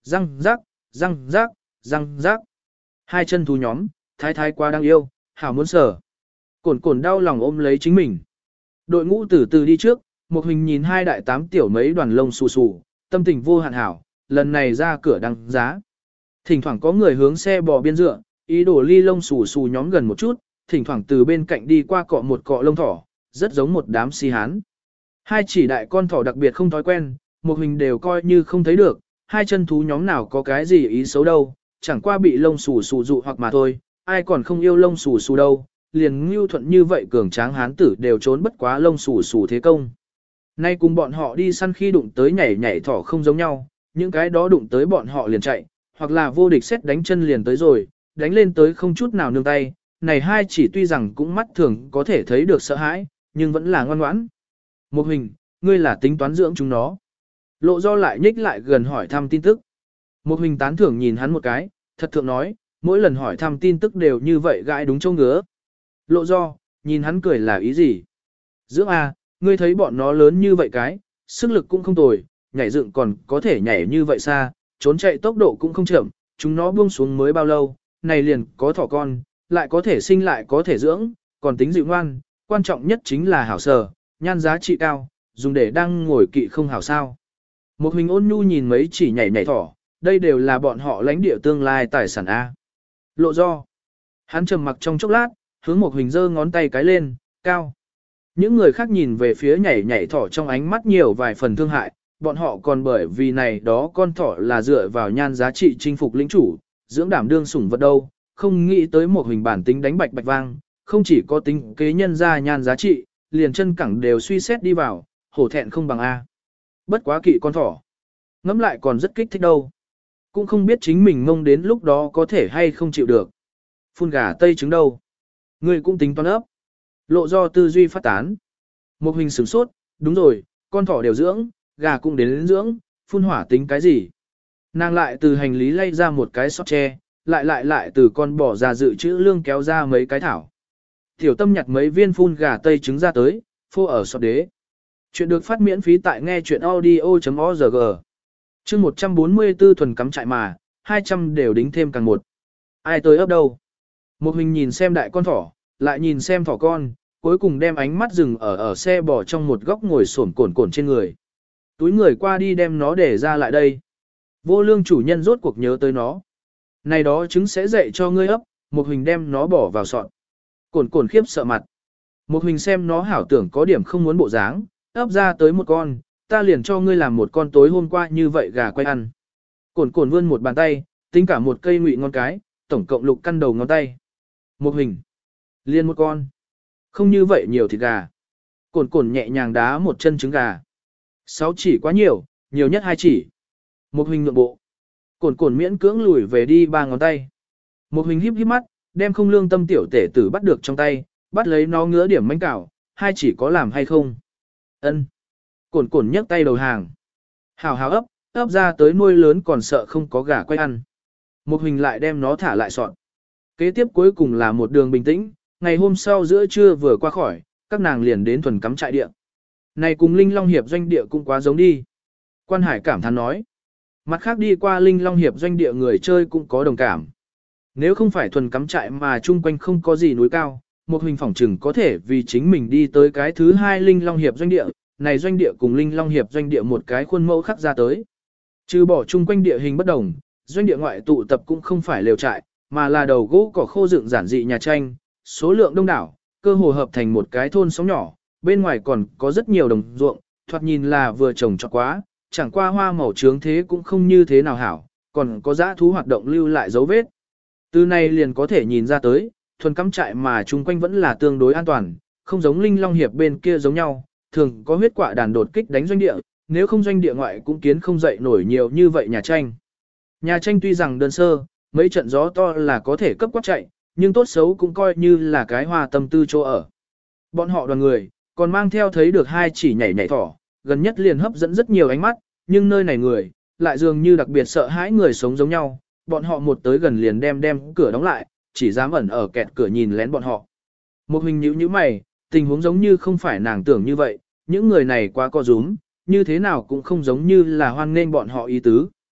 A: Răng rác, răng rác, răng rác. Hai chân thú nhóm, thái thái quá đáng yêu, hảo muốn sở. Cồn cồn đau lòng ôm lấy chính mình. Đội ngũ từ từ đi trước, một hình nhìn hai đại tám tiểu mấy đoàn lông xù xù, tâm tình vô hạn hảo, lần này ra cửa đăng giá. Thỉnh thoảng có người hướng xe bò biên dựa, ý đồ ly lông xù xù nhóm gần một chút, thỉnh thoảng từ bên cạnh đi qua cọ một cọ lông thỏ, rất giống một đám si hán. Hai chỉ đại con thỏ đặc biệt không thói quen, một hình đều coi như không thấy được, hai chân thú nhóm nào có cái gì ý xấu đâu, chẳng qua bị lông xù xù dụ hoặc mà thôi, ai còn không yêu lông xù xù đâu, liền ngưu thuận như vậy cường tráng hán tử đều trốn bất quá lông xù xù thế công. Nay cùng bọn họ đi săn khi đụng tới nhảy nhảy thỏ không giống nhau, những cái đó đụng tới bọn họ liền chạy, hoặc là vô địch xét đánh chân liền tới rồi, đánh lên tới không chút nào nương tay, này hai chỉ tuy rằng cũng mắt thường có thể thấy được sợ hãi, nhưng vẫn là ngoan ngoãn. Một hình, ngươi là tính toán dưỡng chúng nó. Lộ do lại nhích lại gần hỏi thăm tin tức. Một hình tán thưởng nhìn hắn một cái, thật thượng nói, mỗi lần hỏi thăm tin tức đều như vậy gãi đúng châu ngứa. Lộ do, nhìn hắn cười là ý gì? Dưỡng A, ngươi thấy bọn nó lớn như vậy cái, sức lực cũng không tồi, nhảy dựng còn có thể nhảy như vậy xa, trốn chạy tốc độ cũng không chậm, chúng nó buông xuống mới bao lâu, này liền có thỏ con, lại có thể sinh lại có thể dưỡng, còn tính dịu ngoan, quan trọng nhất chính là hảo sở, nhan giá trị cao, dùng để đăng ngồi kỵ không hảo sao. Một hình ôn nhu nhìn mấy chỉ nhảy nhảy thỏ, đây đều là bọn họ lãnh địa tương lai tài sản A. Lộ do. Hắn trầm mặc trong chốc lát, hướng một hình giơ ngón tay cái lên, cao. Những người khác nhìn về phía nhảy nhảy thỏ trong ánh mắt nhiều vài phần thương hại, bọn họ còn bởi vì này đó con thỏ là dựa vào nhan giá trị chinh phục lĩnh chủ, dưỡng đảm đương sủng vật đâu, không nghĩ tới một hình bản tính đánh bạch bạch vang, không chỉ có tính kế nhân ra nhan giá trị, liền chân cẳng đều suy xét đi vào, hổ thẹn không bằng A. Bất quá kỵ con thỏ. Ngẫm lại còn rất kích thích đâu. Cũng không biết chính mình mông đến lúc đó có thể hay không chịu được. Phun gà tây trứng đâu. Người cũng tính toán ấp. Lộ do tư duy phát tán. Một hình sửng sốt, đúng rồi, con thỏ đều dưỡng, gà cũng đến, đến dưỡng, phun hỏa tính cái gì. Nàng lại từ hành lý lay ra một cái sọt tre, lại lại lại từ con bò ra dự trữ lương kéo ra mấy cái thảo. Tiểu tâm nhặt mấy viên phun gà tây trứng ra tới, phô ở sọt đế. Chuyện được phát miễn phí tại nghe chuyện audio.org. Chương một trăm bốn mươi tư thuần cắm trại mà, hai trăm đều đính thêm càng một. Ai tới ấp đâu? Một hình nhìn xem đại con thỏ, lại nhìn xem thỏ con, cuối cùng đem ánh mắt dừng ở ở xe bò trong một góc ngồi xổm cồn cồn trên người. Túi người qua đi đem nó để ra lại đây. Vô lương chủ nhân rốt cuộc nhớ tới nó. Này đó trứng sẽ dạy cho ngươi ấp, một hình đem nó bỏ vào sọt. Cồn cồn khiếp sợ mặt. Một hình xem nó hảo tưởng có điểm không muốn bộ dáng, ấp ra tới một con, ta liền cho ngươi làm một con tối hôm qua như vậy gà quay ăn. Cồn cồn vươn một bàn tay, tính cả một cây ngụy ngón cái, tổng cộng lục căn đầu ngón tay. Một hình. Liên một con. Không như vậy nhiều thịt gà. Cồn cồn nhẹ nhàng đá một chân trứng gà. Sáu chỉ quá nhiều, nhiều nhất hai chỉ. Một hình nhượng bộ. Cồn cồn miễn cưỡng lùi về đi ba ngón tay. Một hình híp híp mắt, đem không lương tâm tiểu tể tử bắt được trong tay, bắt lấy nó ngứa điểm manh cảo, hai chỉ có làm hay không. Ân. Cồn cồn nhấc tay đầu hàng. Hào hào ấp, ấp ra tới nuôi lớn còn sợ không có gà quay ăn. Một hình lại đem nó thả lại sọt. Kế tiếp cuối cùng là một đường bình tĩnh, ngày hôm sau giữa trưa vừa qua khỏi, các nàng liền đến thuần cắm trại địa. Này cùng Linh Long Hiệp doanh địa cũng quá giống đi. Quan Hải cảm thán nói. Mặt khác đi qua Linh Long Hiệp doanh địa người chơi cũng có đồng cảm. Nếu không phải thuần cắm trại mà chung quanh không có gì núi cao, một hình phỏng trừng có thể vì chính mình đi tới cái thứ hai Linh Long Hiệp doanh địa, này doanh địa cùng Linh Long Hiệp doanh địa một cái khuôn mẫu khắc ra tới. Trừ bỏ chung quanh địa hình bất đồng, doanh địa ngoại tụ tập cũng không phải lều trại, mà là đầu gỗ cỏ khô dựng giản dị nhà tranh, số lượng đông đảo, cơ hồ hợp thành một cái thôn xóm nhỏ, bên ngoài còn có rất nhiều đồng ruộng, thoạt nhìn là vừa trồng trọt quá, chẳng qua hoa màu trướng thế cũng không như thế nào hảo, còn có dã thú hoạt động lưu lại dấu vết. Từ này liền có thể nhìn ra tới, thuần cắm trại mà chung quanh vẫn là tương đối an toàn, không giống Linh Long Hiệp bên kia giống nhau, thường có huyết quả đàn đột kích đánh doanh địa, nếu không doanh địa ngoại cũng kiến không dậy nổi nhiều như vậy nhà tranh. Nhà tranh tuy rằng đơn sơ, mấy trận gió to là có thể cấp quát chạy, nhưng tốt xấu cũng coi như là cái hoa tâm tư chỗ ở. Bọn họ đoàn người, còn mang theo thấy được hai chỉ nhảy nhảy thỏ, gần nhất liền hấp dẫn rất nhiều ánh mắt, nhưng nơi này người, lại dường như đặc biệt sợ hãi người sống giống nhau, bọn họ một tới gần liền đem đem cửa đóng lại, chỉ dám ẩn ở kẹt cửa nhìn lén bọn họ. Một hình nhíu nhíu mày, tình huống giống như không phải nàng tưởng như vậy, những người này quá co rúm, như thế nào cũng không giống như là hoan nghênh bọn họ ý tứ.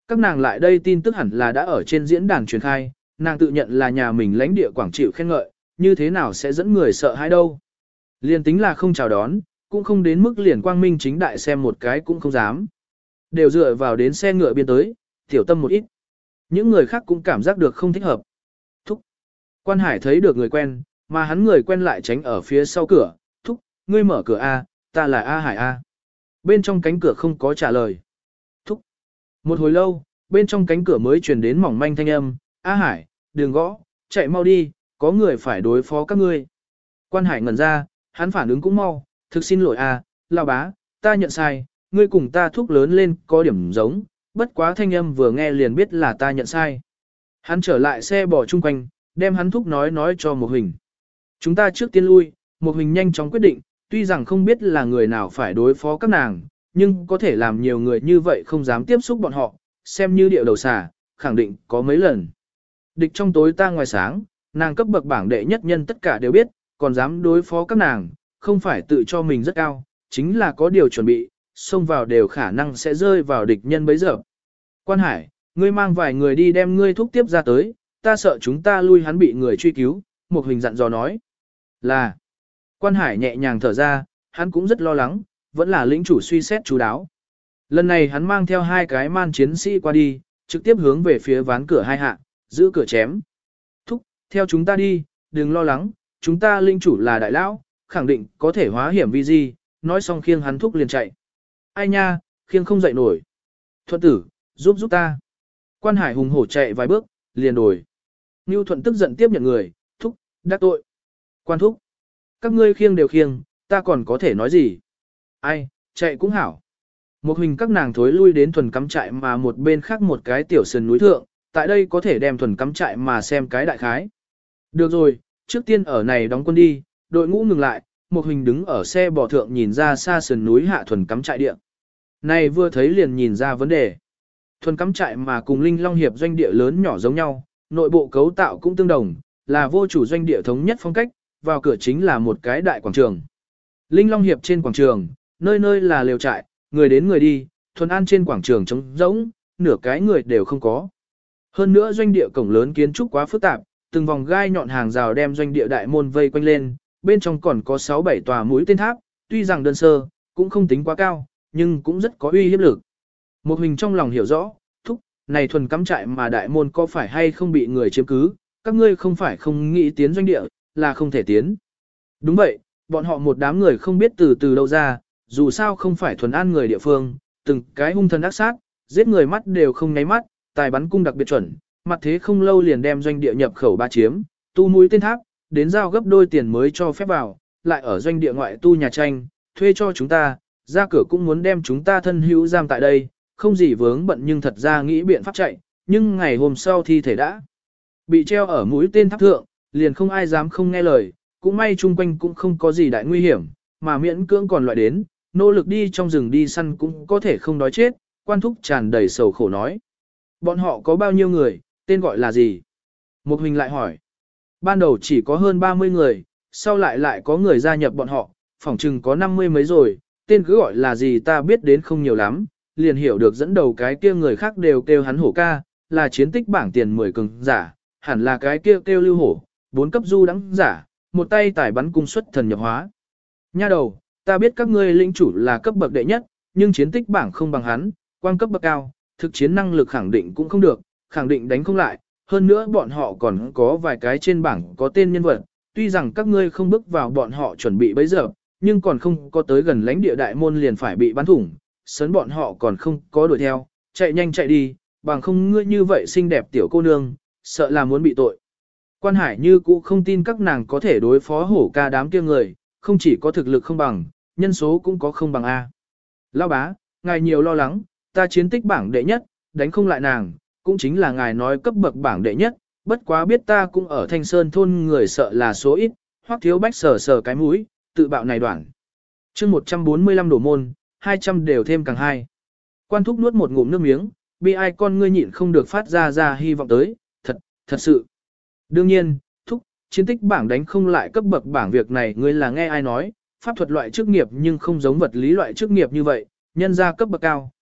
A: Các nàng lại đây tin tức hẳn là đã ở trên diễn đàn truyền khai, nàng tự nhận là nhà mình lãnh địa quảng chịu khen ngợi, như thế nào sẽ dẫn người sợ hãi đâu. Liền tính là không chào đón, cũng không đến mức liền quang minh chính đại xem một cái cũng không dám. Đều dựa vào đến xe ngựa biên tới, tiểu tâm một ít. Những người khác cũng cảm giác được không thích hợp. Thúc. Quan Hải thấy được người quen, mà hắn người quen lại tránh ở phía sau cửa. Thúc, ngươi mở cửa A, ta là A Hải A. Bên trong cánh cửa không có trả lời. Thúc. Một hồi lâu, bên trong cánh cửa mới truyền đến mỏng manh thanh âm. A Hải, đừng gõ, chạy mau đi, có người phải đối phó các ngươi. Quan Hải ngẩn ra, hắn phản ứng cũng mau. Thực xin lỗi A, lão bá, ta nhận sai, ngươi cùng ta thúc lớn lên có điểm giống, bất quá thanh âm vừa nghe liền biết là ta nhận sai. Hắn trở lại xe bỏ chung quanh, đem hắn thúc nói nói cho một hình. Chúng ta trước tiên lui, một hình nhanh chóng quyết định, tuy rằng không biết là người nào phải đối phó các nàng, nhưng có thể làm nhiều người như vậy không dám tiếp xúc bọn họ, xem như điệu đầu xà, khẳng định có mấy lần. Địch trong tối ta ngoài sáng, nàng cấp bậc bảng đệ nhất nhân tất cả đều biết, còn dám đối phó các nàng, không phải tự cho mình rất cao, chính là có điều chuẩn bị, xông vào đều khả năng sẽ rơi vào địch nhân bấy giờ. Quan Hải, ngươi mang vài người đi đem ngươi thúc tiếp ra tới, ta sợ chúng ta lui hắn bị người truy cứu, một hình dặn dò nói. Là, Quan Hải nhẹ nhàng thở ra, hắn cũng rất lo lắng, vẫn là lĩnh chủ suy xét chú đáo. Lần này hắn mang theo hai cái man chiến sĩ qua đi, trực tiếp hướng về phía ván cửa hai hạ, giữ cửa chém. Thúc, theo chúng ta đi, đừng lo lắng, chúng ta lĩnh chủ là đại lão, khẳng định có thể hóa hiểm vi di, nói xong khiêng hắn thúc liền chạy. Ai nha, khiêng không dậy nổi. Thuận tử, giúp giúp ta. Quan Hải hùng hổ chạy vài bước, liền đổi. Ngưu Thuận tức giận tiếp nhận người, thúc, đắc tội. Quan thúc, các ngươi khiêng đều khiêng, ta còn có thể nói gì? Ai, chạy cũng hảo. Một hình các nàng thối lui đến thuần cắm trại mà một bên khác một cái tiểu sườn núi thượng, tại đây có thể đem thuần cắm trại mà xem cái đại khái. Được rồi, trước tiên ở này đóng quân đi, đội ngũ ngừng lại, một hình đứng ở xe bò thượng nhìn ra xa sườn núi hạ thuần cắm trại địa. Này vừa thấy liền nhìn ra vấn đề. Thuần cắm trại mà cùng Linh Long Hiệp doanh địa lớn nhỏ giống nhau, nội bộ cấu tạo cũng tương đồng, là vô chủ doanh địa thống nhất phong cách, vào cửa chính là một cái đại quảng trường. Linh Long Hiệp trên quảng trường, nơi nơi là lều trại, người đến người đi, thuần an trên quảng trường trống rỗng, nửa cái người đều không có. Hơn nữa doanh địa cổng lớn kiến trúc quá phức tạp, từng vòng gai nhọn hàng rào đem doanh địa đại môn vây quanh lên, bên trong còn có sáu bảy tòa mũi tên tháp, tuy rằng đơn sơ, cũng không tính quá cao, nhưng cũng rất có uy hiếp lực. Một hình trong lòng hiểu rõ, thúc, này thuần cắm trại mà đại môn có phải hay không bị người chiếm cứ, các ngươi không phải không nghĩ tiến doanh địa, là không thể tiến. Đúng vậy, bọn họ một đám người không biết từ từ đâu ra, dù sao không phải thuần an người địa phương, từng cái hung thần ác sát, giết người mắt đều không nháy mắt, tài bắn cung đặc biệt chuẩn, mặt thế không lâu liền đem doanh địa nhập khẩu ba chiếm, tu mũi tên tháp, đến giao gấp đôi tiền mới cho phép vào, lại ở doanh địa ngoại tu nhà tranh, thuê cho chúng ta, ra cửa cũng muốn đem chúng ta thân hữu giam tại đây, không gì vướng bận nhưng thật ra nghĩ biện pháp chạy, nhưng ngày hôm sau thi thể đã bị treo ở mũi tên tháp thượng, liền không ai dám không nghe lời, cũng may chung quanh cũng không có gì đại nguy hiểm, mà miễn cưỡng còn loại đến, nỗ lực đi trong rừng đi săn cũng có thể không đói chết, quan thúc tràn đầy sầu khổ nói. Bọn họ có bao nhiêu người, tên gọi là gì? Một hình lại hỏi. Ban đầu chỉ có hơn ba mươi người, sau lại lại có người gia nhập bọn họ, phỏng chừng có năm mươi mấy rồi, tên cứ gọi là gì ta biết đến không nhiều lắm, liền hiểu được dẫn đầu cái kia người khác đều kêu hắn hổ ca, là chiến tích bảng tiền mười cường giả, hẳn là cái kia kêu lưu hổ, bốn cấp du đẳng giả, một tay tải bắn cung xuất thần nhập hóa. Nha đầu, ta biết các ngươi lĩnh chủ là cấp bậc đệ nhất, nhưng chiến tích bảng không bằng hắn, quan cấp bậc cao, thực chiến năng lực khẳng định cũng không được, khẳng định đánh không lại, hơn nữa bọn họ còn có vài cái trên bảng có tên nhân vật, tuy rằng các ngươi không bước vào bọn họ chuẩn bị bấy giờ, nhưng còn không có tới gần lãnh địa đại môn liền phải bị bắn thủng, sớn bọn họ còn không có đuổi theo, chạy nhanh chạy đi, bằng không ngươi như vậy xinh đẹp tiểu cô nương, sợ là muốn bị tội. Quan Hải như cũ không tin các nàng có thể đối phó hổ ca đám kia người, không chỉ có thực lực không bằng, nhân số cũng có không bằng A. Lão bá, ngài nhiều lo lắng, ta chiến tích bảng đệ nhất, đánh không lại nàng, cũng chính là ngài nói cấp bậc bảng đệ nhất, bất quá biết ta cũng ở Thanh Sơn thôn người sợ là số ít, Hoắc Thiếu Bách sờ sờ cái mũi, tự bạo này đoạn. chương một trăm bốn mươi lăm đổ môn, hai trăm đều thêm càng hai. Quan thúc nuốt một ngụm nước miếng, bi ai con ngươi nhịn không được phát ra ra hy vọng tới, thật, thật sự. Đương nhiên, thúc, chiến tích bảng đánh không lại cấp bậc bảng việc này ngươi là nghe ai nói, pháp thuật loại chức nghiệp nhưng không giống vật lý loại chức nghiệp như vậy, nhân ra cấp bậc cao,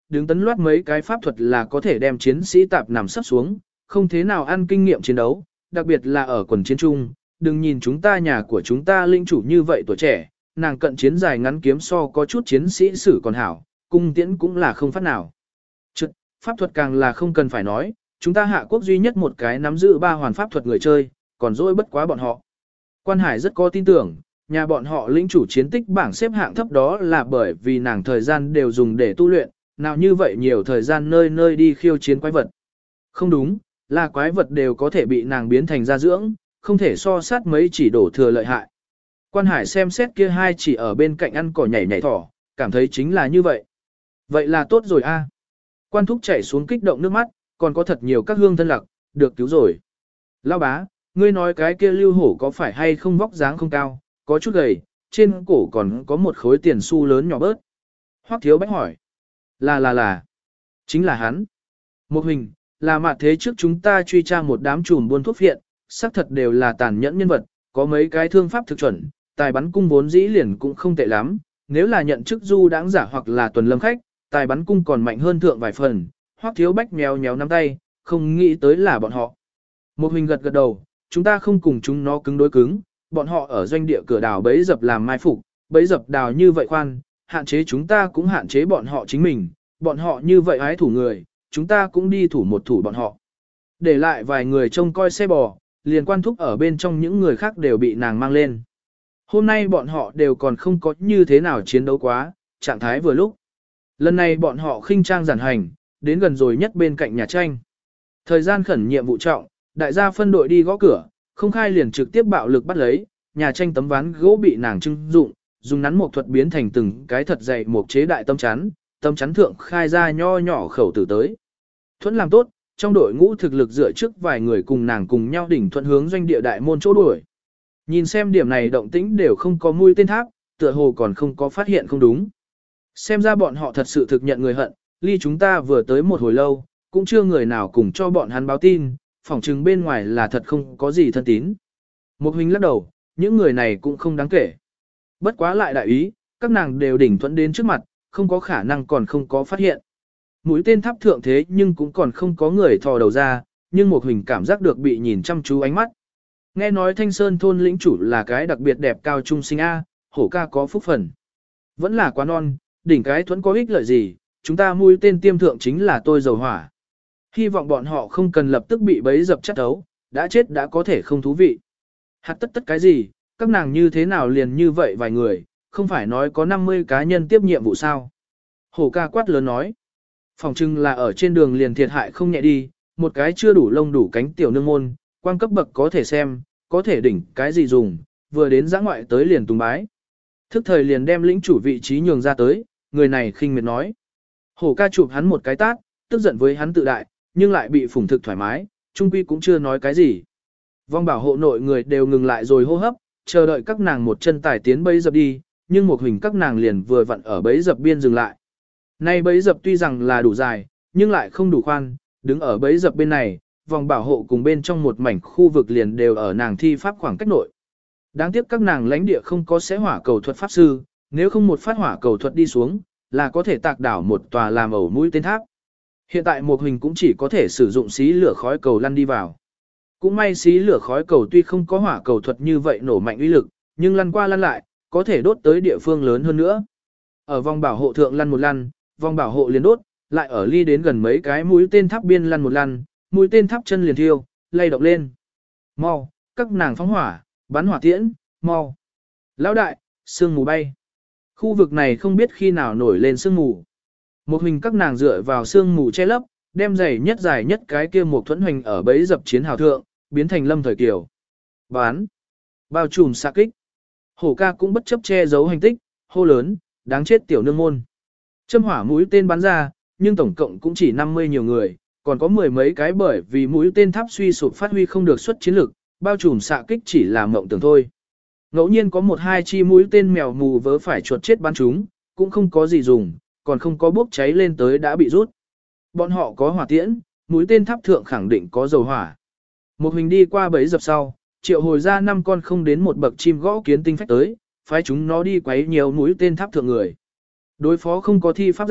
A: đứng tấn loát mấy cái pháp thuật là có thể đem chiến sĩ tạp nằm sắp xuống, không thế nào ăn kinh nghiệm chiến đấu, đặc biệt là ở quần chiến trung, đừng nhìn chúng ta nhà của chúng ta linh chủ như vậy tuổi trẻ, nàng cận chiến dài ngắn kiếm so có chút chiến sĩ sử còn hảo, cung tiễn cũng là không phát nào. Trực, pháp thuật càng là không cần phải nói, chúng ta hạ quốc duy nhất một cái nắm giữ ba hoàn pháp thuật người chơi, còn dỗi bất quá bọn họ. Quan Hải rất có tin tưởng, nhà bọn họ lĩnh chủ chiến tích bảng xếp hạng thấp đó là bởi vì nàng thời gian đều dùng để tu luyện, nào như vậy nhiều thời gian nơi nơi đi khiêu chiến quái vật. Không đúng, là quái vật đều có thể bị nàng biến thành gia dưỡng, không thể so sát mấy chỉ đổ thừa lợi hại. Quan Hải xem xét kia hai chỉ ở bên cạnh ăn cỏ nhảy nhảy thỏ, cảm thấy chính là như vậy. Vậy là tốt rồi a. Quan Thúc chảy xuống kích động nước mắt, còn có thật nhiều các hương thân lạc, được cứu rồi. Lão bá, ngươi nói cái kia lưu hổ có phải hay không vóc dáng không cao, có chút gầy, trên cổ còn có một khối tiền xu lớn nhỏ bớt. Hoắc Thiếu Bách hỏi. Là là là. Chính là hắn. Một hình, là mặt thế trước chúng ta truy tra một đám trùm buôn thuốc viện, xác thật đều là tàn nhẫn nhân vật, có mấy cái thương pháp thực chuẩn, tài bắn cung vốn dĩ liền cũng không tệ lắm, nếu là nhận chức du đãng giả hoặc là tuần lâm khách, tài bắn cung còn mạnh hơn thượng vài phần. Hoắc Thiếu Bách méo méo nắm tay, không nghĩ tới là bọn họ. Một hình gật gật đầu, chúng ta không cùng chúng nó cứng đối cứng, bọn họ ở doanh địa cửa đào bấy dập làm mai phục, bấy dập đào như vậy khoan, hạn chế chúng ta cũng hạn chế bọn họ chính mình, bọn họ như vậy ái thủ người, chúng ta cũng đi thủ một thủ bọn họ. Để lại vài người trông coi xe bò, liền Quan Thúc ở bên trong những người khác đều bị nàng mang lên. Hôm nay bọn họ đều còn không có như thế nào chiến đấu quá, trạng thái vừa lúc. Lần này bọn họ khinh trang giản hành, đến gần rồi nhất bên cạnh nhà tranh. Thời gian khẩn nhiệm vụ trọng, đại gia phân đội đi gõ cửa, không khai liền trực tiếp bạo lực bắt lấy, nhà tranh tấm ván gỗ bị nàng trưng dụng, dùng nắn một thuật biến thành từng cái thật dày một chế đại tâm chắn, tâm chắn thượng khai ra nho nhỏ khẩu tử tới. Thuẫn làm tốt, trong đội ngũ thực lực dựa trước vài người cùng nàng cùng nhau đỉnh thuận hướng doanh địa đại môn chỗ đuổi. Nhìn xem điểm này động tĩnh đều không có mũi tên tháp, tựa hồ còn không có phát hiện không đúng. Xem ra bọn họ thật sự thực nhận người hận, ly chúng ta vừa tới một hồi lâu, cũng chưa người nào cùng cho bọn hắn báo tin, phỏng chừng bên ngoài là thật không có gì thân tín. Một huynh lắc đầu, những người này cũng không đáng kể. Bất quá lại đại ý, các nàng đều đỉnh thuận đến trước mặt, không có khả năng còn không có phát hiện. Mũi tên tháp thượng thế nhưng cũng còn không có người thò đầu ra, nhưng một huynh cảm giác được bị nhìn chăm chú ánh mắt. Nghe nói Thanh Sơn thôn lĩnh chủ là cái đặc biệt đẹp cao trung sinh A, hổ ca có phúc phần. Vẫn là quá non, đỉnh cái thuẫn có ích lợi gì, chúng ta mũi tên tiêm thượng chính là tôi dầu hỏa. Hy vọng bọn họ không cần lập tức bị bấy dập chắc thấu, đã chết đã có thể không thú vị. Hạt tất tất cái gì, các nàng như thế nào liền như vậy vài người, không phải nói có năm mươi cá nhân tiếp nhiệm vụ sao. Hổ ca quát lớn nói. Phòng trưng là ở trên đường liền thiệt hại không nhẹ đi, một cái chưa đủ lông đủ cánh tiểu nương môn, quan cấp bậc có thể xem, có thể đỉnh cái gì dùng, vừa đến giã ngoại tới liền tùng bái. Thức thời liền đem lĩnh chủ vị trí nhường ra tới, người này khinh miệt nói. Hổ ca chụp hắn một cái tát, tức giận với hắn tự đại, nhưng lại bị phủng thực thoải mái, trung quy cũng chưa nói cái gì. Vong bảo hộ nội người đều ngừng lại rồi hô hấp, chờ đợi các nàng một chân tải tiến bấy dập đi, nhưng một hình các nàng liền vừa vặn ở bấy dập biên dừng lại. Nay bấy dập tuy rằng là đủ dài, nhưng lại không đủ khoan, đứng ở bấy dập bên này, vòng bảo hộ cùng bên trong một mảnh khu vực liền đều ở nàng thi pháp khoảng cách nội. Đáng tiếc các nàng lãnh địa không có sẽ hỏa cầu thuật pháp sư, nếu không một phát hỏa cầu thuật đi xuống, là có thể tạc đảo một tòa làm ẩu mũi tên tháp. Hiện tại một hình cũng chỉ có thể sử dụng xí lửa khói cầu lăn đi vào. Cũng may xí lửa khói cầu tuy không có hỏa cầu thuật như vậy nổ mạnh uy lực, nhưng lăn qua lăn lại, có thể đốt tới địa phương lớn hơn nữa. Ở vòng bảo hộ thượng lăn một lăn, vòng bảo hộ liền đốt, lại ở ly đến gần mấy cái mũi tên tháp biên lăn một lăn, mũi tên tháp chân liền thiêu, lay động lên. Mau, các nàng phóng hỏa, bắn hỏa tiễn, mau. Lão đại, sương mù bay. Khu vực này không biết khi nào nổi lên sương mù. Một hình các nàng dựa vào sương mù che lấp, đem giày nhất dài nhất cái kia một thuẫn hoành ở bấy dập chiến hào thượng, biến thành lâm thời kiều. Bán. Bao trùm xạ kích. Hổ ca cũng bất chấp che giấu hành tích, hô lớn, đáng chết tiểu nương môn. Châm hỏa mũi tên bắn ra, nhưng tổng cộng cũng chỉ năm mươi nhiều người, còn có mười mấy cái bởi vì mũi tên tháp suy sụp phát huy không được xuất chiến lực, bao trùm xạ kích chỉ là mộng tưởng thôi. Ngẫu nhiên có một hai chi mũi tên mèo mù vớ phải chuột chết bắn chúng, cũng không có gì dùng, còn không có bốc cháy lên tới đã bị rút. Bọn họ có hỏa tiễn, mũi tên tháp thượng khẳng định có dầu hỏa. Một hình đi qua bấy dập sau, triệu hồi ra năm con không đến một bậc chim gõ kiến tinh phách tới, phái chúng nó đi quấy nhiều mũi tên tháp thượng người. Đối phó không có thi pháp giả,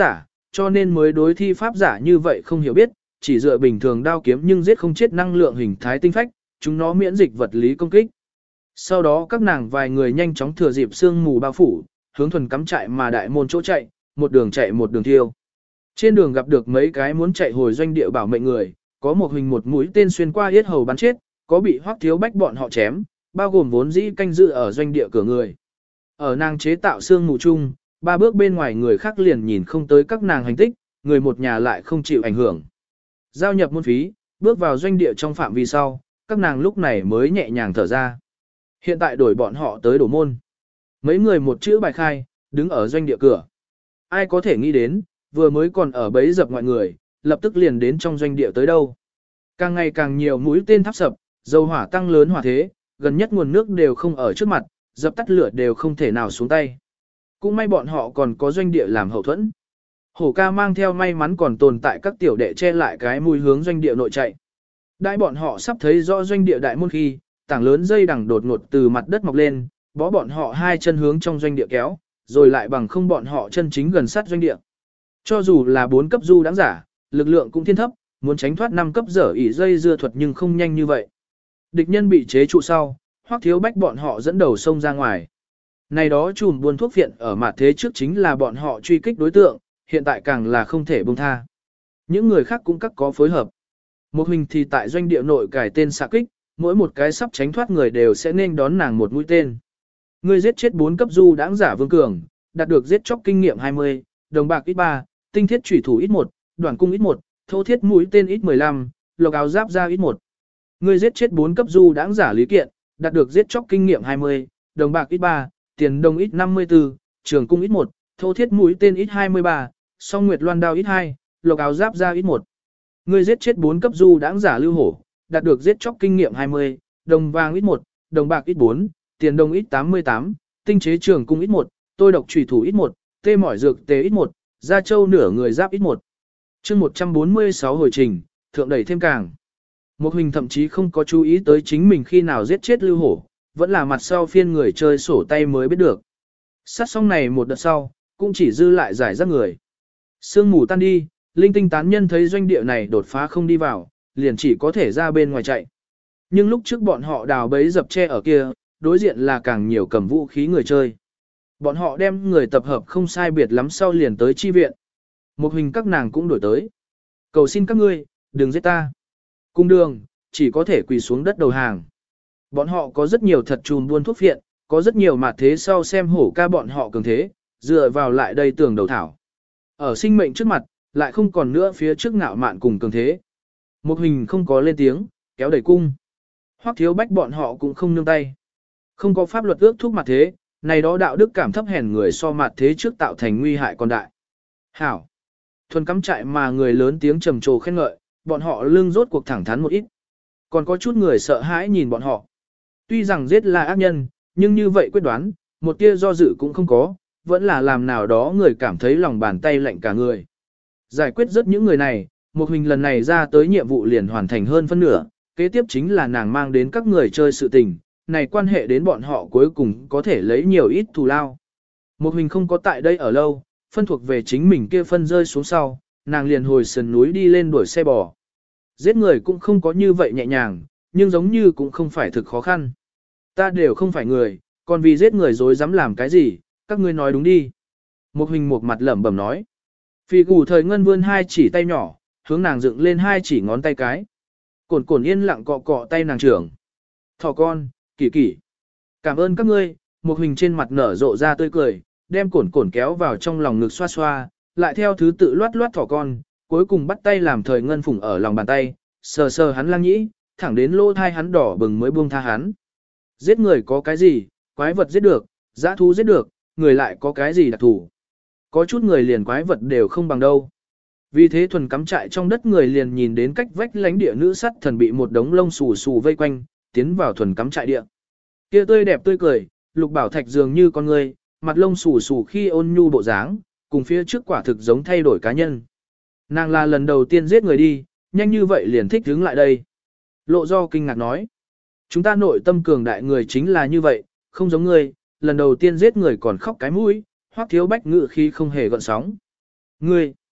A: cho nên mới đối thi pháp giả như vậy không hiểu biết, chỉ dựa bình thường đao kiếm nhưng giết không chết năng lượng hình thái tinh phách, chúng nó miễn dịch vật lý công kích. Sau đó các nàng vài người nhanh chóng thừa dịp sương mù bao phủ, hướng thuần cắm trại mà đại môn chỗ chạy, một đường chạy một đường thiêu. Trên đường gặp được mấy cái muốn chạy hồi doanh địa bảo mệnh người, có một hình một mũi tên xuyên qua yết hầu bắn chết, có bị Hoắc Thiếu Bách bọn họ chém, bao gồm vốn dĩ canh dự ở doanh địa cửa người. Ở nàng chế tạo sương mù chung, ba bước bên ngoài người khác liền nhìn không tới các nàng hành tích, người một nhà lại không chịu ảnh hưởng. Giao nhập môn phí, bước vào doanh địa trong phạm vi sau, các nàng lúc này mới nhẹ nhàng thở ra. Hiện tại đổi bọn họ tới đổ môn. Mấy người một chữ bài khai, đứng ở doanh địa cửa. Ai có thể nghĩ đến, vừa mới còn ở bấy dập ngoại người, lập tức liền đến trong doanh địa tới đâu. Càng ngày càng nhiều mũi tên thắp sập, dầu hỏa tăng lớn hỏa thế, gần nhất nguồn nước đều không ở trước mặt, dập tắt lửa đều không thể nào xuống tay. Cũng may bọn họ còn có doanh địa làm hậu thuẫn. Hổ ca mang theo may mắn còn tồn tại các tiểu đệ che lại cái mùi hướng doanh địa nội chạy. Đại bọn họ sắp thấy rõ doanh địa đại môn khi, tảng lớn dây đằng đột ngột từ mặt đất mọc lên, bó bọn họ hai chân hướng trong doanh địa kéo, rồi lại bằng không bọn họ chân chính gần sát doanh địa. Cho dù là bốn cấp du đáng giả, lực lượng cũng thiên thấp, muốn tránh thoát năm cấp dở ỉ dây dưa thuật nhưng không nhanh như vậy. Địch nhân bị chế trụ sau, Hoắc Thiếu Bách bọn họ dẫn đầu sông ra ngoài. Này đó chùm buôn thuốc viện ở mặt thế trước chính là bọn họ truy kích đối tượng, hiện tại càng là không thể buông tha. Những người khác cũng các có phối hợp. Một hình thì tại doanh địa nội cài tên xạ kích, mỗi một cái sắp tránh thoát người đều sẽ nên đón nàng một mũi tên. Người giết chết bốn cấp du đãng giả vương cường, đạt được giết chóc kinh nghiệm hai mươi, đồng bạc ít ba, tinh thiết chủy thủ ít một, đoạn cung ít một, thô thiết mũi tên ít mười lăm, lộc áo giáp ra ít một. Người giết chết bốn cấp du đãng giả lý kiện, đạt được giết chóc kinh nghiệm hai mươi, đồng bạc ít ba, tiền đồng ít năm mươi tư, trường cung ít một, thô thiết mũi tên ít hai mươi ba, song nguyệt loan đao ít hai, lộc áo giáp ra ít một. Người giết chết bốn cấp du đãng giả lưu hổ, đạt được giết chóc kinh nghiệm hai mươi, đồng vàng ít một, đồng bạc ít bốn, tiền đồng ít tám mươi tám, tinh chế trường cung ít một, tôi độc chủy thủ ít một, tê mỏi dược tê ít một, gia châu nửa người giáp ít một. Chương một trăm bốn mươi sáu hồi trình, thượng đẩy thêm càng. Một hình thậm chí không có chú ý tới chính mình khi nào giết chết lưu hổ, vẫn là mặt sau phiên người chơi sổ tay mới biết được. Sát xong này một đợt sau, cũng chỉ dư lại giải rác người. Sương mù tan đi, linh tinh tán nhân thấy doanh địa này đột phá không đi vào, liền chỉ có thể ra bên ngoài chạy. Nhưng lúc trước bọn họ đào bấy dập che ở kia, đối diện là càng nhiều cầm vũ khí người chơi. Bọn họ đem người tập hợp không sai biệt lắm sau liền tới chi viện. Một hình các nàng cũng đổi tới. Cầu xin các ngươi, đừng giết ta. Cung đường, chỉ có thể quỳ xuống đất đầu hàng. Bọn họ có rất nhiều thật chùm buôn thuốc viện, có rất nhiều mặt thế sau xem hổ ca bọn họ cường thế, dựa vào lại đây tường đầu thảo. Ở sinh mệnh trước mặt, lại không còn nữa phía trước ngạo mạn cùng cường thế. Một hình không có lên tiếng, kéo đẩy cung. Hoắc Thiếu Bách bọn họ cũng không nương tay. Không có pháp luật ước thúc mặt thế, này đó đạo đức cảm thấp hèn người so mặt thế trước tạo thành nguy hại còn đại. Hảo. Thuần cắm trại mà người lớn tiếng trầm trồ khen ngợi, bọn họ lưng rốt cuộc thẳng thắn một ít. Còn có chút người sợ hãi nhìn bọn họ. Tuy rằng giết là ác nhân, nhưng như vậy quyết đoán, một tia do dự cũng không có, vẫn là làm nào đó người cảm thấy lòng bàn tay lạnh cả người. Giải quyết rất những người này, một hình lần này ra tới nhiệm vụ liền hoàn thành hơn phân nửa, kế tiếp chính là nàng mang đến các người chơi sự tình, này quan hệ đến bọn họ cuối cùng có thể lấy nhiều ít thù lao. Một hình không có tại đây ở lâu, phân thuộc về chính mình kia phân rơi xuống sau, nàng liền hồi sườn núi đi lên đuổi xe bò. Giết người cũng không có như vậy nhẹ nhàng, nhưng giống như cũng không phải thực khó khăn. Ta đều không phải người, còn vì giết người dối dám làm cái gì, các ngươi nói đúng đi. Một hình một mặt lẩm bẩm nói. Phì gù thời ngân vươn hai chỉ tay nhỏ, hướng nàng dựng lên hai chỉ ngón tay cái. Cổn cổn yên lặng cọ cọ tay nàng trưởng. Thỏ con, kỳ kỳ. Cảm ơn các ngươi, một hình trên mặt nở rộ ra tươi cười, đem cổn cổn kéo vào trong lòng ngực xoa xoa, lại theo thứ tự loát loát thỏ con, cuối cùng bắt tay làm thời ngân phủng ở lòng bàn tay, sờ sờ hắn lang nhĩ, thẳng đến lỗ thai hắn đỏ bừng mới buông tha hắn. Giết người có cái gì, quái vật giết được, dã thú giết được, người lại có cái gì đặc thù. Có chút người liền quái vật đều không bằng đâu. Vì thế thuần cắm trại trong đất người liền nhìn đến cách vách lánh địa nữ sắt thần bị một đống lông xù xù vây quanh, tiến vào thuần cắm trại địa. Kia tươi đẹp tươi cười, Lục Bảo Thạch dường như con người, mặt lông xù xù khi ôn nhu bộ dáng, cùng phía trước quả thực giống thay đổi cá nhân. Nàng là lần đầu tiên giết người đi, nhanh như vậy liền thích đứng lại đây. Lộ Do kinh ngạc nói, chúng ta nội tâm cường đại người chính là như vậy, không giống ngươi, lần đầu tiên giết người còn khóc cái mũi, Hoắc Thiếu Bách ngự khi không hề gợn sóng. Ngươi,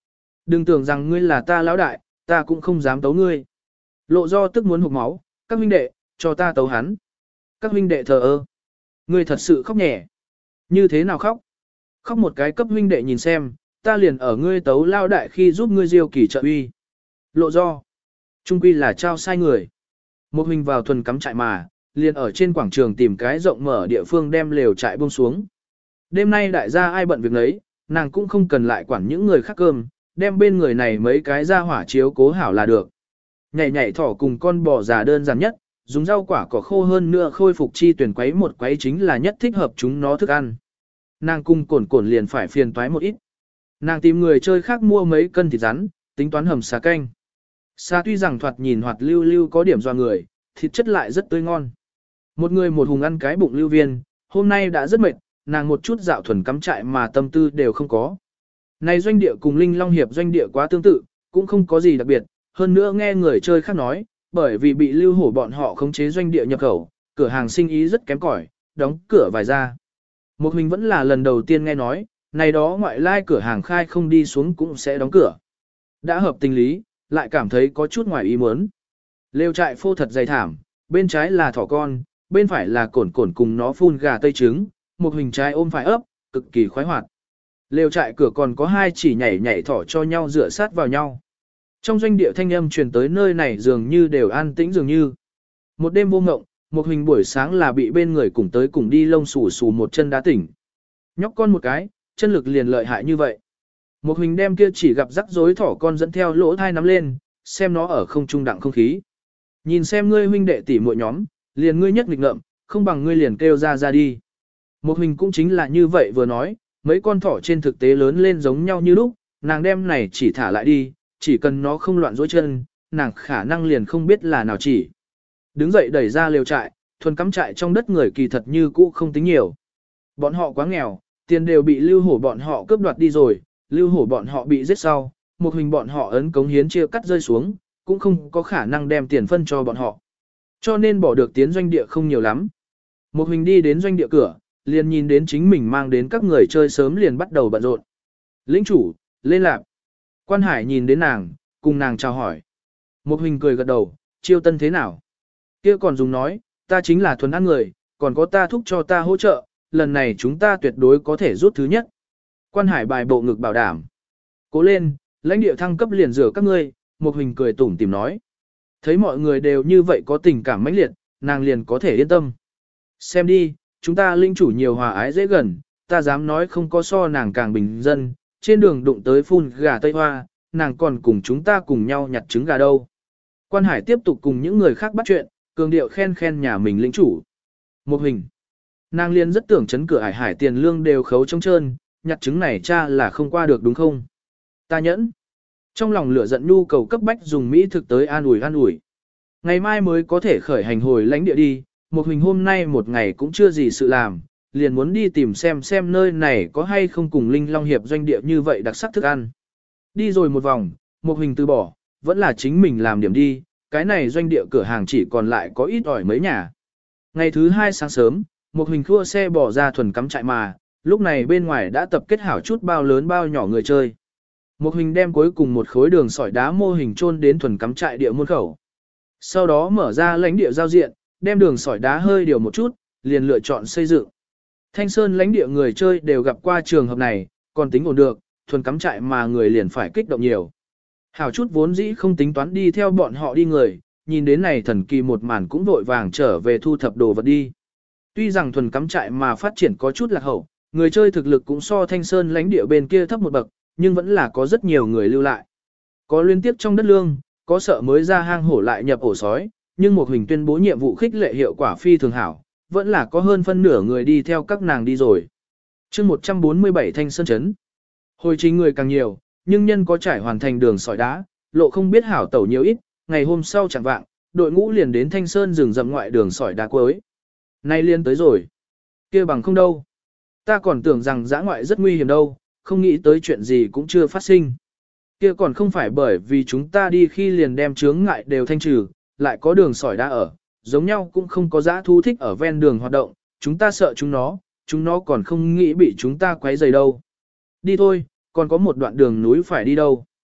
A: Đừng tưởng rằng ngươi là ta lão đại, ta cũng không dám tấu ngươi. Lộ do tức muốn hụt máu, các huynh đệ, cho ta tấu hắn. Các huynh đệ thờ ơ. Ngươi thật sự khóc nhẹ. Như thế nào khóc? Khóc một cái cấp huynh đệ nhìn xem, ta liền ở ngươi tấu lao đại khi giúp ngươi diêu kỳ trợ uy. Lộ do. Trung quy là trao sai người. Một huynh vào thuần cắm trại mà, liền ở trên quảng trường tìm cái rộng mở địa phương đem lều trại buông xuống. Đêm nay đại gia ai bận việc nấy, nàng cũng không cần lại quản những người khác cơm, đem bên người này mấy cái ra hỏa chiếu cố hảo là được. Nhảy nhảy thỏ cùng con bò già đơn giản nhất, dùng rau quả cỏ khô hơn nữa khôi phục chi tuyển quấy một quấy chính là nhất thích hợp chúng nó thức ăn. Nàng cung cồn cồn liền phải phiền toái một ít. Nàng tìm người chơi khác mua mấy cân thịt rắn, tính toán hầm xà canh. Xà tuy rằng thoạt nhìn hoạt lưu lưu có điểm doa người, thịt chất lại rất tươi ngon. Một người một hùng ăn cái bụng lưu viên, hôm nay đã rất mệt, nàng một chút dạo thuần cắm trại mà tâm tư đều không có. Này doanh địa cùng Linh Long Hiệp doanh địa quá tương tự, cũng không có gì đặc biệt, hơn nữa nghe người chơi khác nói, bởi vì bị lưu hổ bọn họ khống chế doanh địa nhập khẩu, cửa hàng sinh ý rất kém cỏi, đóng cửa vài ra. Một mình vẫn là lần đầu tiên nghe nói, này đó ngoại lai cửa hàng khai không đi xuống cũng sẽ đóng cửa. Đã hợp tình lý, lại cảm thấy có chút ngoài ý muốn. Lều trại phô thật dày thảm, bên trái là thỏ con, bên phải là cổn cổn cùng nó phun gà tây trứng, một hình trái ôm phải ấp, cực kỳ khoái hoạt. Lều trại cửa còn có hai chỉ nhảy nhảy thỏ cho nhau dựa sát vào nhau. Trong doanh địa thanh âm truyền tới nơi này dường như đều an tĩnh dường như. Một đêm vô ngộng, một hình buổi sáng là bị bên người cùng tới cùng đi lông xù xù một chân đá tỉnh. Nhóc con một cái, chân lực liền lợi hại như vậy. Một hình đem kia chỉ gặp rắc rối thỏ con dẫn theo lỗ thai nắm lên, xem nó ở không trung đặng không khí. Nhìn xem ngươi huynh đệ tỷ muội nhóm, liền ngươi nhất nghịch ngợm, không bằng ngươi liền kêu ra ra đi. Một hình cũng chính là như vậy vừa nói, mấy con thỏ trên thực tế lớn lên giống nhau như lúc, nàng đem này chỉ thả lại đi, chỉ cần nó không loạn dối chân, nàng khả năng liền không biết là nào chỉ. Đứng dậy đẩy ra lều trại, thuần cắm trại trong đất người kỳ thật như cũ không tính nhiều. Bọn họ quá nghèo, tiền đều bị lưu hổ bọn họ cướp đoạt đi rồi, lưu hổ bọn họ bị giết sau, một hình bọn họ ấn cống hiến chia cắt rơi xuống, cũng không có khả năng đem tiền phân cho bọn họ. Cho nên bỏ được tiến doanh địa không nhiều lắm. Một hình đi đến doanh địa cửa, liền nhìn đến chính mình mang đến các người chơi sớm liền bắt đầu bận rộn. Lĩnh chủ, lên lạp. Quan Hải nhìn đến nàng, cùng nàng chào hỏi. Một hình cười gật đầu, chiêu tân thế nào? Kia còn dùng nói, ta chính là thuần ăn người, còn có ta thúc cho ta hỗ trợ, lần này chúng ta tuyệt đối có thể rút thứ nhất. Quan Hải bài bộ ngực bảo đảm. Cố lên, lãnh địa thăng cấp liền rửa các ngươi, một hình cười tủm tìm nói. Thấy mọi người đều như vậy có tình cảm mãnh liệt, nàng liền có thể yên tâm. Xem đi, chúng ta linh chủ nhiều hòa ái dễ gần, ta dám nói không có so nàng càng bình dân, trên đường đụng tới phun gà Tây Hoa, nàng còn cùng chúng ta cùng nhau nhặt trứng gà đâu. Quan Hải tiếp tục cùng những người khác bắt chuyện, cường điệu khen khen nhà mình lĩnh chủ. Một hình. Nàng liên rất tưởng chấn cửa Hải Hải tiền lương đều khấu trống trơn, nhặt trứng này cha là không qua được đúng không? Ta nhẫn. Trong lòng lửa giận nhu cầu cấp bách dùng mỹ thực tới an ủi an ủi. Ngày mai mới có thể khởi hành hồi lãnh địa đi, một hình hôm nay một ngày cũng chưa gì sự làm, liền muốn đi tìm xem xem nơi này có hay không cùng Linh Long Hiệp doanh địa như vậy đặc sắc thức ăn. Đi rồi một vòng, một hình từ bỏ, vẫn là chính mình làm điểm đi, cái này doanh địa cửa hàng chỉ còn lại có ít ỏi mấy nhà. Ngày thứ hai sáng sớm, một hình khua xe bỏ ra thuần cắm trại mà, lúc này bên ngoài đã tập kết hảo chút bao lớn bao nhỏ người chơi. Một hình đem cuối cùng một khối đường sỏi đá mô hình chôn đến thuần cắm trại địa môn khẩu. Sau đó mở ra lãnh địa giao diện, đem đường sỏi đá hơi điều một chút, liền lựa chọn xây dựng. Thanh Sơn lãnh địa người chơi đều gặp qua trường hợp này, còn tính ổn được, thuần cắm trại mà người liền phải kích động nhiều. Hảo chút vốn dĩ không tính toán đi theo bọn họ đi người, nhìn đến này thần kỳ một màn cũng vội vàng trở về thu thập đồ vật đi. Tuy rằng thuần cắm trại mà phát triển có chút lạc hậu, người chơi thực lực cũng so Thanh Sơn lãnh địa bên kia thấp một bậc, nhưng vẫn là có rất nhiều người lưu lại. Có liên tiếp trong đất lương, có sợ mới ra hang hổ lại nhập ổ sói, nhưng một hình tuyên bố nhiệm vụ khích lệ hiệu quả phi thường hảo, vẫn là có hơn phân nửa người đi theo các nàng đi rồi. chương một trăm bốn mươi bảy Thanh Sơn Trấn. Hồi chính người càng nhiều, nhưng nhân có trải hoàn thành đường sỏi đá, lộ không biết hảo tẩu nhiều ít, ngày hôm sau chẳng vạng, đội ngũ liền đến Thanh Sơn rừng rậm ngoại đường sỏi đá cuối. Nay liên tới rồi. Kia bằng không đâu. Ta còn tưởng rằng dã ngoại rất nguy hiểm đâu, không nghĩ tới chuyện gì cũng chưa phát sinh. Kia còn không phải bởi vì chúng ta đi khi liền đem chướng ngại đều thanh trừ, lại có đường sỏi đá ở, giống nhau cũng không có dã thú thích ở ven đường hoạt động, chúng ta sợ chúng nó, chúng nó còn không nghĩ bị chúng ta quấy rầy đâu. Đi thôi, còn có một đoạn đường núi phải đi đâu.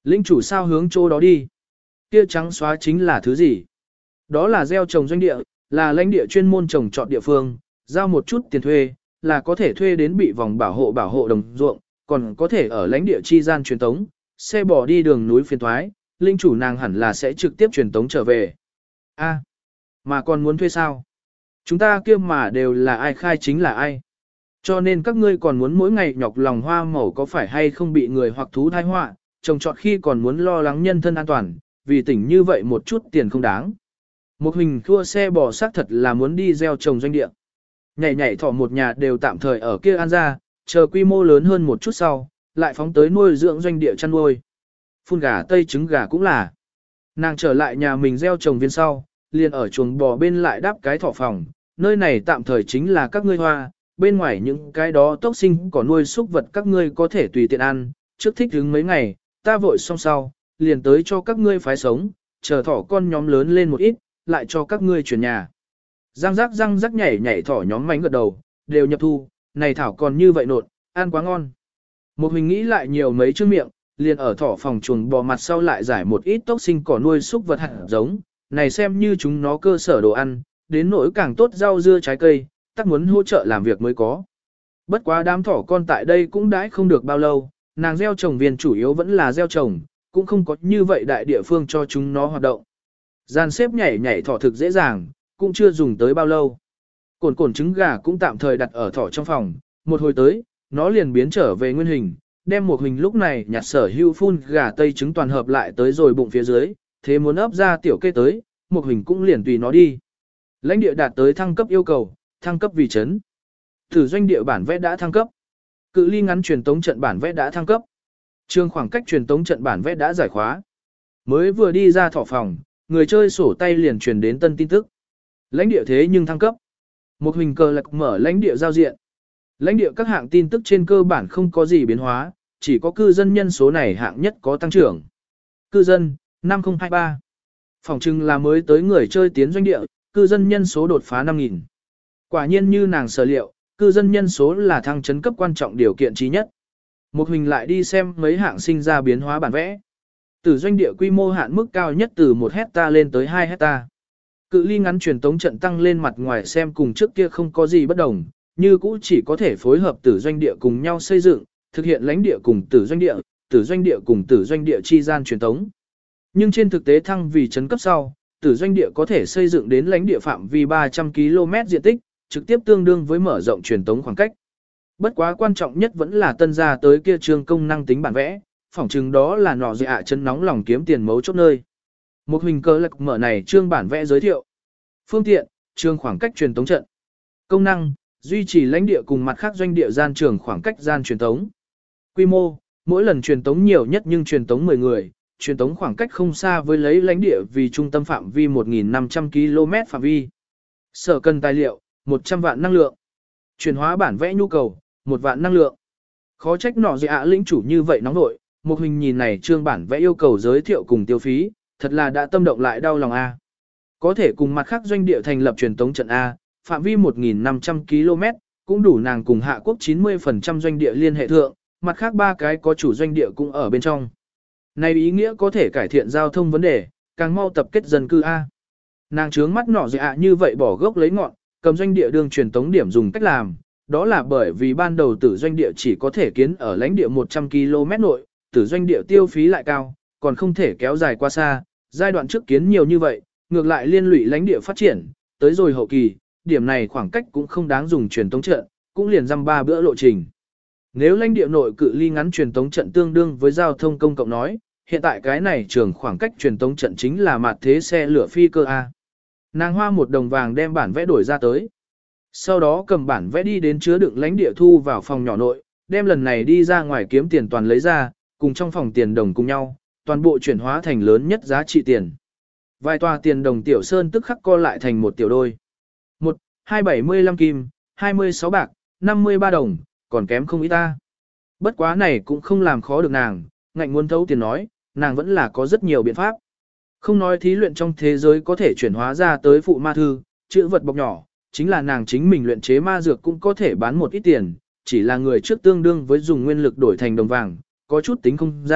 A: Lĩnh chủ sao hướng chỗ đó đi? Kia trắng xóa chính là thứ gì? Đó là gieo trồng doanh địa, là lãnh địa chuyên môn trồng trọt địa phương, giao một chút tiền thuê, là có thể thuê đến bị vòng bảo hộ bảo hộ đồng ruộng, còn có thể ở lãnh địa chi gian truyền tống, xe bò đi đường núi phiền thoái, linh chủ nàng hẳn là sẽ trực tiếp truyền tống trở về. A, mà còn muốn thuê sao? Chúng ta kia mà đều là ai khai chính là ai. Cho nên các ngươi còn muốn mỗi ngày nhọc lòng hoa màu có phải hay không bị người hoặc thú thai họa, trồng trọt khi còn muốn lo lắng nhân thân an toàn, vì tỉnh như vậy một chút tiền không đáng. Một hình thua xe bò xác thật là muốn đi gieo trồng doanh địa. Nhảy nhảy thỏ một nhà đều tạm thời ở kia an ra, chờ quy mô lớn hơn một chút sau, lại phóng tới nuôi dưỡng doanh địa chăn nuôi. Phun gà tây trứng gà cũng là. Nàng trở lại nhà mình gieo trồng viên sau, liền ở chuồng bò bên lại đáp cái thỏ phòng, nơi này tạm thời chính là các ngươi hoa, bên ngoài những cái đó tốc sinh có nuôi súc vật các ngươi có thể tùy tiện ăn, trước thích hứng mấy ngày, ta vội xong sau, liền tới cho các ngươi phái sống, chờ thỏ con nhóm lớn lên một ít, lại cho các ngươi chuyển nhà. Răng rắc răng rắc nhảy nhảy thỏ nhóm mánh gật đầu, đều nhập thu, này thảo còn như vậy nột, ăn quá ngon. Một mình nghĩ lại nhiều mấy chữ miệng, liền ở thỏ phòng chuồng bò mặt sau lại giải một ít tốc sinh cỏ nuôi súc vật hạt giống, này xem như chúng nó cơ sở đồ ăn, đến nỗi càng tốt rau dưa trái cây, tắc muốn hỗ trợ làm việc mới có. Bất quá đám thỏ con tại đây cũng đãi không được bao lâu, nàng gieo trồng viên chủ yếu vẫn là gieo trồng, cũng không có như vậy đại địa phương cho chúng nó hoạt động. Gian xếp nhảy nhảy thỏ thực dễ dàng, cũng chưa dùng tới bao lâu. Cồn cồn trứng gà cũng tạm thời đặt ở thỏ trong phòng, một hồi tới, nó liền biến trở về nguyên hình, đem một hình lúc này nhặt sở hưu phun gà tây trứng toàn hợp lại tới rồi bụng phía dưới, thế muốn ấp ra tiểu kê tới, một hình cũng liền tùy nó đi. Lãnh địa đạt tới thăng cấp yêu cầu, thăng cấp vì chấn. Thử doanh địa bản vẽ đã thăng cấp. Cự ly ngắn truyền tống trận bản vẽ đã thăng cấp. Trường khoảng cách truyền tống trận bản vẽ đã giải khóa. Mới vừa đi ra thỏ phòng, người chơi sổ tay liền truyền đến tân tin tức. Lãnh địa thế nhưng thăng cấp. Một hình cờ lạc mở lãnh địa giao diện. Lãnh địa các hạng tin tức trên cơ bản không có gì biến hóa, chỉ có cư dân nhân số này hạng nhất có tăng trưởng. Cư dân, năm không hai ba. Phòng trưng là mới tới người chơi tiến doanh địa, cư dân nhân số đột phá năm nghìn. Quả nhiên như nàng sở liệu, cư dân nhân số là thăng chấn cấp quan trọng điều kiện trí nhất. Một hình lại đi xem mấy hạng sinh ra biến hóa bản vẽ. Từ doanh địa quy mô hạn mức cao nhất từ một hecta lên tới hai hecta. Cự ly ngắn truyền tống trận tăng lên mặt ngoài xem cùng trước kia không có gì bất đồng, như cũ chỉ có thể phối hợp tử doanh địa cùng nhau xây dựng, thực hiện lãnh địa cùng tử doanh địa, tử doanh địa cùng tử doanh địa chi gian truyền tống. Nhưng trên thực tế thăng vì chấn cấp sau, tử doanh địa có thể xây dựng đến lãnh địa phạm vi ba trăm ki lô mét diện tích, trực tiếp tương đương với mở rộng truyền tống khoảng cách. Bất quá quan trọng nhất vẫn là tân ra tới kia trường công năng tính bản vẽ, phỏng chừng đó là nọ dạ chân nóng lòng kiếm tiền mấu chốt nơi. Một hình cờ lạc mở này trương bản vẽ giới thiệu. Phương tiện, trường khoảng cách truyền tống trận. Công năng, duy trì lãnh địa cùng mặt khác doanh địa gian trường khoảng cách gian truyền tống. Quy mô, mỗi lần truyền tống nhiều nhất nhưng truyền tống mười người, truyền tống khoảng cách không xa với lấy lãnh địa vì trung tâm phạm vi một nghìn năm trăm ki lô mét phạm vi. Sở cần tài liệu, một trăm vạn năng lượng. Chuyển hóa bản vẽ nhu cầu, một vạn năng lượng. Khó trách nọ dạ lĩnh chủ như vậy nóng nội, một hình nhìn này trương bản vẽ yêu cầu giới thiệu cùng tiêu phí, thật là đã tâm động lại đau lòng a. Có thể cùng mặt khác doanh địa thành lập truyền tống trận A, phạm vi một nghìn năm trăm ki lô mét, cũng đủ nàng cùng Hạ Quốc chín mươi phần trăm doanh địa liên hệ thượng, mặt khác ba cái có chủ doanh địa cũng ở bên trong. Này ý nghĩa có thể cải thiện giao thông vấn đề, càng mau tập kết dân cư A. Nàng trướng mắt nọ dạ như vậy bỏ gốc lấy ngọn, cầm doanh địa đường truyền tống điểm dùng cách làm, đó là bởi vì ban đầu tử doanh địa chỉ có thể kiến ở lãnh địa một trăm ki lô mét nội, tử doanh địa tiêu phí lại cao, còn không thể kéo dài qua xa, giai đoạn trước kiến nhiều như vậy, ngược lại liên lụy lãnh địa phát triển, tới rồi hậu kỳ, điểm này khoảng cách cũng không đáng dùng truyền tống trận, cũng liền dăm ba bữa lộ trình. Nếu lãnh địa nội cự ly ngắn truyền tống trận tương đương với giao thông công cộng nói, hiện tại cái này trường khoảng cách truyền tống trận chính là mặt thế xe lửa phi cơ A. Nàng hoa một đồng vàng đem bản vẽ đổi ra tới. Sau đó cầm bản vẽ đi đến chứa đựng lãnh địa thu vào phòng nhỏ nội, đem lần này đi ra ngoài kiếm tiền toàn lấy ra, cùng trong phòng tiền đồng cùng nhau, toàn bộ chuyển hóa thành lớn nhất giá trị tiền. Vài tòa tiền đồng tiểu sơn tức khắc co lại thành một tiểu đôi. một, hai bảy mươi lăm kim, hai mươi sáu bạc, năm mươi ba đồng, còn kém không ít ta. Bất quá này cũng không làm khó được nàng, ngạnh muốn thấu tiền nói, nàng vẫn là có rất nhiều biện pháp. Không nói thí luyện trong thế giới có thể chuyển hóa ra tới phụ ma thư, chữ vật bọc nhỏ, chính là nàng chính mình luyện chế ma dược cũng có thể bán một ít tiền, chỉ là người trước tương đương với dùng nguyên lực đổi thành đồng vàng, có chút tính không ra,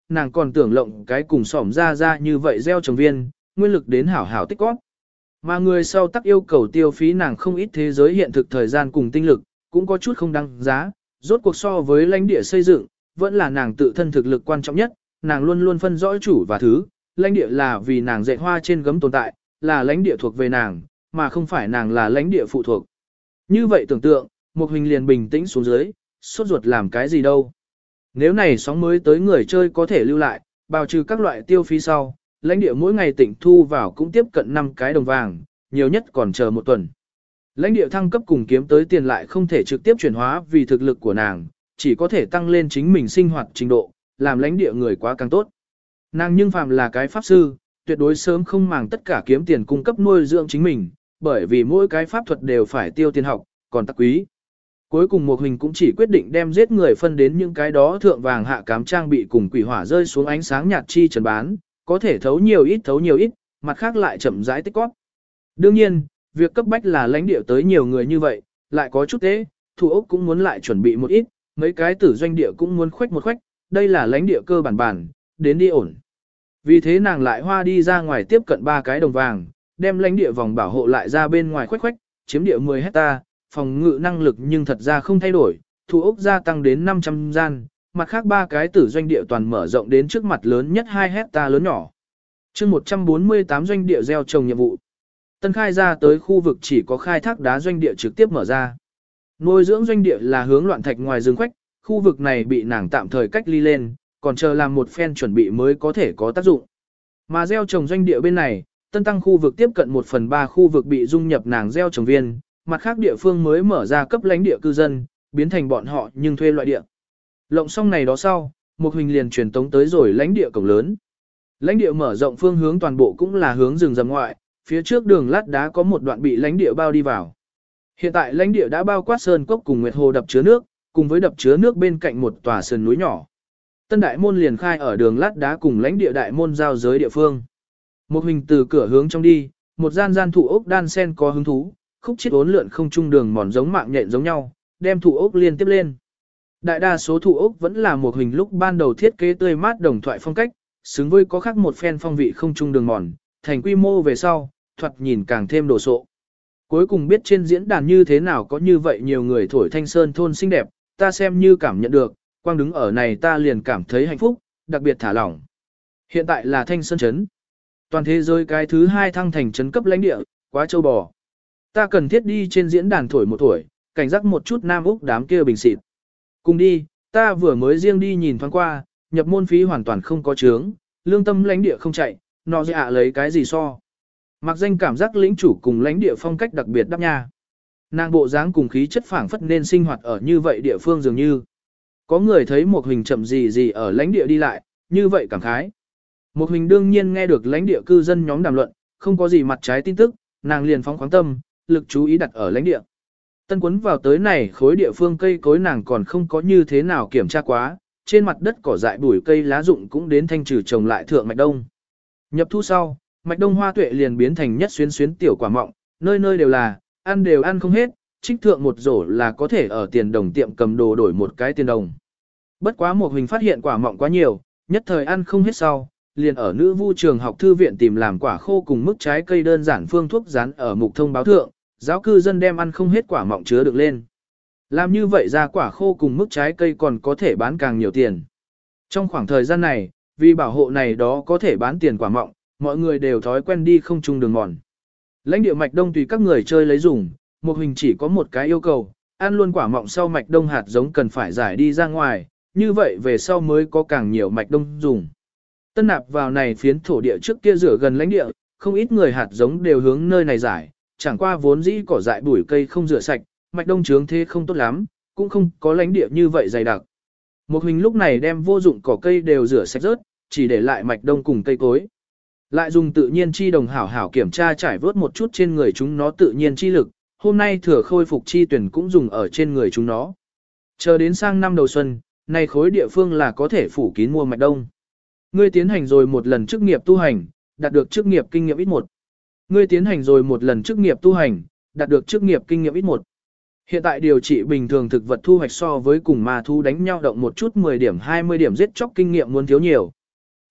A: nàng còn tưởng lộng cái cùng xỏm ra ra như vậy gieo trồng viên, nguyên lực đến hảo hảo tích góp. Mà người sau tắc yêu cầu tiêu phí nàng không ít thế giới hiện thực thời gian cùng tinh lực, cũng có chút không đăng giá, rốt cuộc so với lãnh địa xây dựng, vẫn là nàng tự thân thực lực quan trọng nhất, nàng luôn luôn phân rõ chủ và thứ, lãnh địa là vì nàng dạy hoa trên gấm tồn tại, là lãnh địa thuộc về nàng, mà không phải nàng là lãnh địa phụ thuộc. Như vậy tưởng tượng, Mục Hình liền bình tĩnh xuống dưới, sốt ruột làm cái gì đâu. Nếu này sóng mới tới người chơi có thể lưu lại, bào trừ các loại tiêu phí sau, lãnh địa mỗi ngày tỉnh thu vào cũng tiếp cận năm cái đồng vàng, nhiều nhất còn chờ một tuần. Lãnh địa thăng cấp cùng kiếm tới tiền lại không thể trực tiếp chuyển hóa vì thực lực của nàng, chỉ có thể tăng lên chính mình sinh hoạt trình độ, làm lãnh địa người quá càng tốt. Nàng nhưng phàm là cái pháp sư, tuyệt đối sớm không màng tất cả kiếm tiền cung cấp nuôi dưỡng chính mình, bởi vì mỗi cái pháp thuật đều phải tiêu tiền học, còn tắc quý. Cuối cùng Mục Hình cũng chỉ quyết định đem giết người phân đến những cái đó thượng vàng hạ cám trang bị cùng quỷ hỏa rơi xuống ánh sáng nhạt chi trần bán, có thể thấu nhiều ít thấu nhiều ít, mặt khác lại chậm rãi tích góp. Đương nhiên, việc cấp bách là lãnh địa tới nhiều người như vậy, lại có chút tế, thủ ốc cũng muốn lại chuẩn bị một ít, mấy cái tử doanh địa cũng muốn khoách một khoách, đây là lãnh địa cơ bản bản, đến đi ổn. Vì thế nàng lại hoa đi ra ngoài tiếp cận ba cái đồng vàng, đem lãnh địa vòng bảo hộ lại ra bên ngoài khoách khoách, chiếm địa mười hecta, phòng ngự năng lực nhưng thật ra không thay đổi, thủ ốc gia tăng đến năm trăm gian, mặt khác ba cái tử doanh địa toàn mở rộng đến trước mặt lớn nhất hai hecta lớn nhỏ. chương một trăm bốn mươi tám doanh địa gieo trồng nhiệm vụ. Tân khai ra tới khu vực chỉ có khai thác đá doanh địa trực tiếp mở ra. Nuôi dưỡng doanh địa là hướng loạn thạch ngoài rừng khoách, khu vực này bị nàng tạm thời cách ly lên, còn chờ làm một phen chuẩn bị mới có thể có tác dụng. Mà gieo trồng doanh địa bên này, tân tăng khu vực tiếp cận một phần ba khu vực bị dung nhập nàng gieo trồng viên, mặt khác địa phương mới mở ra cấp lãnh địa cư dân, biến thành bọn họ nhưng thuê loại địa. Lộng xong này đó sau, Mục Hình liền truyền tống tới rồi lãnh địa cổng lớn. Lãnh địa mở rộng phương hướng toàn bộ cũng là hướng rừng rầm ngoại, phía trước đường lát đá có một đoạn bị lãnh địa bao đi vào. Hiện tại lãnh địa đã bao quát sơn cốc cùng nguyệt hồ đập chứa nước, cùng với đập chứa nước bên cạnh một tòa sườn núi nhỏ. Tân đại môn liền khai ở đường lát đá cùng lãnh địa đại môn giao giới địa phương. Mục Hình từ cửa hướng trong đi, một gian gian thủ ốc đan sen có hứng thú, khúc chiết uốn lượn không trung đường mòn giống mạng nhện giống nhau, đem thủ ốc liên tiếp lên. Đại đa số thủ ốc vẫn là Mục Hình lúc ban đầu thiết kế tươi mát đồng thoại phong cách, xứng với có khác một phen phong vị không trung đường mòn, thành quy mô về sau, thoạt nhìn càng thêm đồ sộ. Cuối cùng biết trên diễn đàn như thế nào có như vậy nhiều người thổi Thanh Sơn thôn xinh đẹp, ta xem như cảm nhận được, quang đứng ở này ta liền cảm thấy hạnh phúc, đặc biệt thả lỏng. Hiện tại là Thanh Sơn Trấn. Toàn thế giới cái thứ hai thăng thành trấn cấp lãnh địa, quá châu bò. Ta cần thiết đi trên diễn đàn thổi một thổi, cảnh giác một chút Nam Úc đám kia bình xịt. Cùng đi, ta vừa mới riêng đi nhìn thoáng qua, nhập môn phí hoàn toàn không có chướng, lương tâm lãnh địa không chạy, nó dạ lấy cái gì so. Mặc danh cảm giác lĩnh chủ cùng lãnh địa phong cách đặc biệt đắp nha. Nàng bộ dáng cùng khí chất phảng phất nên sinh hoạt ở như vậy địa phương dường như. Có người thấy một hình chậm gì gì ở lãnh địa đi lại, như vậy cảm khái. Một hình đương nhiên nghe được lãnh địa cư dân nhóm đàm luận, không có gì mặt trái tin tức, nàng liền phóng khoáng tâm, lực chú ý đặt ở lãnh địa. Tân quấn vào tới này khối địa phương cây cối nàng còn không có như thế nào kiểm tra quá, trên mặt đất cỏ dại bụi cây lá rụng cũng đến thanh trừ trồng lại thượng mạch đông. Nhập thu sau, mạch đông hoa tuệ liền biến thành nhất xuyến xuyến tiểu quả mọng, nơi nơi đều là, ăn đều ăn không hết, trích thượng một rổ là có thể ở tiền đồng tiệm cầm đồ đổi một cái tiền đồng. Bất quá một hình phát hiện quả mọng quá nhiều, nhất thời ăn không hết sau, liền ở nữ vu trường học thư viện tìm làm quả khô cùng mức trái cây đơn giản phương thuốc dán ở mục thông báo thượng, giáo cư dân đem ăn không hết quả mọng chứa được lên. Làm như vậy ra quả khô cùng mức trái cây còn có thể bán càng nhiều tiền. Trong khoảng thời gian này, vì bảo hộ này đó có thể bán tiền quả mọng, mọi người đều thói quen đi không chung đường mòn. Lãnh địa mạch đông tùy các người chơi lấy dùng, một hình chỉ có một cái yêu cầu, ăn luôn quả mọng sau mạch đông hạt giống cần phải giải đi ra ngoài, như vậy về sau mới có càng nhiều mạch đông dùng. Tân nạp vào này phiến thổ địa trước kia rửa gần lãnh địa, không ít người hạt giống đều hướng nơi này giải, chẳng qua vốn dĩ cỏ dại bụi cây không rửa sạch, mạch đông trướng thế không tốt lắm, cũng không có lãnh địa như vậy dày đặc. Một hình lúc này đem vô dụng cỏ cây đều rửa sạch rớt, chỉ để lại mạch đông cùng cây cối. Lại dùng tự nhiên chi đồng hảo hảo kiểm tra trải vớt một chút trên người chúng nó tự nhiên chi lực, hôm nay thừa khôi phục chi tuyển cũng dùng ở trên người chúng nó. Chờ đến sang năm đầu xuân, này khối địa phương là có thể phủ kín mua mạch đông. Ngươi tiến hành rồi một lần chức nghiệp tu hành, đạt được chức nghiệp kinh nghiệm ít một. Ngươi tiến hành rồi một lần chức nghiệp tu hành, đạt được chức nghiệp kinh nghiệm ít một. Hiện tại điều trị bình thường thực vật thu hoạch so với cùng ma thu đánh nhau động một chút mười điểm hai mươi điểm giết chóc kinh nghiệm muốn thiếu nhiều,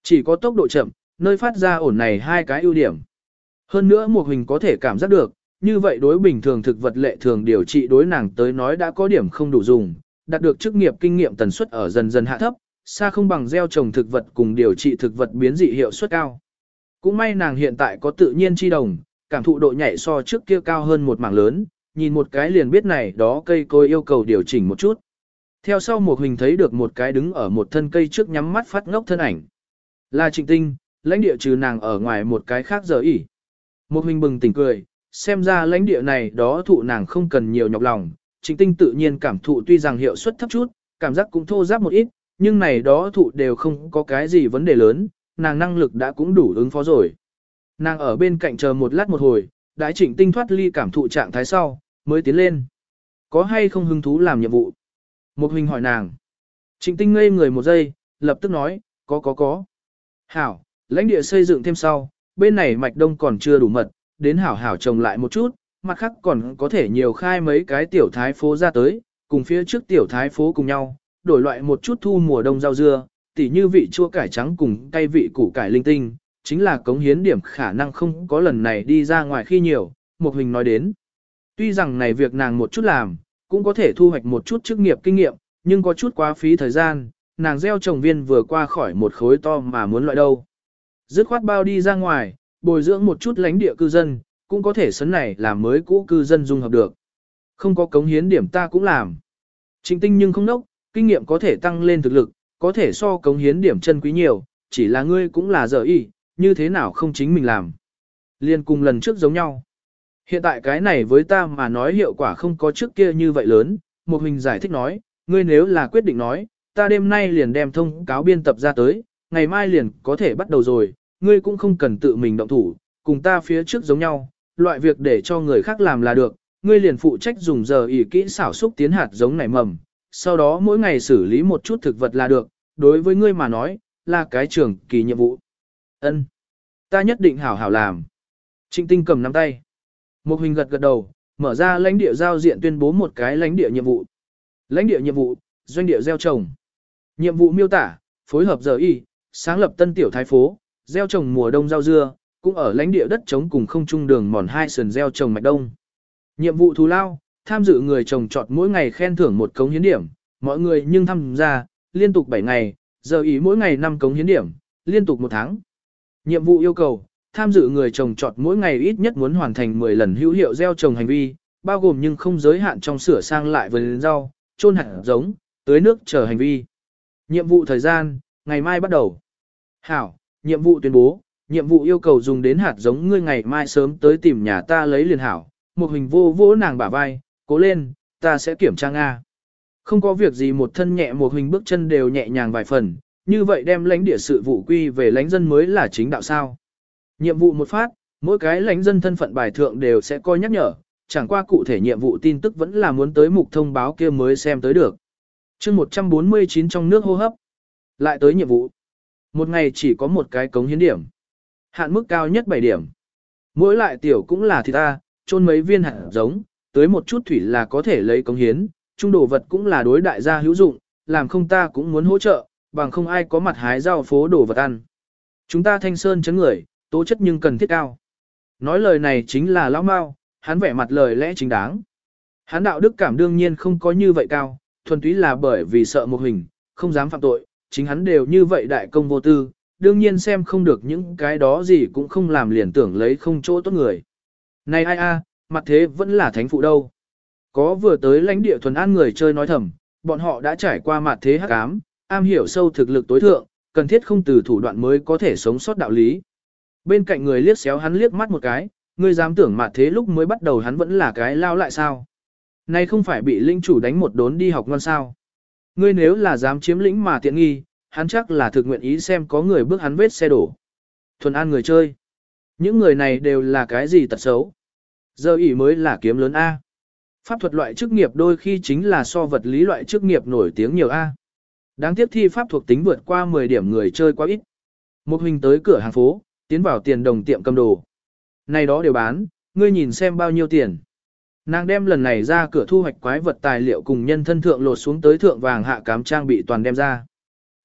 A: Chỉ có tốc độ chậm, nơi phát ra ổn này hai cái ưu điểm. Hơn nữa một hình có thể cảm giác được, như vậy đối bình thường thực vật lệ thường điều trị đối nàng tới nói đã có điểm không đủ dùng, đạt được chức nghiệp kinh nghiệm tần suất ở dần dần hạ thấp, xa không bằng gieo trồng thực vật cùng điều trị thực vật biến dị hiệu suất cao. Cũng may nàng hiện tại có tự nhiên chi đồng, cảm thụ độ nhạy so trước kia cao hơn một mảng lớn, nhìn một cái liền biết này đó cây cối yêu cầu điều chỉnh một chút. Theo sau một hình thấy được một cái đứng ở một thân cây trước nhắm mắt phát ngốc thân ảnh. Là Trịnh Tinh, lãnh địa trừ nàng ở ngoài một cái khác giờ ỉ. Một hình bừng tỉnh cười, xem ra lãnh địa này đó thụ nàng không cần nhiều nhọc lòng. Trịnh Tinh tự nhiên cảm thụ tuy rằng hiệu suất thấp chút, cảm giác cũng thô ráp một ít, nhưng này đó thụ đều không có cái gì vấn đề lớn, nàng năng lực đã cũng đủ ứng phó rồi. Nàng ở bên cạnh chờ một lát một hồi, đãi Trịnh Tinh thoát ly cảm thụ trạng thái sau, mới tiến lên. Có hay không hứng thú làm nhiệm vụ? Một hình hỏi nàng. Trịnh Tinh ngây người một giây, lập tức nói, có có có. Hảo, lãnh địa xây dựng thêm sau, bên này mạch đông còn chưa đủ mật, đến hảo hảo trồng lại một chút, mặt khác còn có thể nhiều khai mấy cái tiểu thái phố ra tới, cùng phía trước tiểu thái phố cùng nhau, đổi loại một chút thu mùa đông rau dưa, tỉ như vị chua cải trắng cùng cay vị củ cải linh tinh, chính là cống hiến điểm khả năng không có lần này đi ra ngoài khi nhiều, một hình nói đến. Tuy rằng này việc nàng một chút làm, cũng có thể thu hoạch một chút chức nghiệp kinh nghiệm, nhưng có chút quá phí thời gian, nàng gieo trồng viên vừa qua khỏi một khối to mà muốn loại đâu. Dứt khoát bao đi ra ngoài, bồi dưỡng một chút lãnh địa cư dân, cũng có thể sấn này làm mới cũ cư dân dung hợp được. Không có cống hiến điểm ta cũng làm. Trịnh Tinh nhưng không nốc, kinh nghiệm có thể tăng lên thực lực, có thể so cống hiến điểm chân quý nhiều, chỉ là ngươi cũng là dở ý, như thế nào không chính mình làm. Liên cùng lần trước giống nhau. Hiện tại cái này với ta mà nói hiệu quả không có trước kia như vậy lớn, một hình giải thích nói, ngươi nếu là quyết định nói, ta đêm nay liền đem thông cáo biên tập ra tới, ngày mai liền có thể bắt đầu rồi, ngươi cũng không cần tự mình động thủ, cùng ta phía trước giống nhau, loại việc để cho người khác làm là được, ngươi liền phụ trách dùng giờ ỉ kỹ xảo xúc tiến hạt giống nảy mầm, sau đó mỗi ngày xử lý một chút thực vật là được, đối với ngươi mà nói, là cái trường kỳ nhiệm vụ. Ân, ta nhất định hảo hảo làm. Trịnh Tinh cầm nắm tay. Một hình gật gật đầu, mở ra lãnh địa giao diện tuyên bố một cái lãnh địa nhiệm vụ. Lãnh địa nhiệm vụ, doanh địa gieo trồng. Nhiệm vụ miêu tả, phối hợp giờ y, sáng lập tân tiểu thái phố, gieo trồng mùa đông rau dưa, cũng ở lãnh địa đất trống cùng không trung đường mòn hai sườn gieo trồng mạch đông. Nhiệm vụ thù lao, tham dự người trồng trọt mỗi ngày khen thưởng một cống hiến điểm, mọi người nhưng tham gia, liên tục bảy ngày, giờ ý mỗi ngày năm cống hiến điểm, liên tục một tháng. Nhiệm vụ yêu cầu, tham dự người trồng trọt mỗi ngày ít nhất muốn hoàn thành mười lần hữu hiệu gieo trồng hành vi, bao gồm nhưng không giới hạn trong sửa sang lại vườn rau, chôn hạt giống, tưới nước chờ hành vi. Nhiệm vụ thời gian, ngày mai bắt đầu. Hảo, nhiệm vụ tuyên bố, nhiệm vụ yêu cầu dùng đến hạt giống ngươi ngày mai sớm tới tìm nhà ta lấy liền hảo. Một hình vô vỗ nàng bả vai, cố lên, ta sẽ kiểm tra Nga. Không có việc gì một thân nhẹ một hình bước chân đều nhẹ nhàng vài phần, như vậy đem lãnh địa sự vụ quy về lãnh dân mới là chính đạo sao. Nhiệm vụ một phát, mỗi cái lãnh dân thân phận bài thượng đều sẽ coi nhắc nhở, chẳng qua cụ thể nhiệm vụ tin tức vẫn là muốn tới mục thông báo kia mới xem tới được. chương một trăm bốn mươi chín trong nước hô hấp. Lại tới nhiệm vụ. Một ngày chỉ có một cái cống hiến điểm. Hạn mức cao nhất bảy điểm. Mỗi lại tiểu cũng là thịt ta, chôn mấy viên hạt giống, tới một chút thủy là có thể lấy cống hiến, trung đồ vật cũng là đối đại gia hữu dụng, làm không ta cũng muốn hỗ trợ, bằng không ai có mặt hái rau phố đồ vật ăn. Chúng ta thanh sơn chấn người, tố chất nhưng cần thiết cao. Nói lời này chính là lão Mao, hắn vẻ mặt lời lẽ chính đáng. Hắn đạo đức cảm đương nhiên không có như vậy cao, thuần túy là bởi vì sợ một hình, không dám phạm tội, chính hắn đều như vậy đại công vô tư, đương nhiên xem không được những cái đó gì cũng không làm liền tưởng lấy không chỗ tốt người. Này ai a, mặt thế vẫn là thánh phụ đâu. Có vừa tới lãnh địa thuần an người chơi nói thầm, bọn họ đã trải qua mặt thế hắc ám, am hiểu sâu thực lực tối thượng, cần thiết không từ thủ đoạn mới có thể sống sót đạo lý. Bên cạnh người liếc xéo hắn liếc mắt một cái, ngươi dám tưởng mặt thế lúc mới bắt đầu hắn vẫn là cái lao lại sao. Này không phải bị linh chủ đánh một đốn đi học ngon sao. Ngươi nếu là dám chiếm lĩnh mà tiện nghi, hắn chắc là thực nguyện ý xem có người bước hắn vết xe đổ. Thuần an người chơi. Những người này đều là cái gì tật xấu. Giờ ỉ mới là kiếm lớn A. Pháp thuật loại chức nghiệp đôi khi chính là so vật lý loại chức nghiệp nổi tiếng nhiều A. Đáng tiếc thi pháp thuộc tính vượt qua mười điểm người chơi quá ít. Một hình tới cửa hàng phố, tiến vào tiền đồng tiệm cầm đồ. Này đó đều bán, ngươi nhìn xem bao nhiêu tiền. Nàng đem lần này ra cửa thu hoạch quái vật tài liệu cùng nhân thân thượng lột xuống tới thượng vàng hạ cám trang bị toàn đem ra.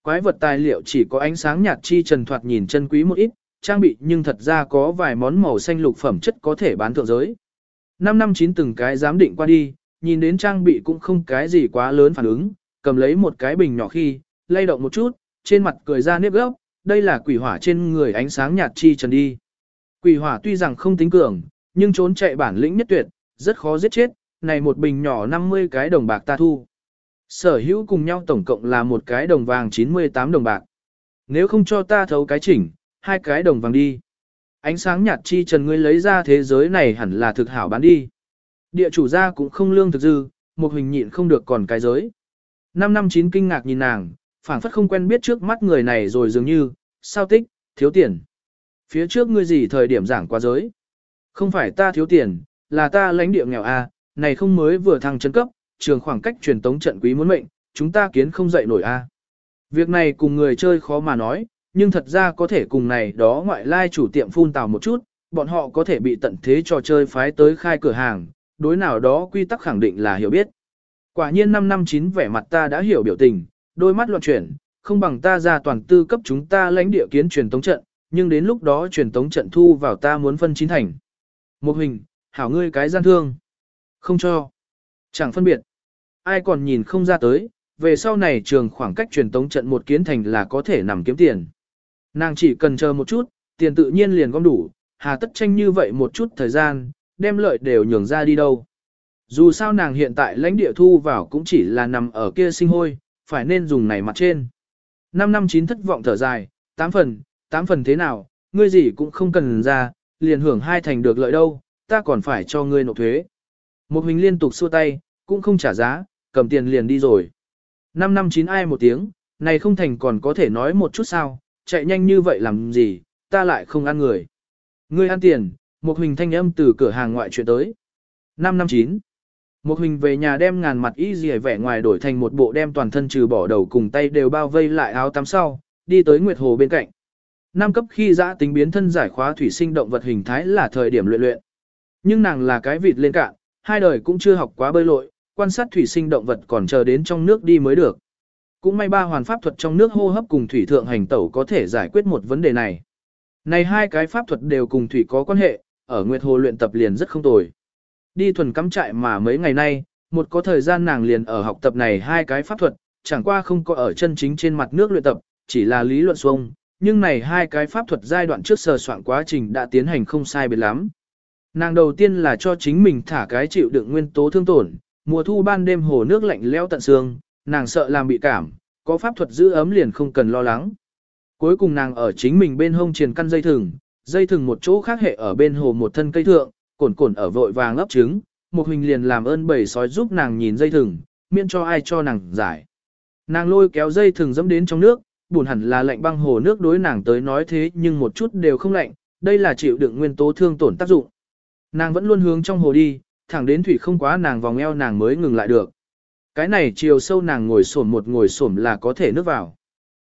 A: Quái vật tài liệu chỉ có ánh sáng nhạt chi trần thoạt nhìn chân quý một ít, trang bị nhưng thật ra có vài món màu xanh lục phẩm chất có thể bán thượng giới. năm năm chín từng cái giám định qua đi, nhìn đến trang bị cũng không cái gì quá lớn phản ứng, cầm lấy một cái bình nhỏ khi, lay động một chút, trên mặt cười ra nếp gốc, đây là quỷ hỏa trên người ánh sáng nhạt chi trần đi. Quỷ hỏa tuy rằng không tính cường, nhưng trốn chạy bản lĩnh nhất tuyệt, rất khó giết chết, này một bình nhỏ năm mươi cái đồng bạc ta thu. Sở hữu cùng nhau tổng cộng là một cái đồng vàng chín mươi tám đồng bạc. Nếu không cho ta thấu cái chỉnh, hai cái đồng vàng đi. Ánh sáng nhạt chi trần ngươi lấy ra thế giới này hẳn là thực hảo bán đi. Địa chủ gia cũng không lương thực dư, một hình nhịn không được còn cái giới. năm năm chín kinh ngạc nhìn nàng, phảng phất không quen biết trước mắt người này rồi dường như, sao tích, thiếu tiền. Phía trước ngươi gì thời điểm giảng qua giới. Không phải ta thiếu tiền, là ta lãnh địa nghèo a, này không mới vừa thăng chân cấp, trường khoảng cách truyền tống trận quý muốn mệnh, chúng ta kiến không dậy nổi a. Việc này cùng người chơi khó mà nói, nhưng thật ra có thể cùng này đó ngoại lai chủ tiệm phun tào một chút, bọn họ có thể bị tận thế trò chơi phái tới khai cửa hàng, đối nào đó quy tắc khẳng định là hiểu biết. Quả nhiên năm năm chín vẻ mặt ta đã hiểu biểu tình, đôi mắt loạn chuyển, không bằng ta ra toàn tư cấp chúng ta lãnh địa kiến truyền tống trận, nhưng đến lúc đó truyền tống trận thu vào ta muốn phân chín thành. Một hình, hảo ngươi cái gian thương. Không cho. Chẳng phân biệt. Ai còn nhìn không ra tới, về sau này trường khoảng cách truyền tống trận một kiến thành là có thể nằm kiếm tiền. Nàng chỉ cần chờ một chút, tiền tự nhiên liền gom đủ, hà tất tranh như vậy một chút thời gian, đem lợi đều nhường ra đi đâu. Dù sao nàng hiện tại lãnh địa thu vào cũng chỉ là nằm ở kia sinh hôi, phải nên dùng này mặt trên. năm năm chín thất vọng thở dài, tám phần, tám phần thế nào, ngươi gì cũng không cần ra, liền hưởng hai thành được lợi đâu, ta còn phải cho ngươi nộp thuế. Một hình liên tục xua tay, cũng không trả giá, cầm tiền liền đi rồi. năm năm chín ai một tiếng, này không thành còn có thể nói một chút sao, chạy nhanh như vậy làm gì, ta lại không ăn người. Ngươi ăn tiền, một hình thanh âm từ cửa hàng ngoại chuyện tới. năm năm chín Một hình về nhà đem ngàn mặt y dì vẻ ngoài đổi thành một bộ đem toàn thân trừ bỏ đầu cùng tay đều bao vây lại áo tắm sau, đi tới Nguyệt Hồ bên cạnh. Năm cấp khi giã tính biến thân giải khóa thủy sinh động vật hình thái là thời điểm luyện luyện. Nhưng nàng là cái vịt lên cạn, hai đời cũng chưa học quá bơi lội, quan sát thủy sinh động vật còn chờ đến trong nước đi mới được. Cũng may ba hoàn pháp thuật trong nước hô hấp cùng thủy thượng hành tẩu có thể giải quyết một vấn đề này. Này hai cái pháp thuật đều cùng thủy có quan hệ, ở Nguyệt Hồ luyện tập liền rất không tồi. Đi thuần cắm trại mà mấy ngày nay, một có thời gian nàng liền ở học tập này hai cái pháp thuật, chẳng qua không có ở chân chính trên mặt nước luyện tập, chỉ là lý luận xuông, nhưng này hai cái pháp thuật giai đoạn trước sờ soạn quá trình đã tiến hành không sai biệt lắm. Nàng đầu tiên là cho chính mình thả cái chịu đựng nguyên tố thương tổn, mùa thu ban đêm hồ nước lạnh lẽo tận xương, nàng sợ làm bị cảm, có pháp thuật giữ ấm liền không cần lo lắng. Cuối cùng nàng ở chính mình bên hông triền căn dây thừng, dây thừng một chỗ khác hệ ở bên hồ một thân cây thượng, cồn cồn ở vội vàng ấp trứng, một hình liền làm ơn bầy sói giúp nàng nhìn dây thừng, miễn cho ai cho nàng giải. Nàng lôi kéo dây thừng dẫm đến trong nước, buồn hẳn là lạnh băng hồ nước đối nàng tới nói thế nhưng một chút đều không lạnh, đây là chịu đựng nguyên tố thương tổn tác dụng. Nàng vẫn luôn hướng trong hồ đi, thẳng đến thủy không quá nàng vòng eo nàng mới ngừng lại được. Cái này chiều sâu nàng ngồi xổm một ngồi xổm là có thể nước vào.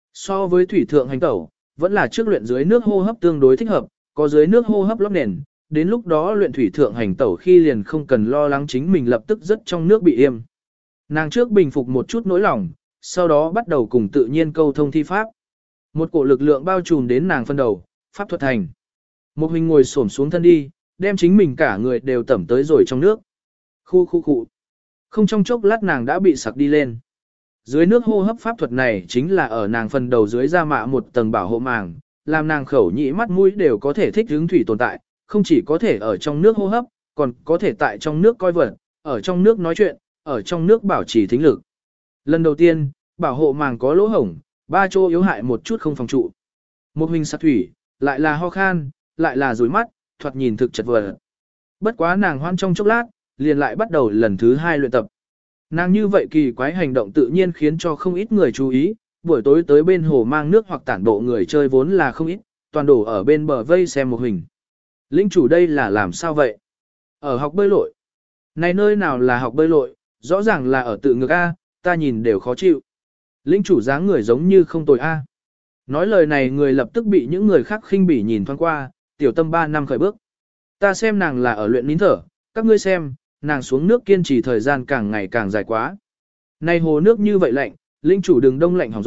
A: So với thủy thượng hành tẩu, vẫn là trước luyện dưới nước hô hấp tương đối thích hợp, có dưới nước hô hấp lót nền, đến lúc đó luyện thủy thượng hành tẩu khi liền không cần lo lắng chính mình lập tức rất trong nước bị im. Nàng trước bình phục một chút nỗi lòng, sau đó bắt đầu cùng tự nhiên câu thông thi pháp. Một cổ lực lượng bao trùm đến nàng phân đầu, pháp thuật thành. Một hình ngồi xổm xuống thân đi, đem chính mình cả người đều tẩm tới rồi trong nước. Khu khu khu. Không trong chốc lát nàng đã bị sặc đi lên. Dưới nước hô hấp pháp thuật này chính là ở nàng phần đầu dưới da mạ một tầng bảo hộ màng, làm nàng khẩu nhĩ mắt mũi đều có thể thích ứng thủy tồn tại, không chỉ có thể ở trong nước hô hấp, còn có thể tại trong nước coi vật, ở trong nước nói chuyện, ở trong nước bảo trì thính lực. Lần đầu tiên, bảo hộ màng có lỗ hổng, ba chỗ yếu hại một chút không phòng trụ. Một hình sặc thủy, lại là ho khan, lại là rối mắt, thoạt nhìn thực chật vật. Bất quá nàng hoan trong chốc lát, liền lại bắt đầu lần thứ hai luyện tập. Nàng như vậy kỳ quái hành động tự nhiên khiến cho không ít người chú ý, buổi tối tới bên hồ mang nước hoặc tản bộ người chơi vốn là không ít, toàn đổ ở bên bờ vây xem một hình. Linh chủ đây là làm sao vậy? Ở học bơi lội. Này nơi nào là học bơi lội, rõ ràng là ở tự ngược A, ta nhìn đều khó chịu. Linh chủ dáng người giống như không tồi A. Nói lời này người lập tức bị những người khác khinh bỉ nhìn thoáng qua, tiểu tâm ba năm khởi bước. Ta xem nàng là ở luyện nín thở, các ngươi xem, nàng xuống nước kiên trì thời gian càng ngày càng dài quá. Này hồ nước như vậy lạnh, linh chủ đừng đông lạnh hỏng rồi,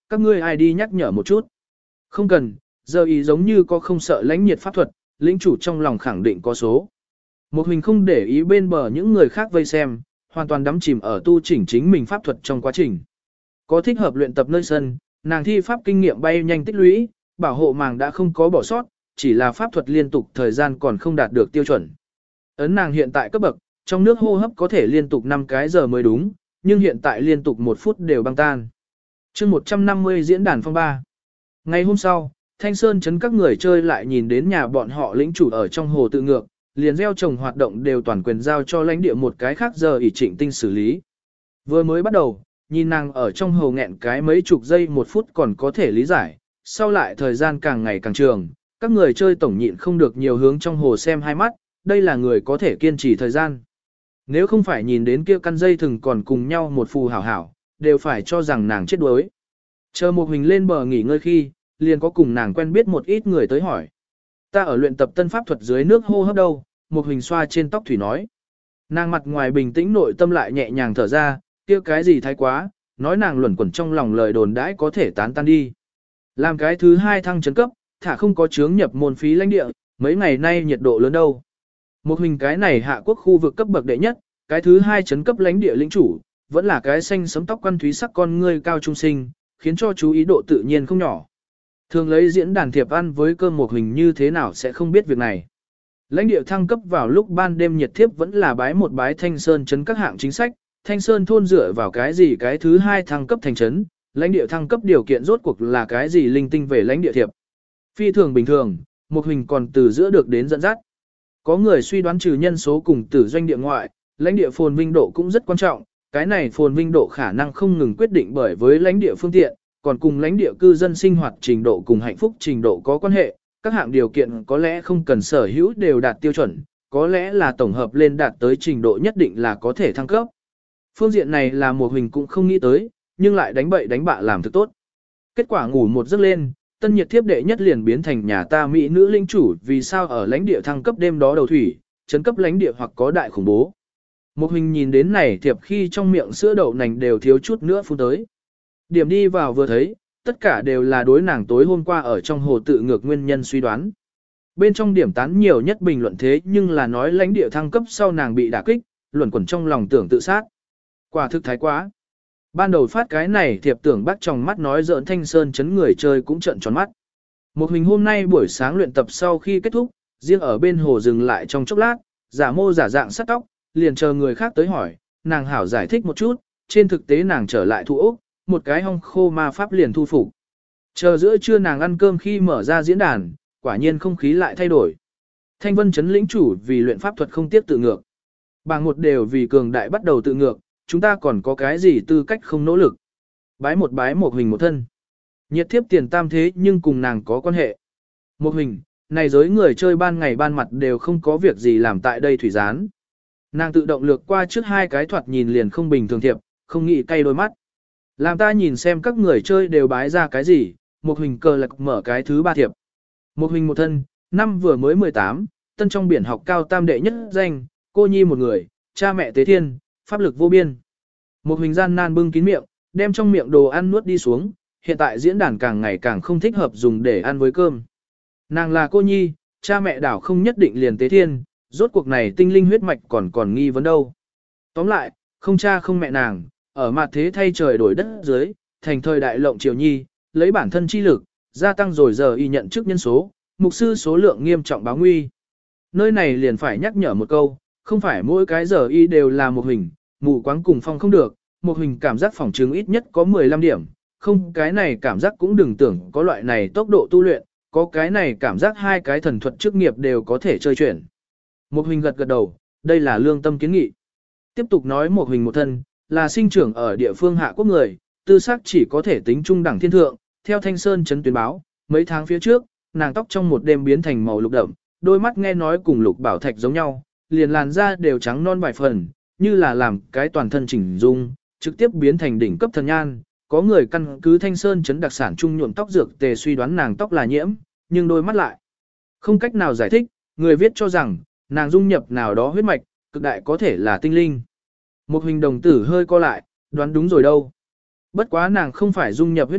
A: các ngươi ai đi nhắc nhở một chút. Không cần, giờ ý giống như có không sợ lãnh nhiệt pháp thuật, lĩnh chủ trong lòng khẳng định có số. Một mình không để ý bên bờ những người khác vây xem, hoàn toàn đắm chìm ở tu chỉnh chính mình pháp thuật trong quá trình. Có thích hợp luyện tập nơi sân, nàng thi pháp kinh nghiệm bay nhanh tích lũy, bảo hộ màng đã không có bỏ sót, chỉ là pháp thuật liên tục thời gian còn không đạt được tiêu chuẩn. Ấn nàng hiện tại cấp bậc, trong nước hô hấp có thể liên tục năm cái giờ mới đúng, nhưng hiện tại liên tục một phút đều băng tan. chương một trăm năm mươi diễn đàn phong ba. Ngày hôm sau, Thanh Sơn chấn các người chơi lại nhìn đến nhà bọn họ lĩnh chủ ở trong hồ tự ngược, liền gieo trồng hoạt động đều toàn quyền giao cho lãnh địa một cái khác giờ ỷ Trịnh Tinh xử lý. Vừa mới bắt đầu, nhìn nàng ở trong hồ nghẹn cái mấy chục giây một phút còn có thể lý giải, sau lại thời gian càng ngày càng trường, các người chơi tổng nhịn không được nhiều hướng trong hồ xem hai mắt, đây là người có thể kiên trì thời gian. Nếu không phải nhìn đến kia căn dây thừng còn cùng nhau một phù hảo hảo, đều phải cho rằng nàng chết đuối. Chờ một hình lên bờ nghỉ ngơi khi, liền có cùng nàng quen biết một ít người tới hỏi. Ta ở luyện tập tân pháp thuật dưới nước hô hấp đâu, một hình xoa trên tóc thủy nói. Nàng mặt ngoài bình tĩnh nội tâm lại nhẹ nhàng thở ra, kia cái gì thái quá, nói nàng luẩn quẩn trong lòng lời đồn đãi có thể tán tan đi. Làm cái thứ hai thăng chấn cấp, thả không có chướng nhập môn phí lãnh địa, mấy ngày nay nhiệt độ lớn đâu. Một hình cái này hạ quốc khu vực cấp bậc đệ nhất, cái thứ hai chấn cấp lãnh địa lĩnh chủ, vẫn là cái xanh sấm tóc quan thúy sắc con ngươi cao trung sinh, khiến cho chú ý độ tự nhiên không nhỏ. Thường lấy diễn đàn thiệp ăn với cơm một hình như thế nào sẽ không biết việc này. Lãnh địa thăng cấp vào lúc ban đêm nhiệt thiếp vẫn là bái một bái Thanh Sơn chấn các hạng chính sách, Thanh Sơn thôn dựa vào cái gì cái thứ hai thăng cấp thành chấn, lãnh địa thăng cấp điều kiện rốt cuộc là cái gì linh tinh về lãnh địa thiệp. Phi thường bình thường, một hình còn từ giữa được đến dẫn dắt. Có người suy đoán trừ nhân số cùng tử doanh địa ngoại, lãnh địa phồn vinh độ cũng rất quan trọng, cái này phồn vinh độ khả năng không ngừng quyết định bởi với lãnh địa phương tiện, còn cùng lãnh địa cư dân sinh hoạt trình độ cùng hạnh phúc trình độ có quan hệ, các hạng điều kiện có lẽ không cần sở hữu đều đạt tiêu chuẩn, có lẽ là tổng hợp lên đạt tới trình độ nhất định là có thể thăng cấp. Phương diện này là một hình cũng không nghĩ tới, nhưng lại đánh bậy đánh bạ làm thực tốt. Kết quả ngủ một giấc lên, tân nhiệt thiếp đệ nhất liền biến thành nhà ta mỹ nữ linh chủ vì sao ở lãnh địa thăng cấp đêm đó đầu thủy, chấn cấp lãnh địa hoặc có đại khủng bố. Một hình nhìn đến này thiệp khi trong miệng sữa đậu nành đều thiếu chút nữa phun tới. Điểm đi vào vừa thấy, tất cả đều là đối nàng tối hôm qua ở trong hồ tự ngược nguyên nhân suy đoán. Bên trong điểm tán nhiều nhất bình luận thế nhưng là nói lãnh địa thăng cấp sau nàng bị đả kích, luẩn quẩn trong lòng tưởng tự sát. Quả thực thái quá. Ban đầu phát cái này thiệp tưởng bắt trong mắt nói giỡn Thanh Sơn chấn người chơi cũng trợn tròn mắt. Một hình hôm nay buổi sáng luyện tập sau khi kết thúc, riêng ở bên hồ dừng lại trong chốc lát, giả mô giả dạng sắt tóc, liền chờ người khác tới hỏi, nàng hảo giải thích một chút, trên thực tế nàng trở lại thu Úc, một cái hong khô ma pháp liền thu phục. Chờ giữa trưa nàng ăn cơm khi mở ra diễn đàn, quả nhiên không khí lại thay đổi. Thanh Vân chấn lĩnh chủ vì luyện pháp thuật không tiếp tự ngược. Bảng một đều vì cường đại bắt đầu tự ngược, chúng ta còn có cái gì tư cách không nỗ lực. Bái một bái một hình một thân. Nhiệt thiếp tiền tam thế nhưng cùng nàng có quan hệ. Một hình, này giới người chơi ban ngày ban mặt đều không có việc gì làm tại đây thủy gián. Nàng tự động lược qua trước hai cái thoạt nhìn liền không bình thường thiệp, không nghĩ cay đôi mắt. Làm ta nhìn xem các người chơi đều bái ra cái gì, một hình cờ lạc mở cái thứ ba thiệp. Một hình một thân, năm vừa mới mười tám, tân trong biển học cao tam đệ nhất danh, cô nhi một người, cha mẹ tế thiên, pháp lực vô biên. Một hình gian nan bưng kín miệng, đem trong miệng đồ ăn nuốt đi xuống, hiện tại diễn đàn càng ngày càng không thích hợp dùng để ăn với cơm. Nàng là cô nhi, cha mẹ đảo không nhất định liền tế thiên, rốt cuộc này tinh linh huyết mạch còn còn nghi vấn đâu. Tóm lại, không cha không mẹ nàng, ở mặt thế thay trời đổi đất dưới, thành thời đại lộng triều nhi, lấy bản thân chi lực, gia tăng rồi giờ y nhận chức nhân số, mục sư số lượng nghiêm trọng báo nguy. Nơi này liền phải nhắc nhở một câu, không phải mỗi cái giờ y đều là một hình, mù quáng cùng phong không được, một hình cảm giác phòng chứng ít nhất có mười lăm điểm, không cái này cảm giác cũng đừng tưởng có loại này tốc độ tu luyện, có cái này cảm giác hai cái thần thuật chức nghiệp đều có thể chơi chuyển. Một hình gật gật đầu, đây là lương tâm kiến nghị. Tiếp tục nói một hình một thân, là sinh trưởng ở địa phương hạ quốc người, tư sắc chỉ có thể tính trung đẳng thiên thượng, theo Thanh Sơn chấn tuyên báo, mấy tháng phía trước, nàng tóc trong một đêm biến thành màu lục đậm, đôi mắt nghe nói cùng lục bảo thạch giống nhau, liền làn da đều trắng non vài phần, như là làm cái toàn thân chỉnh dung, trực tiếp biến thành đỉnh cấp thần nhan. Có người căn cứ Thanh Sơn chấn đặc sản trung nhuộm tóc dược tề suy đoán nàng tóc là nhiễm, nhưng đôi mắt lại không cách nào giải thích, người viết cho rằng nàng dung nhập nào đó huyết mạch, cực đại có thể là tinh linh. Một hình đồng tử hơi co lại, đoán đúng rồi đâu. Bất quá nàng không phải dung nhập huyết mạch,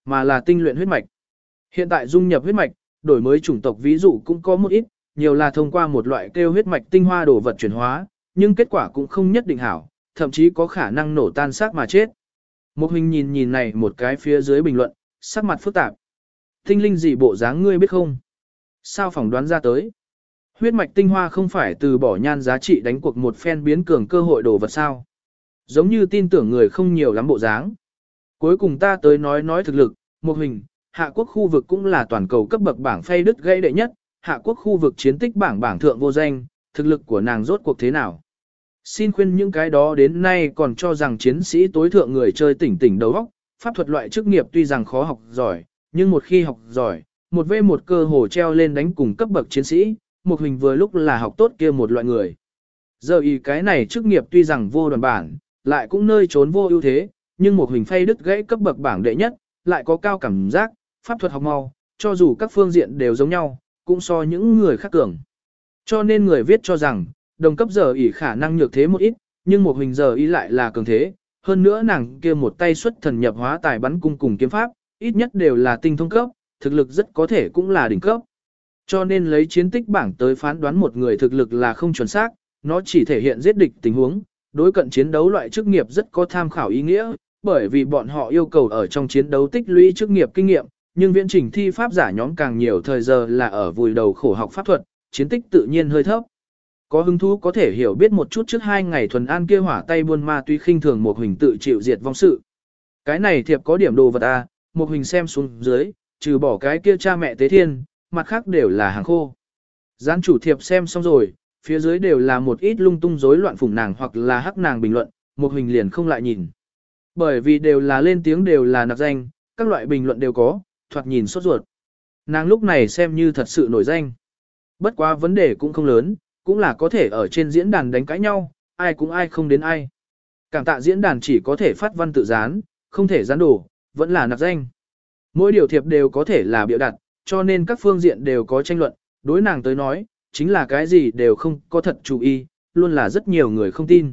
A: mà là tinh luyện huyết mạch. Hiện tại dung nhập huyết mạch, đổi mới chủng tộc ví dụ cũng có một ít, nhiều là thông qua một loại kêu huyết mạch tinh hoa đồ vật chuyển hóa, nhưng kết quả cũng không nhất định hảo, thậm chí có khả năng nổ tan xác mà chết. Một hình nhìn nhìn này một cái phía dưới bình luận, sắc mặt phức tạp. Tinh linh gì bộ dáng ngươi biết không? Sao phỏng đoán ra tới? Huyết mạch tinh hoa không phải từ bỏ nhan giá trị đánh cuộc một phen biến cường cơ hội đồ vật sao? Giống như tin tưởng người không nhiều lắm bộ dáng. Cuối cùng ta tới nói nói thực lực, một hình, hạ quốc khu vực cũng là toàn cầu cấp bậc bảng phay đứt gây đệ nhất, hạ quốc khu vực chiến tích bảng bảng thượng vô danh, thực lực của nàng rốt cuộc thế nào? Xin khuyên những cái đó đến nay còn cho rằng chiến sĩ tối thượng người chơi tỉnh tỉnh đầu óc, pháp thuật loại chức nghiệp tuy rằng khó học giỏi, nhưng một khi học giỏi, một v một cơ hồ treo lên đánh cùng cấp bậc chiến sĩ, một hình vừa lúc là học tốt kia một loại người. Giờ ý cái này chức nghiệp tuy rằng vô đoàn bản, lại cũng nơi trốn vô ưu thế, nhưng một hình phay đứt gãy cấp bậc bảng đệ nhất, lại có cao cảm giác, pháp thuật học mau, cho dù các phương diện đều giống nhau, cũng so những người khác cường. Cho nên người viết cho rằng, đồng cấp giờ ý khả năng nhược thế một ít, nhưng một hình giờ ý lại là cường thế, hơn nữa nàng kia một tay xuất thần nhập hóa tài bắn cung cùng kiếm pháp, ít nhất đều là tinh thông cấp, thực lực rất có thể cũng là đỉnh cấp. Cho nên lấy chiến tích bảng tới phán đoán một người thực lực là không chuẩn xác, nó chỉ thể hiện giết địch tình huống, đối cận chiến đấu loại chức nghiệp rất có tham khảo ý nghĩa, bởi vì bọn họ yêu cầu ở trong chiến đấu tích lũy chức nghiệp kinh nghiệm, nhưng viễn trình thi pháp giả nhóm càng nhiều thời giờ là ở vùi đầu khổ học pháp thuật, chiến tích tự nhiên hơi thấp. Có hứng thú có thể hiểu biết một chút trước hai ngày thuần an kia hỏa tay buôn ma túy khinh thường một hình tự chịu diệt vong sự. Cái này thiệp có điểm đồ vật a, một hình xem xuống dưới, trừ bỏ cái kia cha mẹ tế thiên, mặt khác đều là hàng khô. Gián chủ thiệp xem xong rồi, phía dưới đều là một ít lung tung rối loạn phủng nàng hoặc là hắc nàng bình luận, một hình liền không lại nhìn. Bởi vì đều là lên tiếng đều là nạp danh, các loại bình luận đều có, thoạt nhìn sốt ruột. Nàng lúc này xem như thật sự nổi danh. Bất quá vấn đề cũng không lớn, cũng là có thể ở trên diễn đàn đánh cãi nhau, ai cũng ai không đến ai. Cảm tạ diễn đàn chỉ có thể phát văn tự dán, không thể dán đồ, vẫn là nạp danh. Mỗi điều thiệp đều có thể là biểu đặt, cho nên các phương diện đều có tranh luận, đối nàng tới nói, chính là cái gì đều không có thật chú ý, luôn là rất nhiều người không tin.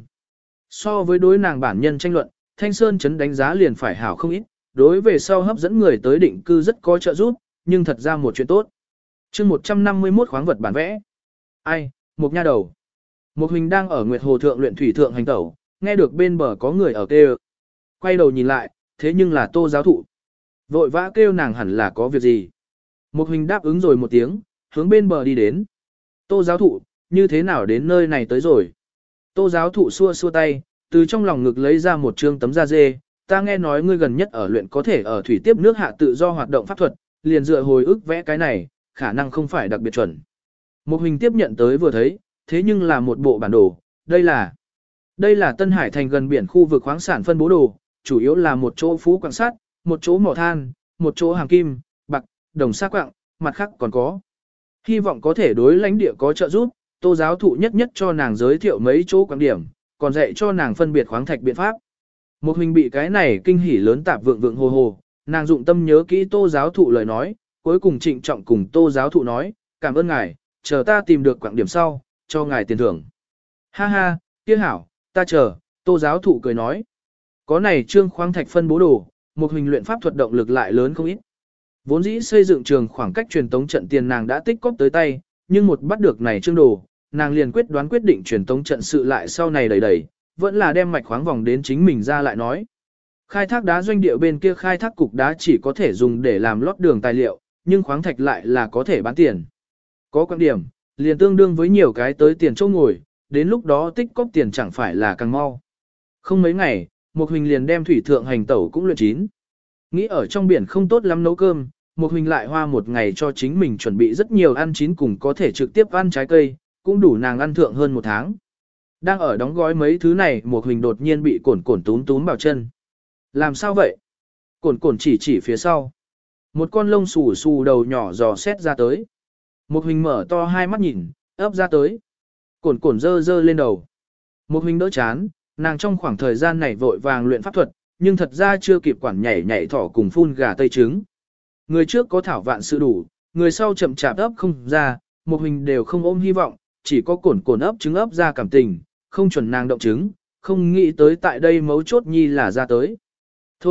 A: So với đối nàng bản nhân tranh luận, Thanh Sơn Trấn đánh giá liền phải hảo không ít, đối về sau hấp dẫn người tới định cư rất có trợ giúp, nhưng thật ra một chuyện tốt. chương một trăm năm mươi mốt khoáng vật bản vẽ. Ai, một nha đầu. Một hình đang ở Nguyệt Hồ Thượng luyện thủy thượng hành tẩu, nghe được bên bờ có người ở kêu. Quay đầu nhìn lại, thế nhưng là Tô giáo thụ. Vội vã kêu nàng hẳn là có việc gì. Một hình đáp ứng rồi một tiếng, hướng bên bờ đi đến. Tô giáo thụ, như thế nào đến nơi này tới rồi? Tô giáo thụ xua xua tay, từ trong lòng ngực lấy ra một trương tấm da dê. Ta nghe nói ngươi gần nhất ở luyện có thể ở thủy tiếp nước hạ tự do hoạt động pháp thuật, liền dựa hồi ức vẽ cái này, khả năng không phải đặc biệt chuẩn. Một hình tiếp nhận tới vừa thấy, thế nhưng là một bộ bản đồ, đây là đây là Tân Hải thành gần biển khu vực khoáng sản phân bố đồ, chủ yếu là một chỗ phú quặng sắt, một chỗ mỏ than, một chỗ hàng kim, bạc, đồng sa quặng, mặt khác còn có. Hy vọng có thể đối lãnh địa có trợ giúp, Tô giáo thụ nhất nhất cho nàng giới thiệu mấy chỗ quặng điểm, còn dạy cho nàng phân biệt khoáng thạch biện pháp. Một hình bị cái này kinh hỉ lớn tạp vượng vượng hồ hồ, nàng dụng tâm nhớ kỹ Tô giáo thụ lời nói, cuối cùng trịnh trọng cùng Tô giáo thụ nói, cảm ơn ngài, chờ ta tìm được quặng điểm sau, cho ngài tiền thưởng. Ha ha, kia hảo, ta chờ, Tô giáo thụ cười nói. Có này trương khoáng thạch phân bố đồ, một hình luyện pháp thuật động lực lại lớn không ít. Vốn dĩ xây dựng trường khoảng cách truyền tống trận tiền nàng đã tích cóp tới tay, nhưng một bắt được này trương đồ, nàng liền quyết đoán quyết định truyền tống trận sự lại sau này đẩy đẩy, vẫn là đem mạch khoáng vòng đến chính mình ra lại nói. Khai thác đá doanh địa bên kia khai thác cục đá chỉ có thể dùng để làm lót đường tài liệu, nhưng khoáng thạch lại là có thể bán tiền. Có quan điểm, liền tương đương với nhiều cái tới tiền chỗ ngồi, đến lúc đó tích cóp tiền chẳng phải là càng mau. Không mấy ngày, một hình liền đem thủy thượng hành tẩu cũng luyện chín. Nghĩ ở trong biển không tốt lắm nấu cơm, một hình lại hoa một ngày cho chính mình chuẩn bị rất nhiều ăn chín cùng có thể trực tiếp ăn trái cây, cũng đủ nàng ăn thượng hơn một tháng. Đang ở đóng gói mấy thứ này, một hình đột nhiên bị cồn cồn túm túm vào chân. Làm sao vậy? Cồn cồn chỉ chỉ phía sau. Một con lông xù xù đầu nhỏ dò xét ra tới. Một hình mở to hai mắt nhìn, ấp ra tới. Cồn cồn dơ dơ lên đầu. Một hình đỡ chán, nàng trong khoảng thời gian này vội vàng luyện pháp thuật, nhưng thật ra chưa kịp quản nhảy nhảy thỏ cùng phun gà tây trứng. Người trước có thảo vạn sự đủ, người sau chậm chạp ấp không ra, một hình đều không ôm hy vọng, chỉ có cồn cồn ấp trứng ấp ra cảm tình, không chuẩn nàng động trứng, không nghĩ tới tại đây mấu chốt nhi là ra tới. Thôi,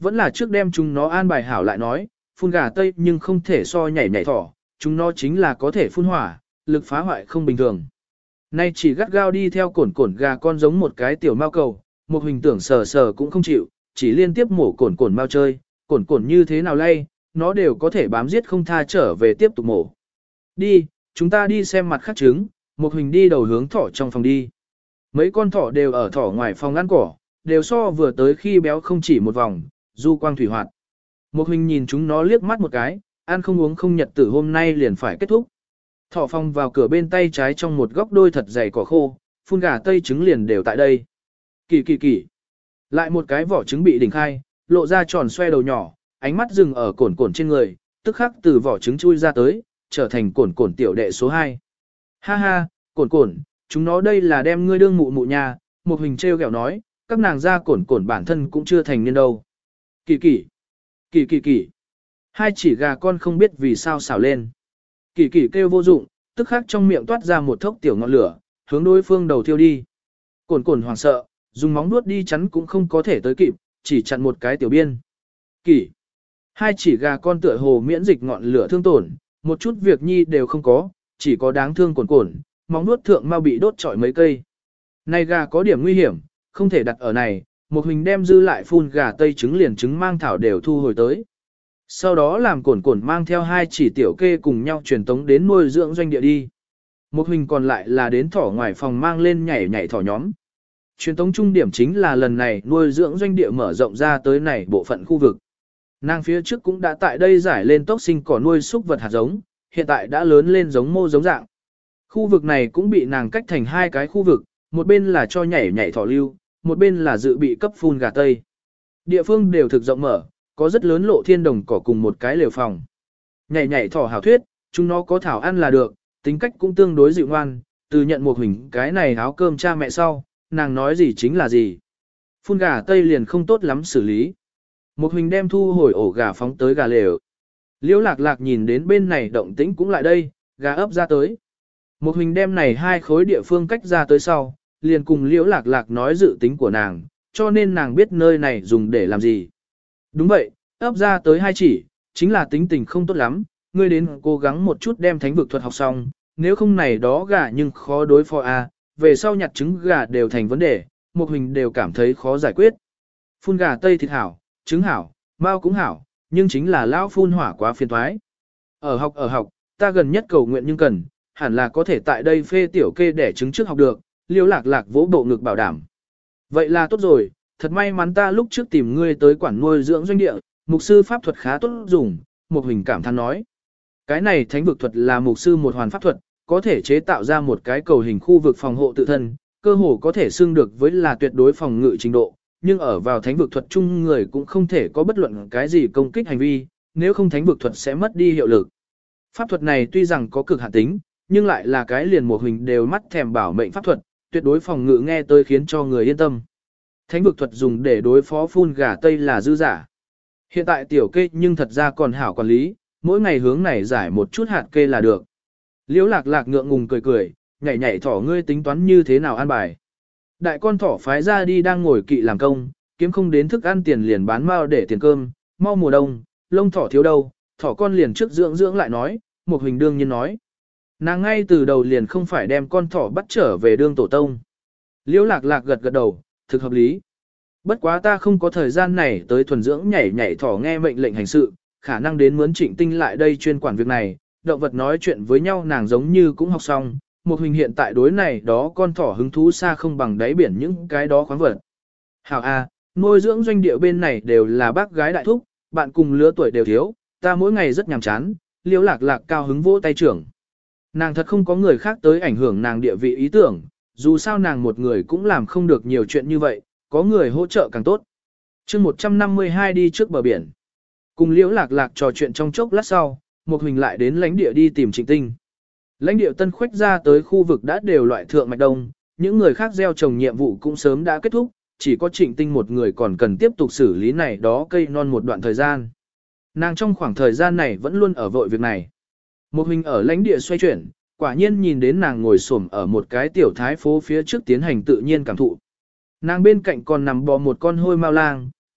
A: vẫn là trước đem chúng nó an bài hảo lại nói, phun gà tây nhưng không thể so nhảy nhảy thỏ, chúng nó chính là có thể phun hỏa, lực phá hoại không bình thường. Nay chỉ gắt gao đi theo cổn cổn gà con giống một cái tiểu mao cầu, một hình tưởng sờ sờ cũng không chịu, chỉ liên tiếp mổ cổn cổn mao chơi, cổn cổn như thế nào lay, nó đều có thể bám giết không tha trở về tiếp tục mổ. Đi, chúng ta đi xem mặt khác trứng, một hình đi đầu hướng thỏ trong phòng đi. Mấy con thỏ đều ở thỏ ngoài phòng ăn cỏ, đều so vừa tới khi béo không chỉ một vòng, du quang thủy hoạt. Một hình nhìn chúng nó liếc mắt một cái, ăn không uống không nhật tử hôm nay liền phải kết thúc. Thỏ phòng vào cửa bên tay trái trong một góc đôi thật dày cỏ khô, phun gà tây trứng liền đều tại đây. Kỳ kỳ kỳ. Lại một cái vỏ trứng bị đỉnh khai, lộ ra tròn xoe đầu nhỏ, ánh mắt dừng ở cổn cổn trên người, tức khắc từ vỏ trứng chui ra tới, trở thành cổn cổn tiểu đệ số hai. Ha ha, cổn cổn, chúng nó đây là đem ngươi đương mụ mụ nhà, một hình treo gẹo nói, các nàng ra cổn cổn bản thân cũng chưa thành niên đâu. Kỳ kỳ. Kỳ kỳ kỳ. Hai chỉ gà con không biết vì sao xảo lên. Kỳ kỳ kêu vô dụng, tức khắc trong miệng toát ra một thốc tiểu ngọn lửa, hướng đối phương đầu thiêu đi. Cổn cổn hoảng sợ, dùng móng vuốt đi chắn cũng không có thể tới kịp, chỉ chặn một cái tiểu biên. Kỳ. Hai chỉ gà con tựa hồ miễn dịch ngọn lửa thương tổn, một chút việc nhi đều không có, chỉ có đáng thương cổn cổn, móng vuốt thượng mau bị đốt trọi mấy cây. Này gà có điểm nguy hiểm, không thể đặt ở này, một hình đem dư lại phun gà tây trứng liền trứng mang thảo đều thu hồi tới. Sau đó làm cổn cổn mang theo hai chỉ tiểu kê cùng nhau truyền tống đến nuôi dưỡng doanh địa đi. Một hình còn lại là đến thỏ ngoài phòng mang lên nhảy nhảy thỏ nhóm. Truyền tống trung điểm chính là lần này nuôi dưỡng doanh địa mở rộng ra tới này bộ phận khu vực. Nàng phía trước cũng đã tại đây giải lên tốc sinh cỏ nuôi súc vật hạt giống, hiện tại đã lớn lên giống mô giống dạng. Khu vực này cũng bị nàng cách thành hai cái khu vực, một bên là cho nhảy nhảy thỏ lưu, một bên là dự bị cấp phun gà tây. Địa phương đều thực rộng mở, có rất lớn lộ thiên đồng cỏ cùng một cái lều phòng. Nhảy nhảy thỏ hảo thuyết, chúng nó có thảo ăn là được, tính cách cũng tương đối dịu ngoan, từ nhận một hình cái này áo cơm cha mẹ sau, nàng nói gì chính là gì. Phun gà tây liền không tốt lắm xử lý. Một hình đem thu hồi ổ gà phóng tới gà lều. Liễu lạc lạc nhìn đến bên này động tĩnh cũng lại đây, gà ấp ra tới. Một hình đem này hai khối địa phương cách ra tới sau, liền cùng liễu lạc lạc nói dự tính của nàng, cho nên nàng biết nơi này dùng để làm gì. Đúng vậy, ấp ra tới hai chỉ, chính là tính tình không tốt lắm, ngươi đến cố gắng một chút đem thánh vực thuật học xong, nếu không này đó gà nhưng khó đối phó a, về sau nhặt trứng gà đều thành vấn đề, một hình đều cảm thấy khó giải quyết. Phun gà tây thịt hảo, trứng hảo, mao cũng hảo, nhưng chính là lão phun hỏa quá phiền toái. Ở học ở học, ta gần nhất cầu nguyện nhưng cần, hẳn là có thể tại đây phê tiểu kê để trứng trước học được, liễu lạc lạc vỗ bộ ngực bảo đảm. Vậy là tốt rồi, thật may mắn ta lúc trước tìm ngươi tới quản nuôi dưỡng doanh địa, mục sư pháp thuật khá tốt dùng, một hình cảm than nói. Cái này thánh vực thuật là mục sư một hoàn pháp thuật, có thể chế tạo ra một cái cầu hình khu vực phòng hộ tự thân, cơ hồ có thể xưng được với là tuyệt đối phòng ngự trình độ, nhưng ở vào thánh vực thuật chung người cũng không thể có bất luận cái gì công kích hành vi, nếu không thánh vực thuật sẽ mất đi hiệu lực. Pháp thuật này tuy rằng có cực hạn tính, nhưng lại là cái liền một hình đều mắt thèm bảo mệnh pháp thuật, tuyệt đối phòng ngự nghe tới khiến cho người yên tâm. Thánh vực thuật dùng để đối phó phun gà tây là dư giả. Hiện tại tiểu kê nhưng thật ra còn hảo quản lý, mỗi ngày hướng này giải một chút hạt kê là được. Liễu lạc lạc ngượng ngùng cười cười, nhảy nhảy thỏ ngươi tính toán như thế nào an bài. Đại con thỏ phái ra đi đang ngồi kỵ làm công, kiếm không đến thức ăn tiền liền bán mao để tiền cơm, mau mùa đông, lông thỏ thiếu đâu, thỏ con liền trước dưỡng dưỡng lại nói, một hình đương nhiên nói. Nàng ngay từ đầu liền không phải đem con thỏ bắt trở về đương tổ tông. Liễu lạc lạc gật gật đầu, thực hợp lý. Bất quá ta không có thời gian này tới thuần dưỡng nhảy nhảy thỏ nghe mệnh lệnh hành sự, khả năng đến muốn Trịnh Tinh lại đây chuyên quản việc này, động vật nói chuyện với nhau nàng giống như cũng học xong, một hình hiện tại đối này đó con thỏ hứng thú xa không bằng đáy biển những cái đó khoáng vật. Hảo a, nuôi dưỡng doanh địa bên này đều là bác gái đại thúc, bạn cùng lứa tuổi đều thiếu, ta mỗi ngày rất nhàm chán, Liễu lạc lạc cao hứng vỗ tay trưởng. Nàng thật không có người khác tới ảnh hưởng nàng địa vị ý tưởng, dù sao nàng một người cũng làm không được nhiều chuyện như vậy, có người hỗ trợ càng tốt. chương một trăm năm mươi hai đi trước bờ biển. Cùng Liễu lạc lạc trò chuyện trong chốc lát sau, một hình lại đến lãnh địa đi tìm Trịnh Tinh. Lãnh địa tân khuếch ra tới khu vực đã đều loại thượng mạch đông, những người khác gieo trồng nhiệm vụ cũng sớm đã kết thúc, chỉ có Trịnh Tinh một người còn cần tiếp tục xử lý này đó cây non một đoạn thời gian. Nàng trong khoảng thời gian này vẫn luôn ở vội việc này. Một hình ở lãnh địa xoay chuyển, quả nhiên nhìn đến nàng ngồi xổm ở một cái tiểu thái phố phía trước tiến hành tự nhiên cảm thụ. Nàng bên cạnh còn nằm bò một con hôi mao lang,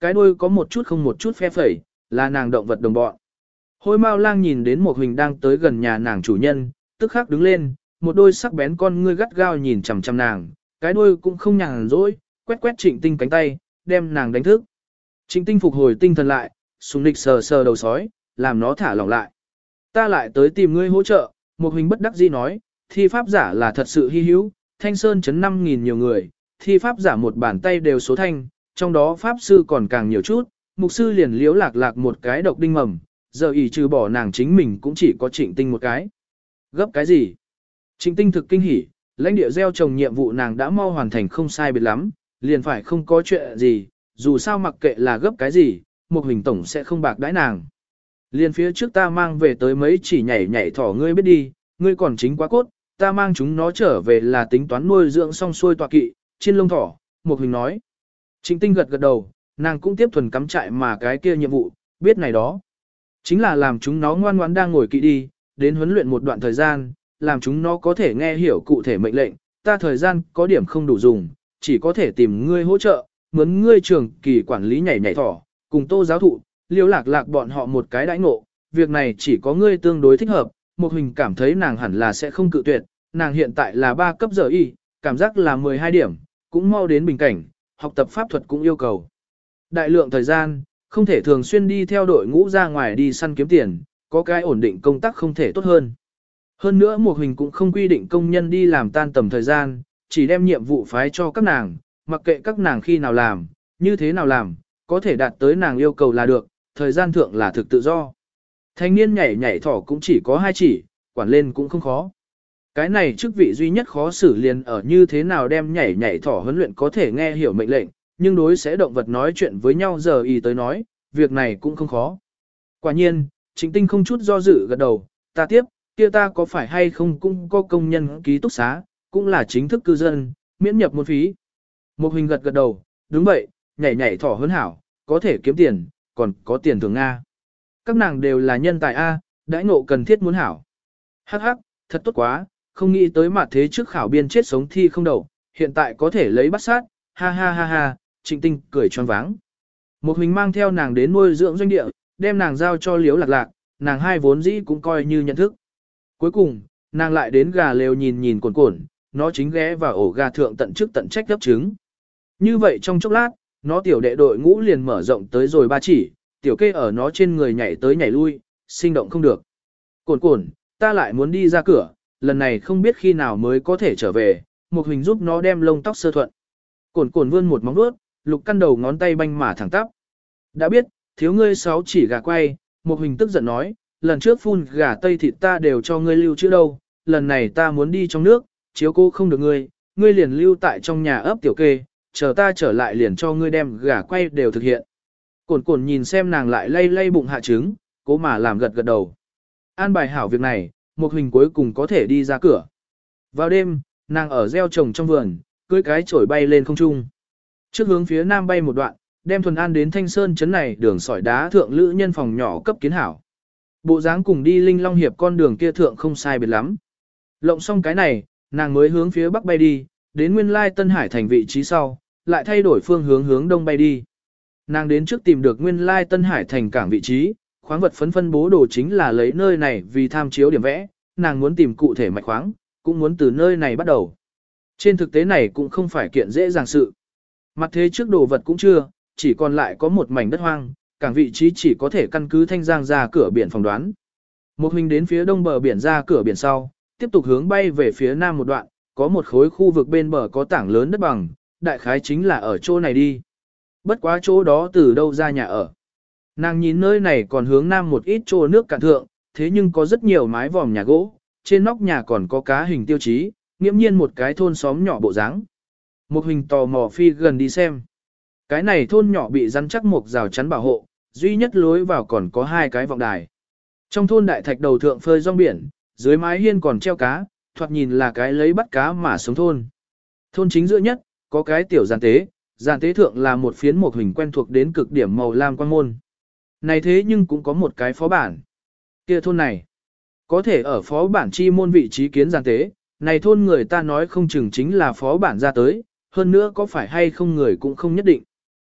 A: cái đuôi có một chút không một chút phe phẩy, là nàng động vật đồng bọn. Hôi Mao Lang nhìn đến một hình đang tới gần nhà nàng chủ nhân, tức khắc đứng lên, một đôi sắc bén con ngươi gắt gao nhìn chằm chằm nàng, cái đuôi cũng không nhàn rỗi, quét quét Trịnh Tinh cánh tay, đem nàng đánh thức. Trịnh Tinh phục hồi tinh thần lại, sùng nịch sờ sờ đầu sói, làm nó thả lỏng lại. Ta lại tới tìm ngươi hỗ trợ, một hình bất đắc dĩ nói, thi pháp giả là thật sự hy hữu, Thanh Sơn chấn năm nghìn nhiều người, thi pháp giả một bàn tay đều số thanh, trong đó pháp sư còn càng nhiều chút, mục sư liền liếu lạc lạc một cái độc đinh mầm, giờ ỷ trừ bỏ nàng chính mình cũng chỉ có Trịnh Tinh một cái. Gấp cái gì? Trịnh Tinh thực kinh hỉ, lãnh địa gieo trồng nhiệm vụ nàng đã mau hoàn thành không sai biệt lắm, liền phải không có chuyện gì, dù sao mặc kệ là gấp cái gì, một hình tổng sẽ không bạc đãi nàng. Liền phía trước ta mang về tới mấy chỉ nhảy nhảy thỏ ngươi biết đi, ngươi còn chính quá cốt, ta mang chúng nó trở về là tính toán nuôi dưỡng xong xuôi tọa kỵ, trên lông thỏ, một hình nói. Trịnh Tinh gật gật đầu, nàng cũng tiếp thuần cắm trại mà cái kia nhiệm vụ, biết này đó. Chính là làm chúng nó ngoan ngoãn đang ngồi kỵ đi, đến huấn luyện một đoạn thời gian, làm chúng nó có thể nghe hiểu cụ thể mệnh lệnh, ta thời gian có điểm không đủ dùng, chỉ có thể tìm ngươi hỗ trợ, mướn ngươi trường kỳ quản lý nhảy nhảy thỏ, cùng Tô giáo thụ, Liêu Lạc Lạc bọn họ một cái đãi ngộ, việc này chỉ có ngươi tương đối thích hợp, một hình cảm thấy nàng hẳn là sẽ không cự tuyệt, nàng hiện tại là ba cấp giờ y, cảm giác là mười hai điểm, cũng mau đến bình cảnh, học tập pháp thuật cũng yêu cầu. Đại lượng thời gian, không thể thường xuyên đi theo đội ngũ ra ngoài đi săn kiếm tiền, có cái ổn định công tác không thể tốt hơn. Hơn nữa một hình cũng không quy định công nhân đi làm tan tầm thời gian, chỉ đem nhiệm vụ phái cho các nàng, mặc kệ các nàng khi nào làm, như thế nào làm, có thể đạt tới nàng yêu cầu là được, thời gian thượng là thực tự do. Thanh niên nhảy nhảy thỏ cũng chỉ có hai chỉ, quản lên cũng không khó. Cái này chức vị duy nhất khó xử liền ở như thế nào đem nhảy nhảy thỏ huấn luyện có thể nghe hiểu mệnh lệnh, nhưng đối sẽ động vật nói chuyện với nhau giờ y tới nói, việc này cũng không khó. Quả nhiên, Trịnh Tinh không chút do dự gật đầu, ta tiếp, kia ta có phải hay không cũng có công nhân ký túc xá, cũng là chính thức cư dân, miễn nhập môn phí. Một hình gật gật đầu, đúng vậy, nhảy nhảy thỏ huấn hảo, có thể kiếm tiền, còn có tiền thưởng Nga. Các nàng đều là nhân tài A, đãi ngộ cần thiết muốn hảo. Hắc hắc, thật tốt quá, không nghĩ tới mặt thế trước khảo biên chết sống thi không đầu, hiện tại có thể lấy bắt sát, ha ha ha ha, Trịnh Tinh cười choáng váng. Một hình mang theo nàng đến nuôi dưỡng doanh địa, đem nàng giao cho Liếu Lạc Lạc, nàng hai vốn dĩ cũng coi như nhận thức. Cuối cùng, nàng lại đến gà lều nhìn nhìn cồn cồn, nó chính ghé vào ổ gà thượng tận chức tận trách gấp trứng. Như vậy trong chốc lát, nó tiểu đệ đội ngũ liền mở rộng tới rồi ba chỉ, tiểu kê ở nó trên người nhảy tới nhảy lui, sinh động không được. Cồn cồn, ta lại muốn đi ra cửa, lần này không biết khi nào mới có thể trở về, một hình giúp nó đem lông tóc sơ thuận. Cồn cồn vươn một móng vuốt, lục căn đầu ngón tay banh mà thẳng tắp. Đã biết, thiếu ngươi sáu chỉ gà quay, một hình tức giận nói, lần trước phun gà tây thịt ta đều cho ngươi lưu chữ đâu, lần này ta muốn đi trong nước, chiếu cố không được ngươi, ngươi liền lưu tại trong nhà ấp tiểu kê, chờ ta trở lại liền cho ngươi đem gà quay đều thực hiện. Cồn cồn nhìn xem nàng lại lay lay bụng hạ trứng, cố mà làm gật gật đầu. An bài hảo việc này, một hình cuối cùng có thể đi ra cửa. Vào đêm, nàng ở gieo trồng trong vườn, cưỡi cái chổi bay lên không trung. Trước hướng phía nam bay một đoạn, đem Thuần An đến Thanh Sơn chấn này đường sỏi đá thượng lữ nhân phòng nhỏ cấp kiến hảo. Bộ dáng cùng đi Linh Long Hiệp con đường kia thượng không sai biệt lắm. Lộng xong cái này, nàng mới hướng phía bắc bay đi, đến nguyên lai Tân Hải thành vị trí sau, lại thay đổi phương hướng hướng đông bay đi. Nàng đến trước tìm được nguyên lai Tân Hải thành cảng vị trí, khoáng vật phấn phân bố đồ chính là lấy nơi này vì tham chiếu điểm vẽ, nàng muốn tìm cụ thể mạch khoáng, cũng muốn từ nơi này bắt đầu. Trên thực tế này cũng không phải kiện dễ dàng sự. Mặt thế trước đồ vật cũng chưa, chỉ còn lại có một mảnh đất hoang, cảng vị trí chỉ có thể căn cứ Thanh Giang ra cửa biển phỏng đoán. Một hình đến phía đông bờ biển ra cửa biển sau, tiếp tục hướng bay về phía nam một đoạn, có một khối khu vực bên bờ có tảng lớn đất bằng, đại khái chính là ở chỗ này đi. Bất quá chỗ đó từ đâu ra nhà ở. Nàng nhìn nơi này còn hướng nam một ít chỗ nước cạn thượng, thế nhưng có rất nhiều mái vòm nhà gỗ, trên nóc nhà còn có cá hình tiêu chí, nghiễm nhiên một cái thôn xóm nhỏ bộ dáng. Một hình tò mò phi gần đi xem. Cái này thôn nhỏ bị rắn chắc một rào chắn bảo hộ, duy nhất lối vào còn có hai cái vọng đài. Trong thôn đại thạch đầu thượng phơi rong biển, dưới mái hiên còn treo cá, thoạt nhìn là cái lấy bắt cá mà sống thôn. Thôn chính giữa nhất, có cái tiểu giàn tế, giàn tế thượng là một phiến một hình quen thuộc đến cực điểm màu lam quan môn. Này thế nhưng cũng có một cái phó bản. Kia thôn này, có thể ở phó bản chi môn vị trí kiến giàn tế, này thôn người ta nói không chừng chính là phó bản ra tới, hơn nữa có phải hay không người cũng không nhất định.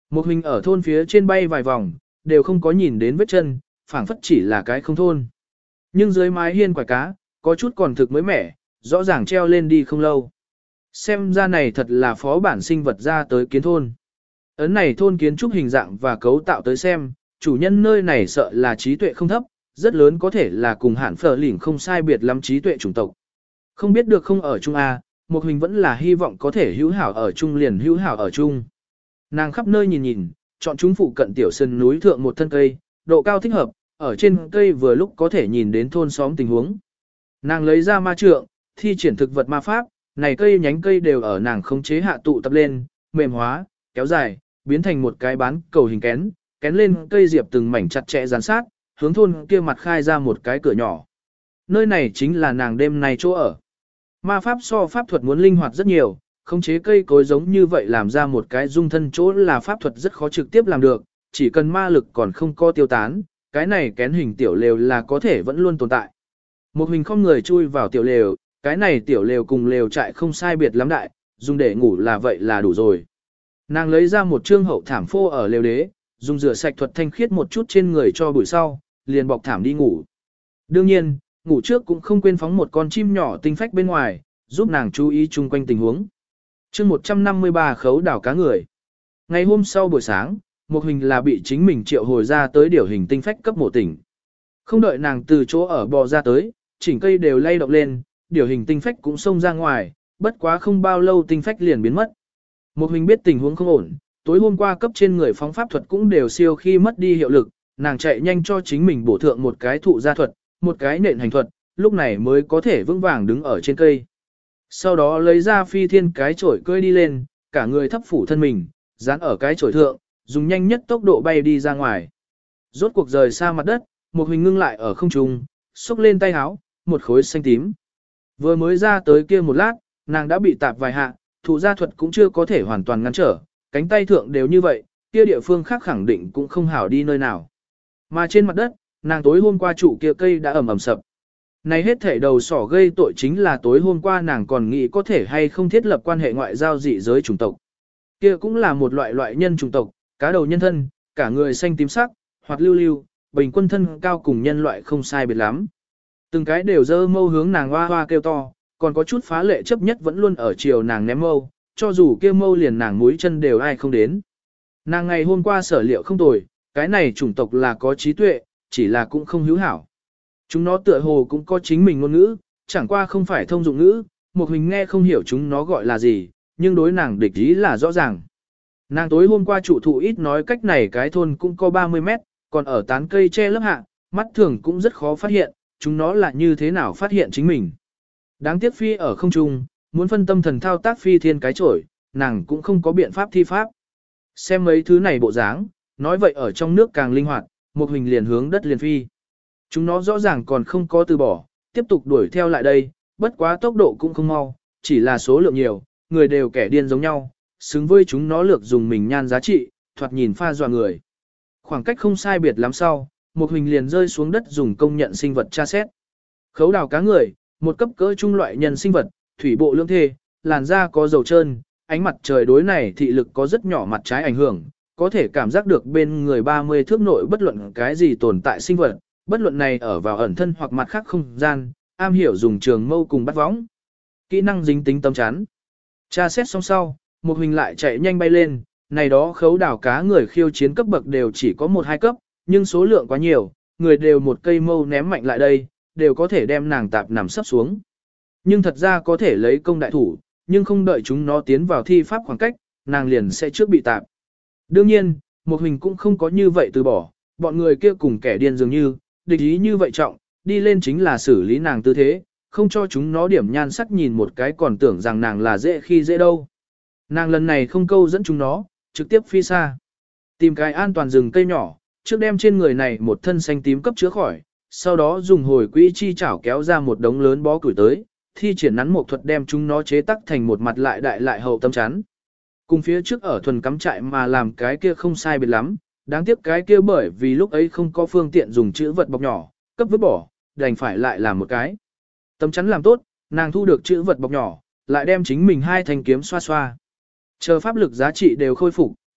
A: Một hình ở thôn phía trên bay vài vòng, đều không có nhìn đến vết chân, phảng phất chỉ là cái không thôn. Nhưng dưới mái hiên quải cá, có chút còn thực mới mẻ, rõ ràng treo lên đi không lâu. Xem ra này thật là phó bản sinh vật ra tới kiến thôn. Ấn này thôn kiến trúc hình dạng và cấu tạo tới xem, chủ nhân nơi này sợ là trí tuệ không thấp, rất lớn có thể là cùng hạn phở lỉnh không sai biệt lắm trí tuệ chủng tộc. Không biết được không ở chung A, một hình vẫn là hy vọng có thể hữu hảo ở chung liền hữu hảo ở chung. Nàng khắp nơi nhìn nhìn, chọn chúng phụ cận tiểu sơn núi thượng một thân cây, độ cao thích hợp, ở trên cây vừa lúc có thể nhìn đến thôn xóm tình huống. Nàng lấy ra ma trượng, thi triển thực vật ma pháp, này cây nhánh cây đều ở nàng khống chế hạ tụ tập lên, mềm hóa, kéo dài, biến thành một cái bán cầu hình kén, kén lên cây diệp từng mảnh chặt chẽ dán sát, hướng thôn kia mặt khai ra một cái cửa nhỏ. Nơi này chính là nàng đêm nay chỗ ở. Ma pháp so pháp thuật muốn linh hoạt rất nhiều, khống chế cây cối giống như vậy làm ra một cái dung thân chỗ là pháp thuật rất khó trực tiếp làm được, chỉ cần ma lực còn không co tiêu tán, cái này kén hình tiểu lều là có thể vẫn luôn tồn tại. Một hình không người chui vào tiểu lều, cái này tiểu lều cùng lều trại không sai biệt lắm đại, dùng để ngủ là vậy là đủ rồi. Nàng lấy ra một trương hậu thảm phô ở lều đế, dùng rửa sạch thuật thanh khiết một chút trên người cho buổi sau, liền bọc thảm đi ngủ. Đương nhiên, ngủ trước cũng không quên phóng một con chim nhỏ tinh phách bên ngoài, giúp nàng chú ý chung quanh tình huống. chương một trăm năm mươi ba khấu đảo cá người. Ngày hôm sau buổi sáng, một hình là bị chính mình triệu hồi ra tới điều hình tinh phách cấp mổ tỉnh. Không đợi nàng từ chỗ ở bò ra tới, chỉnh cây đều lay động lên, điều hình tinh phách cũng xông ra ngoài, bất quá không bao lâu tinh phách liền biến mất. Một hình biết tình huống không ổn, tối hôm qua cấp trên người phóng pháp thuật cũng đều siêu khi mất đi hiệu lực, nàng chạy nhanh cho chính mình bổ thượng một cái thụ gia thuật, một cái nện hành thuật, lúc này mới có thể vững vàng đứng ở trên cây. Sau đó lấy ra phi thiên cái chổi cưỡi đi lên, cả người thấp phủ thân mình, dán ở cái chổi thượng, dùng nhanh nhất tốc độ bay đi ra ngoài. Rốt cuộc rời xa mặt đất, một hình ngưng lại ở không trung, xúc lên tay áo, một khối xanh tím. Vừa mới ra tới kia một lát, nàng đã bị tạp vài hạ, thụ gia thuật cũng chưa có thể hoàn toàn ngăn trở, cánh tay thượng đều như vậy, kia địa phương khác khẳng định cũng không hảo đi nơi nào. Mà trên mặt đất, nàng tối hôm qua trụ kia cây đã ẩm ẩm sập. Này hết thể đầu sỏ gây tội chính là tối hôm qua nàng còn nghĩ có thể hay không thiết lập quan hệ ngoại giao dị giới chủng tộc. Kia cũng là một loại loại nhân chủng tộc, cá đầu nhân thân, cả người xanh tím sắc, hoặc lưu lưu, bình quân thân cao cùng nhân loại không sai biệt lắm. Từng cái đều dơ mâu hướng nàng hoa hoa kêu to, còn có chút phá lệ chấp nhất vẫn luôn ở chiều nàng ném mâu, cho dù kêu mâu liền nàng mũi chân đều ai không đến. Nàng ngày hôm qua sở liệu không tồi, cái này chủng tộc là có trí tuệ, chỉ là cũng không hữu hảo. Chúng nó tựa hồ cũng có chính mình ngôn ngữ, chẳng qua không phải thông dụng ngữ, một hình nghe không hiểu chúng nó gọi là gì, nhưng đối nàng địch ý là rõ ràng. Nàng tối hôm qua trụ thụ ít nói cách này cái thôn cũng có ba mươi mét, còn ở tán cây che lớp hạ, mắt thường cũng rất khó phát hiện, chúng nó là như thế nào phát hiện chính mình. Đáng tiếc phi ở không trung, muốn phân tâm thần thao tác phi thiên cái chổi, nàng cũng không có biện pháp thi pháp. Xem mấy thứ này bộ dáng, nói vậy ở trong nước càng linh hoạt, một hình liền hướng đất liền phi. Chúng nó rõ ràng còn không có từ bỏ, tiếp tục đuổi theo lại đây, bất quá tốc độ cũng không mau, chỉ là số lượng nhiều, người đều kẻ điên giống nhau, xứng với chúng nó lược dùng mình nhan giá trị, thoạt nhìn pha dọa người. Khoảng cách không sai biệt lắm sau, một hình liền rơi xuống đất dùng công nhận sinh vật tra xét. Khấu đào cá người, một cấp cỡ trung loại nhân sinh vật, thủy bộ lưỡng thê, làn da có dầu trơn, ánh mặt trời đối này thị lực có rất nhỏ mặt trái ảnh hưởng, có thể cảm giác được bên người ba mươi thước nội bất luận cái gì tồn tại sinh vật, bất luận này ở vào ẩn thân hoặc mặt khác không gian, am hiểu dùng trường mâu cùng bắt võng. Kỹ năng dính tính tâm chắn. Tra xét xong sau, một hình lại chạy nhanh bay lên, này đó khấu đảo cá người khiêu chiến cấp bậc đều chỉ có một hai cấp, nhưng số lượng quá nhiều, người đều một cây mâu ném mạnh lại đây, đều có thể đem nàng tạp nằm sấp xuống. Nhưng thật ra có thể lấy công đại thủ, nhưng không đợi chúng nó tiến vào thi pháp khoảng cách, nàng liền sẽ trước bị tạp. Đương nhiên, một hình cũng không có như vậy từ bỏ, bọn người kia cùng kẻ điên dường như, địch ý như vậy trọng, đi lên chính là xử lý nàng tư thế, không cho chúng nó điểm nhan sắc nhìn một cái còn tưởng rằng nàng là dễ khi dễ đâu. Nàng lần này không câu dẫn chúng nó, trực tiếp phi xa. Tìm cái an toàn rừng cây nhỏ, trước đem trên người này một thân xanh tím cấp chữa khỏi, sau đó dùng hồi quỹ chi chảo kéo ra một đống lớn bó củi tới, thi triển nắn một thuật đem chúng nó chế tắc thành một mặt lại đại lại hậu tâm chắn. Cùng phía trước ở thuần cắm trại mà làm cái kia không sai biệt lắm, đáng tiếc cái kia bởi vì lúc ấy không có phương tiện dùng chữ vật bọc nhỏ, cấp vứt bỏ, đành phải lại làm một cái. Tấm chắn làm tốt, nàng thu được chữ vật bọc nhỏ, lại đem chính mình hai thanh kiếm xoa xoa. Chờ pháp lực giá trị đều khôi phục,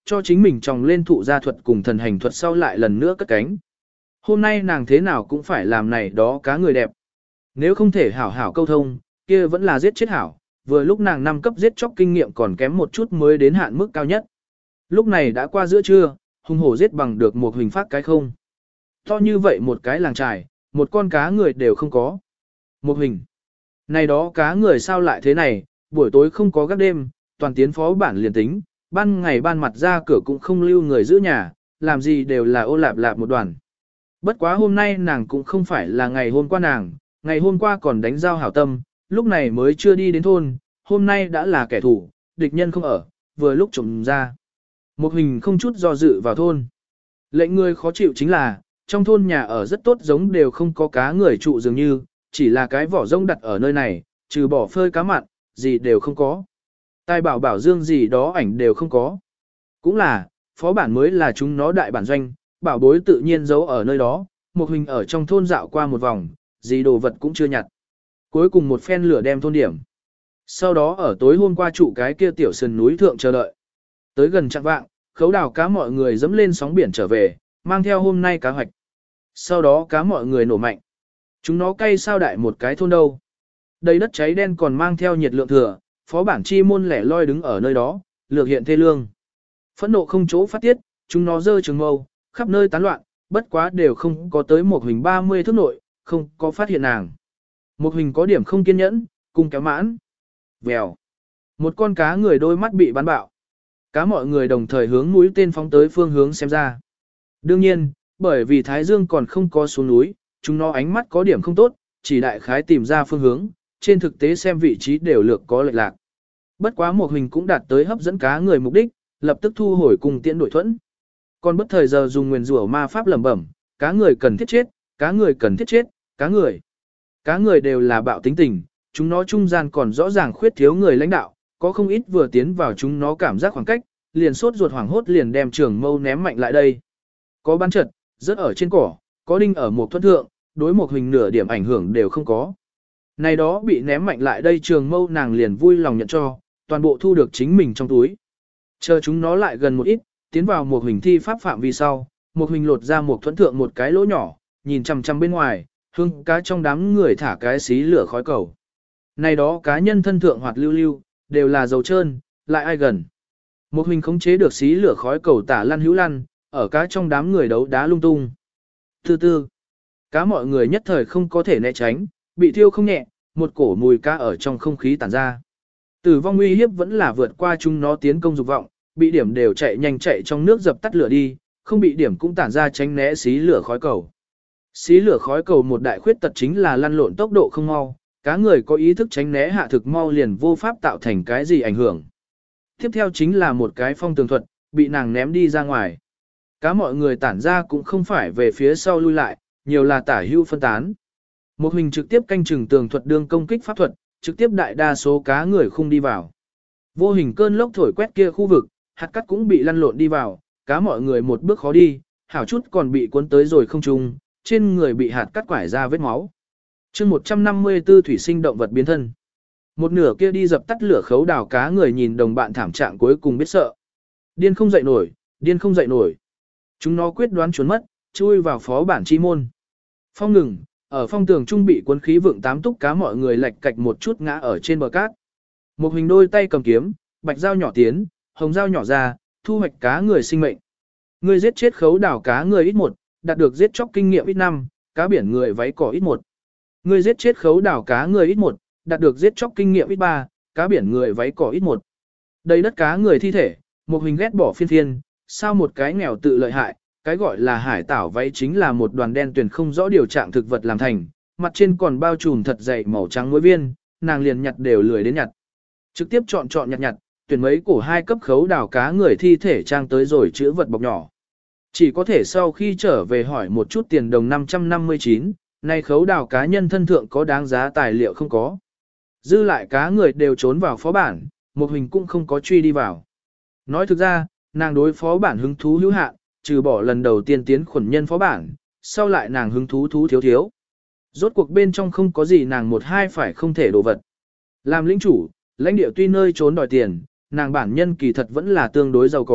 A: cho chính mình tròng lên thụ gia thuật cùng thần hành thuật sau lại lần nữa cất cánh. Hôm nay nàng thế nào cũng phải làm này đó cá người đẹp. Nếu không thể hảo hảo câu thông, kia vẫn là giết chết hảo, vừa lúc nàng năm cấp giết chóc kinh nghiệm còn kém một chút mới đến hạn mức cao nhất. Lúc này đã qua giữa trưa, hung hổ giết bằng được một hình phát cái không. To như vậy một cái làng trài, một con cá người đều không có. Một hình. Này đó cá người sao lại thế này, buổi tối không có gác đêm, toàn tiến phó bản liền tính, ban ngày ban mặt ra cửa cũng không lưu người giữ nhà, làm gì đều là ô lạp lạp một đoàn. Bất quá hôm nay nàng cũng không phải là ngày hôm qua nàng, ngày hôm qua còn đánh giao hảo tâm, lúc này mới chưa đi đến thôn, hôm nay đã là kẻ thù, địch nhân không ở, vừa lúc trộm ra. Một hình không chút do dự vào thôn. Lệnh người khó chịu chính là, trong thôn nhà ở rất tốt giống đều không có cá người trụ dường như, chỉ là cái vỏ rông đặt ở nơi này, trừ bỏ phơi cá mặn, gì đều không có. Tài bảo bảo dương gì đó ảnh đều không có. Cũng là, phó bản mới là chúng nó đại bản doanh, bảo bối tự nhiên giấu ở nơi đó, một hình ở trong thôn dạo qua một vòng, gì đồ vật cũng chưa nhặt. Cuối cùng một phen lửa đem thôn điểm. Sau đó ở tối hôm qua trụ cái kia tiểu sườn núi thượng chờ đợi. Tới gần chặng vạng, khấu đào cá mọi người dẫm lên sóng biển trở về, mang theo hôm nay cá hoạch. Sau đó cá mọi người nổ mạnh. Chúng nó cay sao đại một cái thôn đâu. Đầy đất cháy đen còn mang theo nhiệt lượng thừa, phó bản chi môn lẻ loi đứng ở nơi đó, lược hiện thê lương. Phẫn nộ không chỗ phát tiết, chúng nó dơ trường mâu, khắp nơi tán loạn, bất quá đều không có tới một hình ba mươi thước nội, không có phát hiện nàng. Một hình có điểm không kiên nhẫn, cùng kéo mãn. Vèo. Một con cá người đôi mắt bị bắn bạo. Cá mọi người đồng thời hướng mũi tên phóng tới phương hướng xem ra. Đương nhiên, bởi vì Thái Dương còn không có xuống núi, chúng nó ánh mắt có điểm không tốt, chỉ đại khái tìm ra phương hướng, trên thực tế xem vị trí đều lược có lệch lạc. Bất quá một hình cũng đạt tới hấp dẫn cá người mục đích, lập tức thu hồi cùng tiễn đội thuẫn. Còn bất thời giờ dùng nguyền rủa ma pháp lẩm bẩm, cá người cần thiết chết, cá người cần thiết chết, cá người. Cá người đều là bạo tính tình, chúng nó trung gian còn rõ ràng khuyết thiếu người lãnh đạo, có không ít vừa tiến vào chúng nó cảm giác khoảng cách, liền sốt ruột hoảng hốt liền đem trường mâu ném mạnh lại đây. Có bắn trật, rớt ở trên cỏ, có đinh ở một thuẫn thượng, đối một hình nửa điểm ảnh hưởng đều không có. Này đó bị ném mạnh lại đây trường mâu nàng liền vui lòng nhận cho, toàn bộ thu được chính mình trong túi. Chờ chúng nó lại gần một ít, tiến vào một hình thi pháp phạm vi sau, một hình lột ra một thuẫn thượng một cái lỗ nhỏ, nhìn chằm chằm bên ngoài, hương cá trong đám người thả cái xí lửa khói cầu. Này đó cá nhân thân thượng hoạt lưu lưu, đều là dầu trơn, lại ai gần. Một hình khống chế được xí lửa khói cầu tả lăn hữu lăn, ở cá trong đám người đấu đá lung tung. Từ từ, cá mọi người nhất thời không có thể né tránh, bị thiêu không nhẹ, một cổ mùi cá ở trong không khí tản ra. Tử vong uy hiếp vẫn là vượt qua chúng nó tiến công dục vọng, bị điểm đều chạy nhanh chạy trong nước dập tắt lửa đi, không bị điểm cũng tản ra tránh né xí lửa khói cầu. Xí lửa khói cầu một đại khuyết tật chính là lăn lộn tốc độ không mau, cá người có ý thức tránh né hạ thực mau liền vô pháp tạo thành cái gì ảnh hưởng. Tiếp theo chính là một cái phong tường thuật, bị nàng ném đi ra ngoài. Cá mọi người tản ra cũng không phải về phía sau lui lại, nhiều là tả hữu phân tán. Một hình trực tiếp canh chừng tường thuật đương công kích pháp thuật, trực tiếp đại đa số cá người không đi vào. Vô hình cơn lốc thổi quét kia khu vực, hạt cát cũng bị lăn lộn đi vào, cá mọi người một bước khó đi, hảo chút còn bị cuốn tới rồi không trung, trên người bị hạt cát quải ra vết máu. chương một trăm năm mươi tư thủy sinh động vật biến thân. Một nửa kia đi dập tắt lửa khấu đào cá người nhìn đồng bạn thảm trạng cuối cùng biết sợ. Điên không dậy nổi, điên không dậy nổi. Chúng nó quyết đoán trốn mất, chui vào phó bản chi môn. Phong ngừng, ở phong tường trung bị cuốn khí vượng tám túc cá mọi người lệch cạch một chút ngã ở trên bờ cát. Một hình đôi tay cầm kiếm, bạch dao nhỏ tiến, hồng dao nhỏ ra, thu hoạch cá người sinh mệnh. Người giết chết khấu đảo cá người ít một, đạt được giết chóc kinh nghiệm ít năm, cá biển người váy cỏ ít một. Người giết chết khấu đảo cá người ít một, đạt được giết chóc kinh nghiệm ít ba, cá biển người váy cỏ ít một. Đây đất cá người thi thể, một hình ghét bỏ phiên phiên, sao một cái nghèo tự lợi hại, cái gọi là hải tảo váy chính là một đoàn đen tuyển không rõ điều trạng thực vật làm thành, mặt trên còn bao trùm thật dày màu trắng muối viên, nàng liền nhặt đều lười đến nhặt. Trực tiếp chọn chọn nhặt nhặt, tuyển mấy cổ hai cấp khấu đào cá người thi thể trang tới rồi chữ vật bọc nhỏ. Chỉ có thể sau khi trở về hỏi một chút tiền đồng năm trăm năm mươi chín, nay khấu đào cá nhân thân thượng có đáng giá tài liệu không có. Dư lại cá người đều trốn vào phó bản, một hình cũng không có truy đi vào. Nói thực ra, nàng đối phó bản hứng thú hữu hạn, trừ bỏ lần đầu tiên tiến khuẩn nhân phó bản, sau lại nàng hứng thú thú thiếu thiếu. Rốt cuộc bên trong không có gì nàng một hai phải không thể đồ vật. Làm lĩnh chủ, lãnh địa tuy nơi trốn đòi tiền, nàng bản nhân kỳ thật vẫn là tương đối giàu có,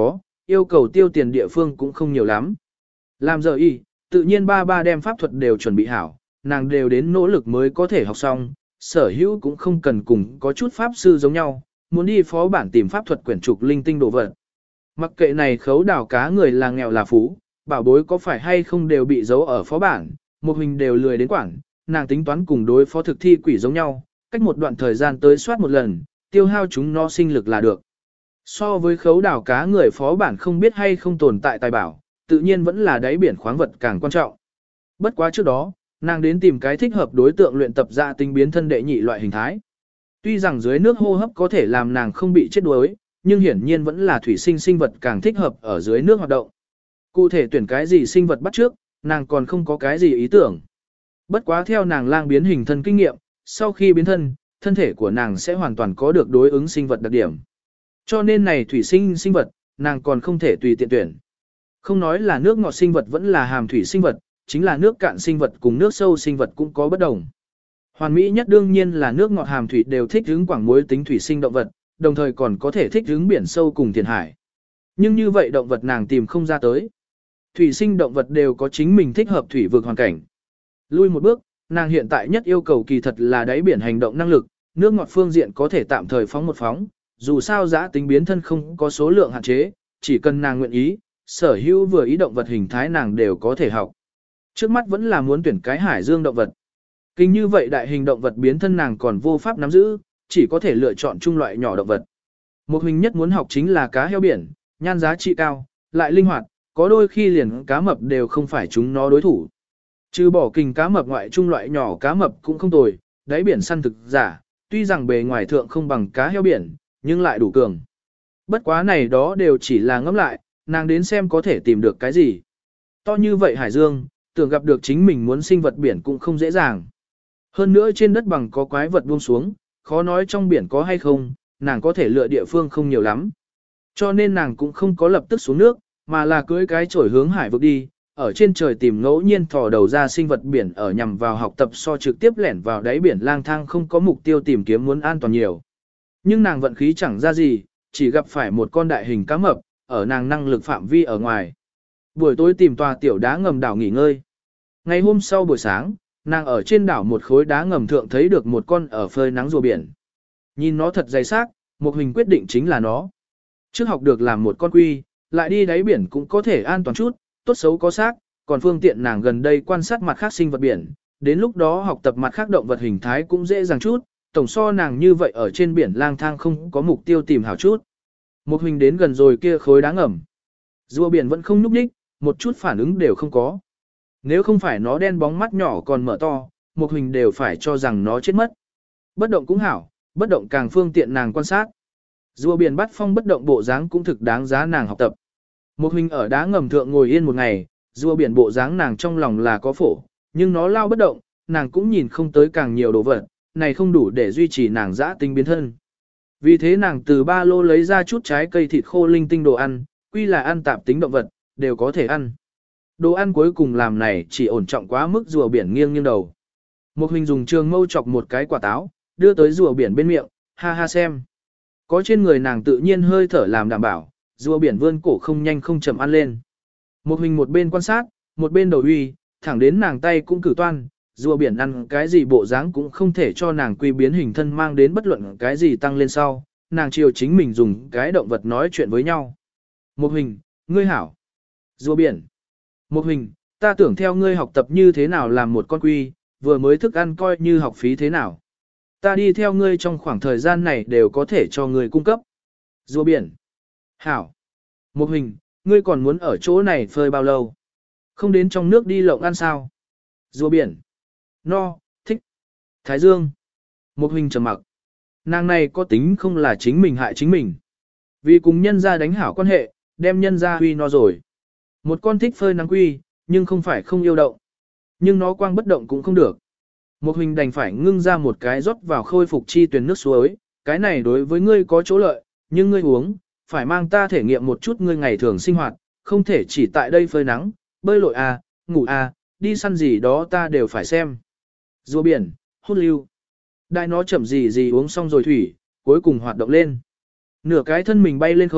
A: yêu cầu tiêu tiền địa phương cũng không nhiều lắm. Làm giờ y, tự nhiên ba ba đem pháp thuật đều chuẩn bị hảo, nàng đều đến nỗ lực mới có thể học xong, sở hữu cũng không cần cùng có chút pháp sư giống nhau, muốn đi phó bản tìm pháp thuật quyển trục linh tinh đồ vật. Mặc kệ này khấu đảo cá người là nghèo là phú, bảo bối có phải hay không đều bị giấu ở phó bản, một mình đều lười đến quảng, nàng tính toán cùng đối phó thực thi quỷ giống nhau, cách một đoạn thời gian tới soát một lần, tiêu hao chúng nó sinh lực là được. So với khấu đảo cá người phó bản không biết hay không tồn tại tài bảo, tự nhiên vẫn là đáy biển khoáng vật càng quan trọng. Bất quá trước đó, nàng đến tìm cái thích hợp đối tượng luyện tập dạ tinh biến thân đệ nhị loại hình thái. Tuy rằng dưới nước hô hấp có thể làm nàng không bị chết đuối, nhưng hiển nhiên vẫn là thủy sinh sinh vật càng thích hợp ở dưới nước hoạt động. Cụ thể tuyển cái gì sinh vật bắt trước, nàng còn không có cái gì ý tưởng. Bất quá theo nàng lang biến hình thân kinh nghiệm, sau khi biến thân, thân thể của nàng sẽ hoàn toàn có được đối ứng sinh vật đặc điểm. Cho nên này thủy sinh sinh vật, nàng còn không thể tùy tiện tuyển. Không nói là nước ngọt sinh vật vẫn là hàm thủy sinh vật, chính là nước cạn sinh vật cùng nước sâu sinh vật cũng có bất đồng. Hoàn mỹ nhất đương nhiên là nước ngọt hàm thủy đều thích ứng quảng muối tính thủy sinh động vật, đồng thời còn có thể thích ứng biển sâu cùng tiền hải. Nhưng như vậy động vật nàng tìm không ra tới. Thủy sinh động vật đều có chính mình thích hợp thủy vực hoàn cảnh. Lui một bước, nàng hiện tại nhất yêu cầu kỳ thật là đáy biển hành động năng lực, nước ngọt phương diện có thể tạm thời phóng một phóng, dù sao giã tính biến thân không có số lượng hạn chế, chỉ cần nàng nguyện ý, sở hữu vừa ý động vật hình thái nàng đều có thể học. Trước mắt vẫn là muốn tuyển cái hải dương động vật. Kinh như vậy đại hình động vật biến thân nàng còn vô pháp nắm giữ, chỉ có thể lựa chọn trung loại nhỏ động vật. Một hình nhất muốn học chính là cá heo biển, nhan giá trị cao, lại linh hoạt, có đôi khi liền cá mập đều không phải chúng nó đối thủ. Trừ bỏ kình cá mập ngoại trung loại nhỏ cá mập cũng không tồi, đáy biển săn thực giả, tuy rằng bề ngoài thượng không bằng cá heo biển, nhưng lại đủ cường. Bất quá này đó đều chỉ là ngẫm lại, nàng đến xem có thể tìm được cái gì. To như vậy hải dương, tưởng gặp được chính mình muốn sinh vật biển cũng không dễ dàng. Hơn nữa trên đất bằng có quái vật buông xuống, khó nói trong biển có hay không, nàng có thể lựa địa phương không nhiều lắm. Cho nên nàng cũng không có lập tức xuống nước, mà là cưỡi cái chổi hướng hải vực đi, ở trên trời tìm ngẫu nhiên thò đầu ra sinh vật biển ở nhằm vào học tập so trực tiếp lẻn vào đáy biển lang thang không có mục tiêu tìm kiếm muốn an toàn nhiều. Nhưng nàng vận khí chẳng ra gì, chỉ gặp phải một con đại hình cá mập, ở nàng năng lực phạm vi ở ngoài. Buổi tối tìm tòa tiểu đá ngầm đảo nghỉ ngơi. Ngày hôm sau buổi sáng, nàng ở trên đảo một khối đá ngầm thượng thấy được một con ở phơi nắng rùa biển. Nhìn nó thật dày xác, một hình quyết định chính là nó. Trước học được làm một con quy, lại đi đáy biển cũng có thể an toàn chút, tốt xấu có xác, còn phương tiện nàng gần đây quan sát mặt khác sinh vật biển, đến lúc đó học tập mặt khác động vật hình thái cũng dễ dàng chút, tổng so nàng như vậy ở trên biển lang thang không có mục tiêu tìm hảo chút. Một hình đến gần rồi kia khối đá ngầm. Rùa biển vẫn không nhúc nhích, một chút phản ứng đều không có. Nếu không phải nó đen bóng mắt nhỏ còn mở to, một hình đều phải cho rằng nó chết mất. Bất động cũng hảo, bất động càng phương tiện nàng quan sát. Rùa biển bắt phong bất động bộ dáng cũng thực đáng giá nàng học tập. Một hình ở đá ngầm thượng ngồi yên một ngày, rùa biển bộ dáng nàng trong lòng là có phổ, nhưng nó lao bất động, nàng cũng nhìn không tới càng nhiều đồ vật, này không đủ để duy trì nàng dã tinh biến thân. Vì thế nàng từ ba lô lấy ra chút trái cây thịt khô linh tinh đồ ăn, quy là ăn tạp tính động vật, đều có thể ăn. Đồ ăn cuối cùng làm này chỉ ổn trọng quá mức rùa biển nghiêng nghiêng đầu. Một hình dùng trường mâu chọc một cái quả táo, đưa tới rùa biển bên miệng, ha ha xem. Có trên người nàng tự nhiên hơi thở làm đảm bảo, rùa biển vươn cổ không nhanh không chậm ăn lên. Một hình một bên quan sát, một bên đầu uy, thẳng đến nàng tay cũng cử toan, rùa biển ăn cái gì bộ dáng cũng không thể cho nàng quy biến hình thân mang đến bất luận cái gì tăng lên sau, nàng chiều chính mình dùng cái động vật nói chuyện với nhau. Một hình, ngươi hảo. Rùa biển. Một hình, ta tưởng theo ngươi học tập như thế nào làm một con quy, vừa mới thức ăn coi như học phí thế nào. Ta đi theo ngươi trong khoảng thời gian này đều có thể cho ngươi cung cấp. Rùa biển. Hảo. Một hình, ngươi còn muốn ở chỗ này phơi bao lâu? Không đến trong nước đi lộng ăn sao? Rùa biển. No, thích. Thái Dương. Một hình trầm mặc. Nàng này có tính không là chính mình hại chính mình. Vì cùng nhân gia đánh hảo quan hệ, đem nhân gia huy no rồi. Một con thích phơi nắng quy, nhưng không phải không yêu động. Nhưng nó quang bất động cũng không được. Một hình đành phải ngưng ra một cái rót vào khôi phục chi tuyển nước suối. Cái này đối với ngươi có chỗ lợi, nhưng ngươi uống, phải mang ta thể nghiệm một chút ngươi ngày thường sinh hoạt, không thể chỉ tại đây phơi nắng, bơi lội à, ngủ à, đi săn gì đó ta đều phải xem. Rùa biển, hút lưu. Đại nó chậm gì gì uống xong rồi thủy, cuối cùng hoạt động lên. Nửa cái thân mình bay lên không,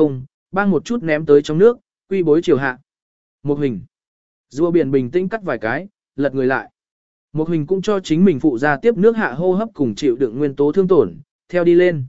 A: bang một chút ném tới trong nước, quy bối chiều hạ. Một hình. Rùa biển bình tĩnh cắt vài cái, lật người lại. Một hình cũng cho chính mình phụ ra tiếp nước hạ hô hấp cùng chịu đựng nguyên tố thương tổn, theo đi lên.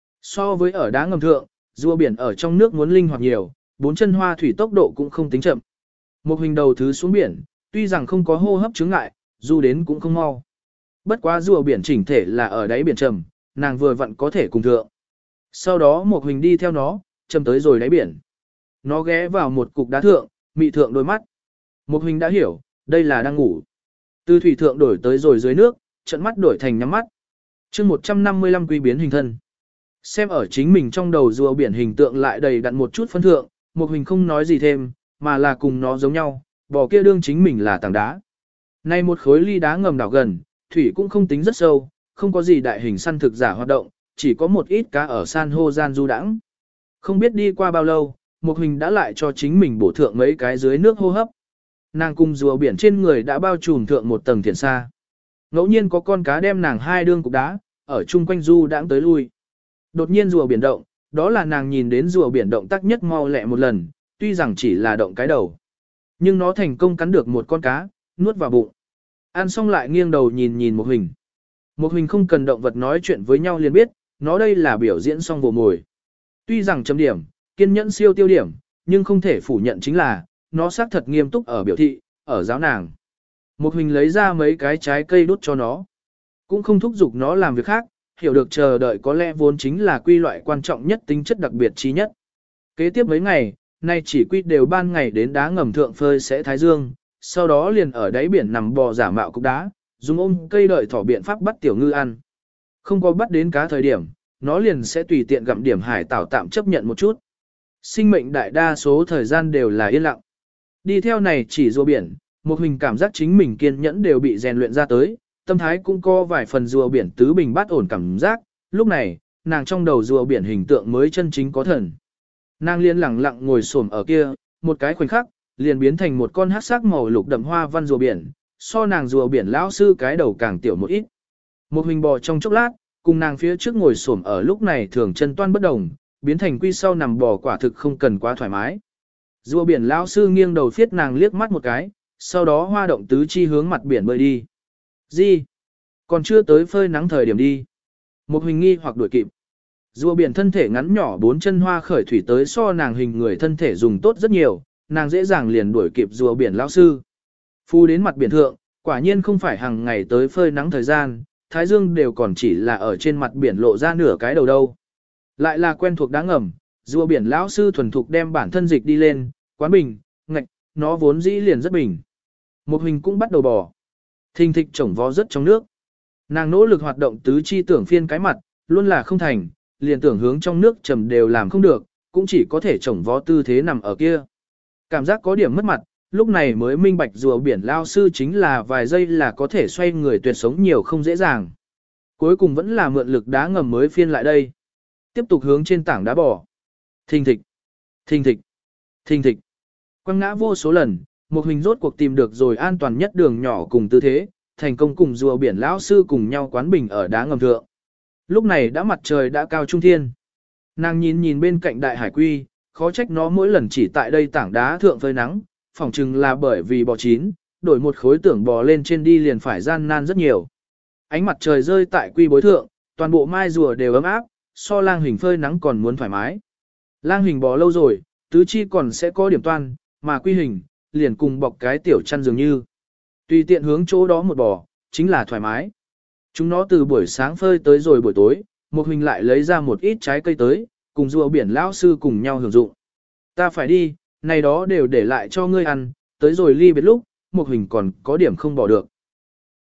A: So với ở đá ngầm thượng, rùa biển ở trong nước muốn linh hoạt nhiều, bốn chân hoa thủy tốc độ cũng không tính chậm. Một hình đầu thứ xuống biển, tuy rằng không có hô hấp chướng ngại, dù đến cũng không mau. Bất quá rùa biển chỉnh thể là ở đáy biển trầm, nàng vừa vặn có thể cùng thượng. Sau đó một hình đi theo nó, chầm tới rồi đáy biển. Nó ghé vào một cục đá thượng, mị thượng đôi mắt. Một hình đã hiểu, đây là đang ngủ. Từ thủy thượng đổi tới rồi dưới nước, trận mắt đổi thành nhắm mắt. chương một trăm năm mươi lăm quy biến hình thân. Xem ở chính mình trong đầu rùa biển hình tượng lại đầy đặn một chút phân thượng, một hình không nói gì thêm, mà là cùng nó giống nhau, bò kia đương chính mình là tảng đá. Nay một khối ly đá ngầm đảo gần, thủy cũng không tính rất sâu, không có gì đại hình săn thực giả hoạt động, chỉ có một ít cá ở san hô gian du đãng. Không biết đi qua bao lâu, một hình đã lại cho chính mình bổ thượng mấy cái dưới nước hô hấp. Nàng cùng rùa biển trên người đã bao trùm thượng một tầng thiền sa. Ngẫu nhiên có con cá đem nàng hai đương cục đá, ở chung quanh du đãng tới lui. Đột nhiên rùa biển động, đó là nàng nhìn đến rùa biển động tác nhất mau lẹ một lần, tuy rằng chỉ là động cái đầu. Nhưng nó thành công cắn được một con cá, nuốt vào bụng. Ăn xong lại nghiêng đầu nhìn nhìn một hình. Một hình không cần động vật nói chuyện với nhau liền biết, nó đây là biểu diễn xong vồ mồi. Tuy rằng chấm điểm, kiên nhẫn siêu tiêu điểm, nhưng không thể phủ nhận chính là, nó xác thật nghiêm túc ở biểu thị, ở giáo nàng. Một hình lấy ra mấy cái trái cây đút cho nó. Cũng không thúc giục nó làm việc khác, hiểu được chờ đợi có lẽ vốn chính là quy loại quan trọng nhất tính chất đặc biệt trí nhất. Kế tiếp mấy ngày, nay chỉ quy đều ban ngày đến đá ngầm thượng phơi sẽ thái dương, sau đó liền ở đáy biển nằm bò giả mạo cục đá, dùng ôm cây đợi thỏ biện pháp bắt tiểu ngư ăn. Không có bắt đến cá thời điểm, nó liền sẽ tùy tiện gặm điểm hải tảo tạm chấp nhận một chút. Sinh mệnh đại đa số thời gian đều là yên lặng. Đi theo này chỉ rùa biển, một hình cảm giác chính mình kiên nhẫn đều bị rèn luyện ra tới, tâm thái cũng có vài phần rùa biển tứ bình bát ổn cảm giác, lúc này, nàng trong đầu rùa biển hình tượng mới chân chính có thần. Nàng liền lặng lặng ngồi xổm ở kia, một cái khoảnh khắc, liền biến thành một con hắc sắc màu lục đậm hoa văn rùa biển, so nàng rùa biển lão sư cái đầu càng tiểu một ít. Một hình bò trong chốc lát, cùng nàng phía trước ngồi xổm ở lúc này thường chân toan bất đồng, biến thành quy sau nằm bò quả thực không cần quá thoải mái. Rùa biển lão sư nghiêng đầu phiết nàng liếc mắt một cái, sau đó hoa động tứ chi hướng mặt biển bơi đi. Gì? Còn chưa tới phơi nắng thời điểm đi. Một hình nghi hoặc đuổi kịp. Rùa biển thân thể ngắn nhỏ bốn chân hoa khởi thủy tới so nàng hình người thân thể dùng tốt rất nhiều, nàng dễ dàng liền đuổi kịp rùa biển lão sư. Phu đến mặt biển thượng, quả nhiên không phải hàng ngày tới phơi nắng thời gian, thái dương đều còn chỉ là ở trên mặt biển lộ ra nửa cái đầu đâu. Lại là quen thuộc đáng ngầm, rùa biển lão sư thuần thục đem bản thân dịch đi lên, quán bình, ngạch, nó vốn dĩ liền rất bình. Một hình cũng bắt đầu bò. Thình thịch chổng vó rất trong nước. Nàng nỗ lực hoạt động tứ chi tưởng phiên cái mặt, luôn là không thành, liền tưởng hướng trong nước trầm đều làm không được, cũng chỉ có thể chổng vó tư thế nằm ở kia. Cảm giác có điểm mất mặt, lúc này mới minh bạch rùa biển lao sư chính là vài giây là có thể xoay người tuyệt sống nhiều không dễ dàng. Cuối cùng vẫn là mượn lực đá ngầm mới phiên lại đây. Tiếp tục hướng trên tảng đá bò. Thình thịch, thình thịch, thình thịch. Quăng ngã vô số lần, một hình rốt cuộc tìm được rồi an toàn nhất đường nhỏ cùng tư thế, thành công cùng rùa biển lão sư cùng nhau quán bình ở đá ngầm thượng. Lúc này đã mặt trời đã cao trung thiên. Nàng nhìn nhìn bên cạnh đại hải quy, khó trách nó mỗi lần chỉ tại đây tảng đá thượng phơi nắng, phỏng chừng là bởi vì bò chín, đổi một khối tưởng bò lên trên đi liền phải gian nan rất nhiều. Ánh mặt trời rơi tại quy bối thượng, toàn bộ mai rùa đều ấm áp, so lang hình phơi nắng còn muốn thoải mái. Lang hình bò lâu rồi, tứ chi còn sẽ có điểm toan, mà quy hình, liền cùng bọc cái tiểu chăn dường như. Tùy tiện hướng chỗ đó một bò, chính là thoải mái. Chúng nó từ buổi sáng phơi tới rồi buổi tối, một hình lại lấy ra một ít trái cây tới, cùng rùa biển lão sư cùng nhau hưởng dụng. Ta phải đi, này đó đều để lại cho ngươi ăn, tới rồi ly biệt lúc, một hình còn có điểm không bỏ được.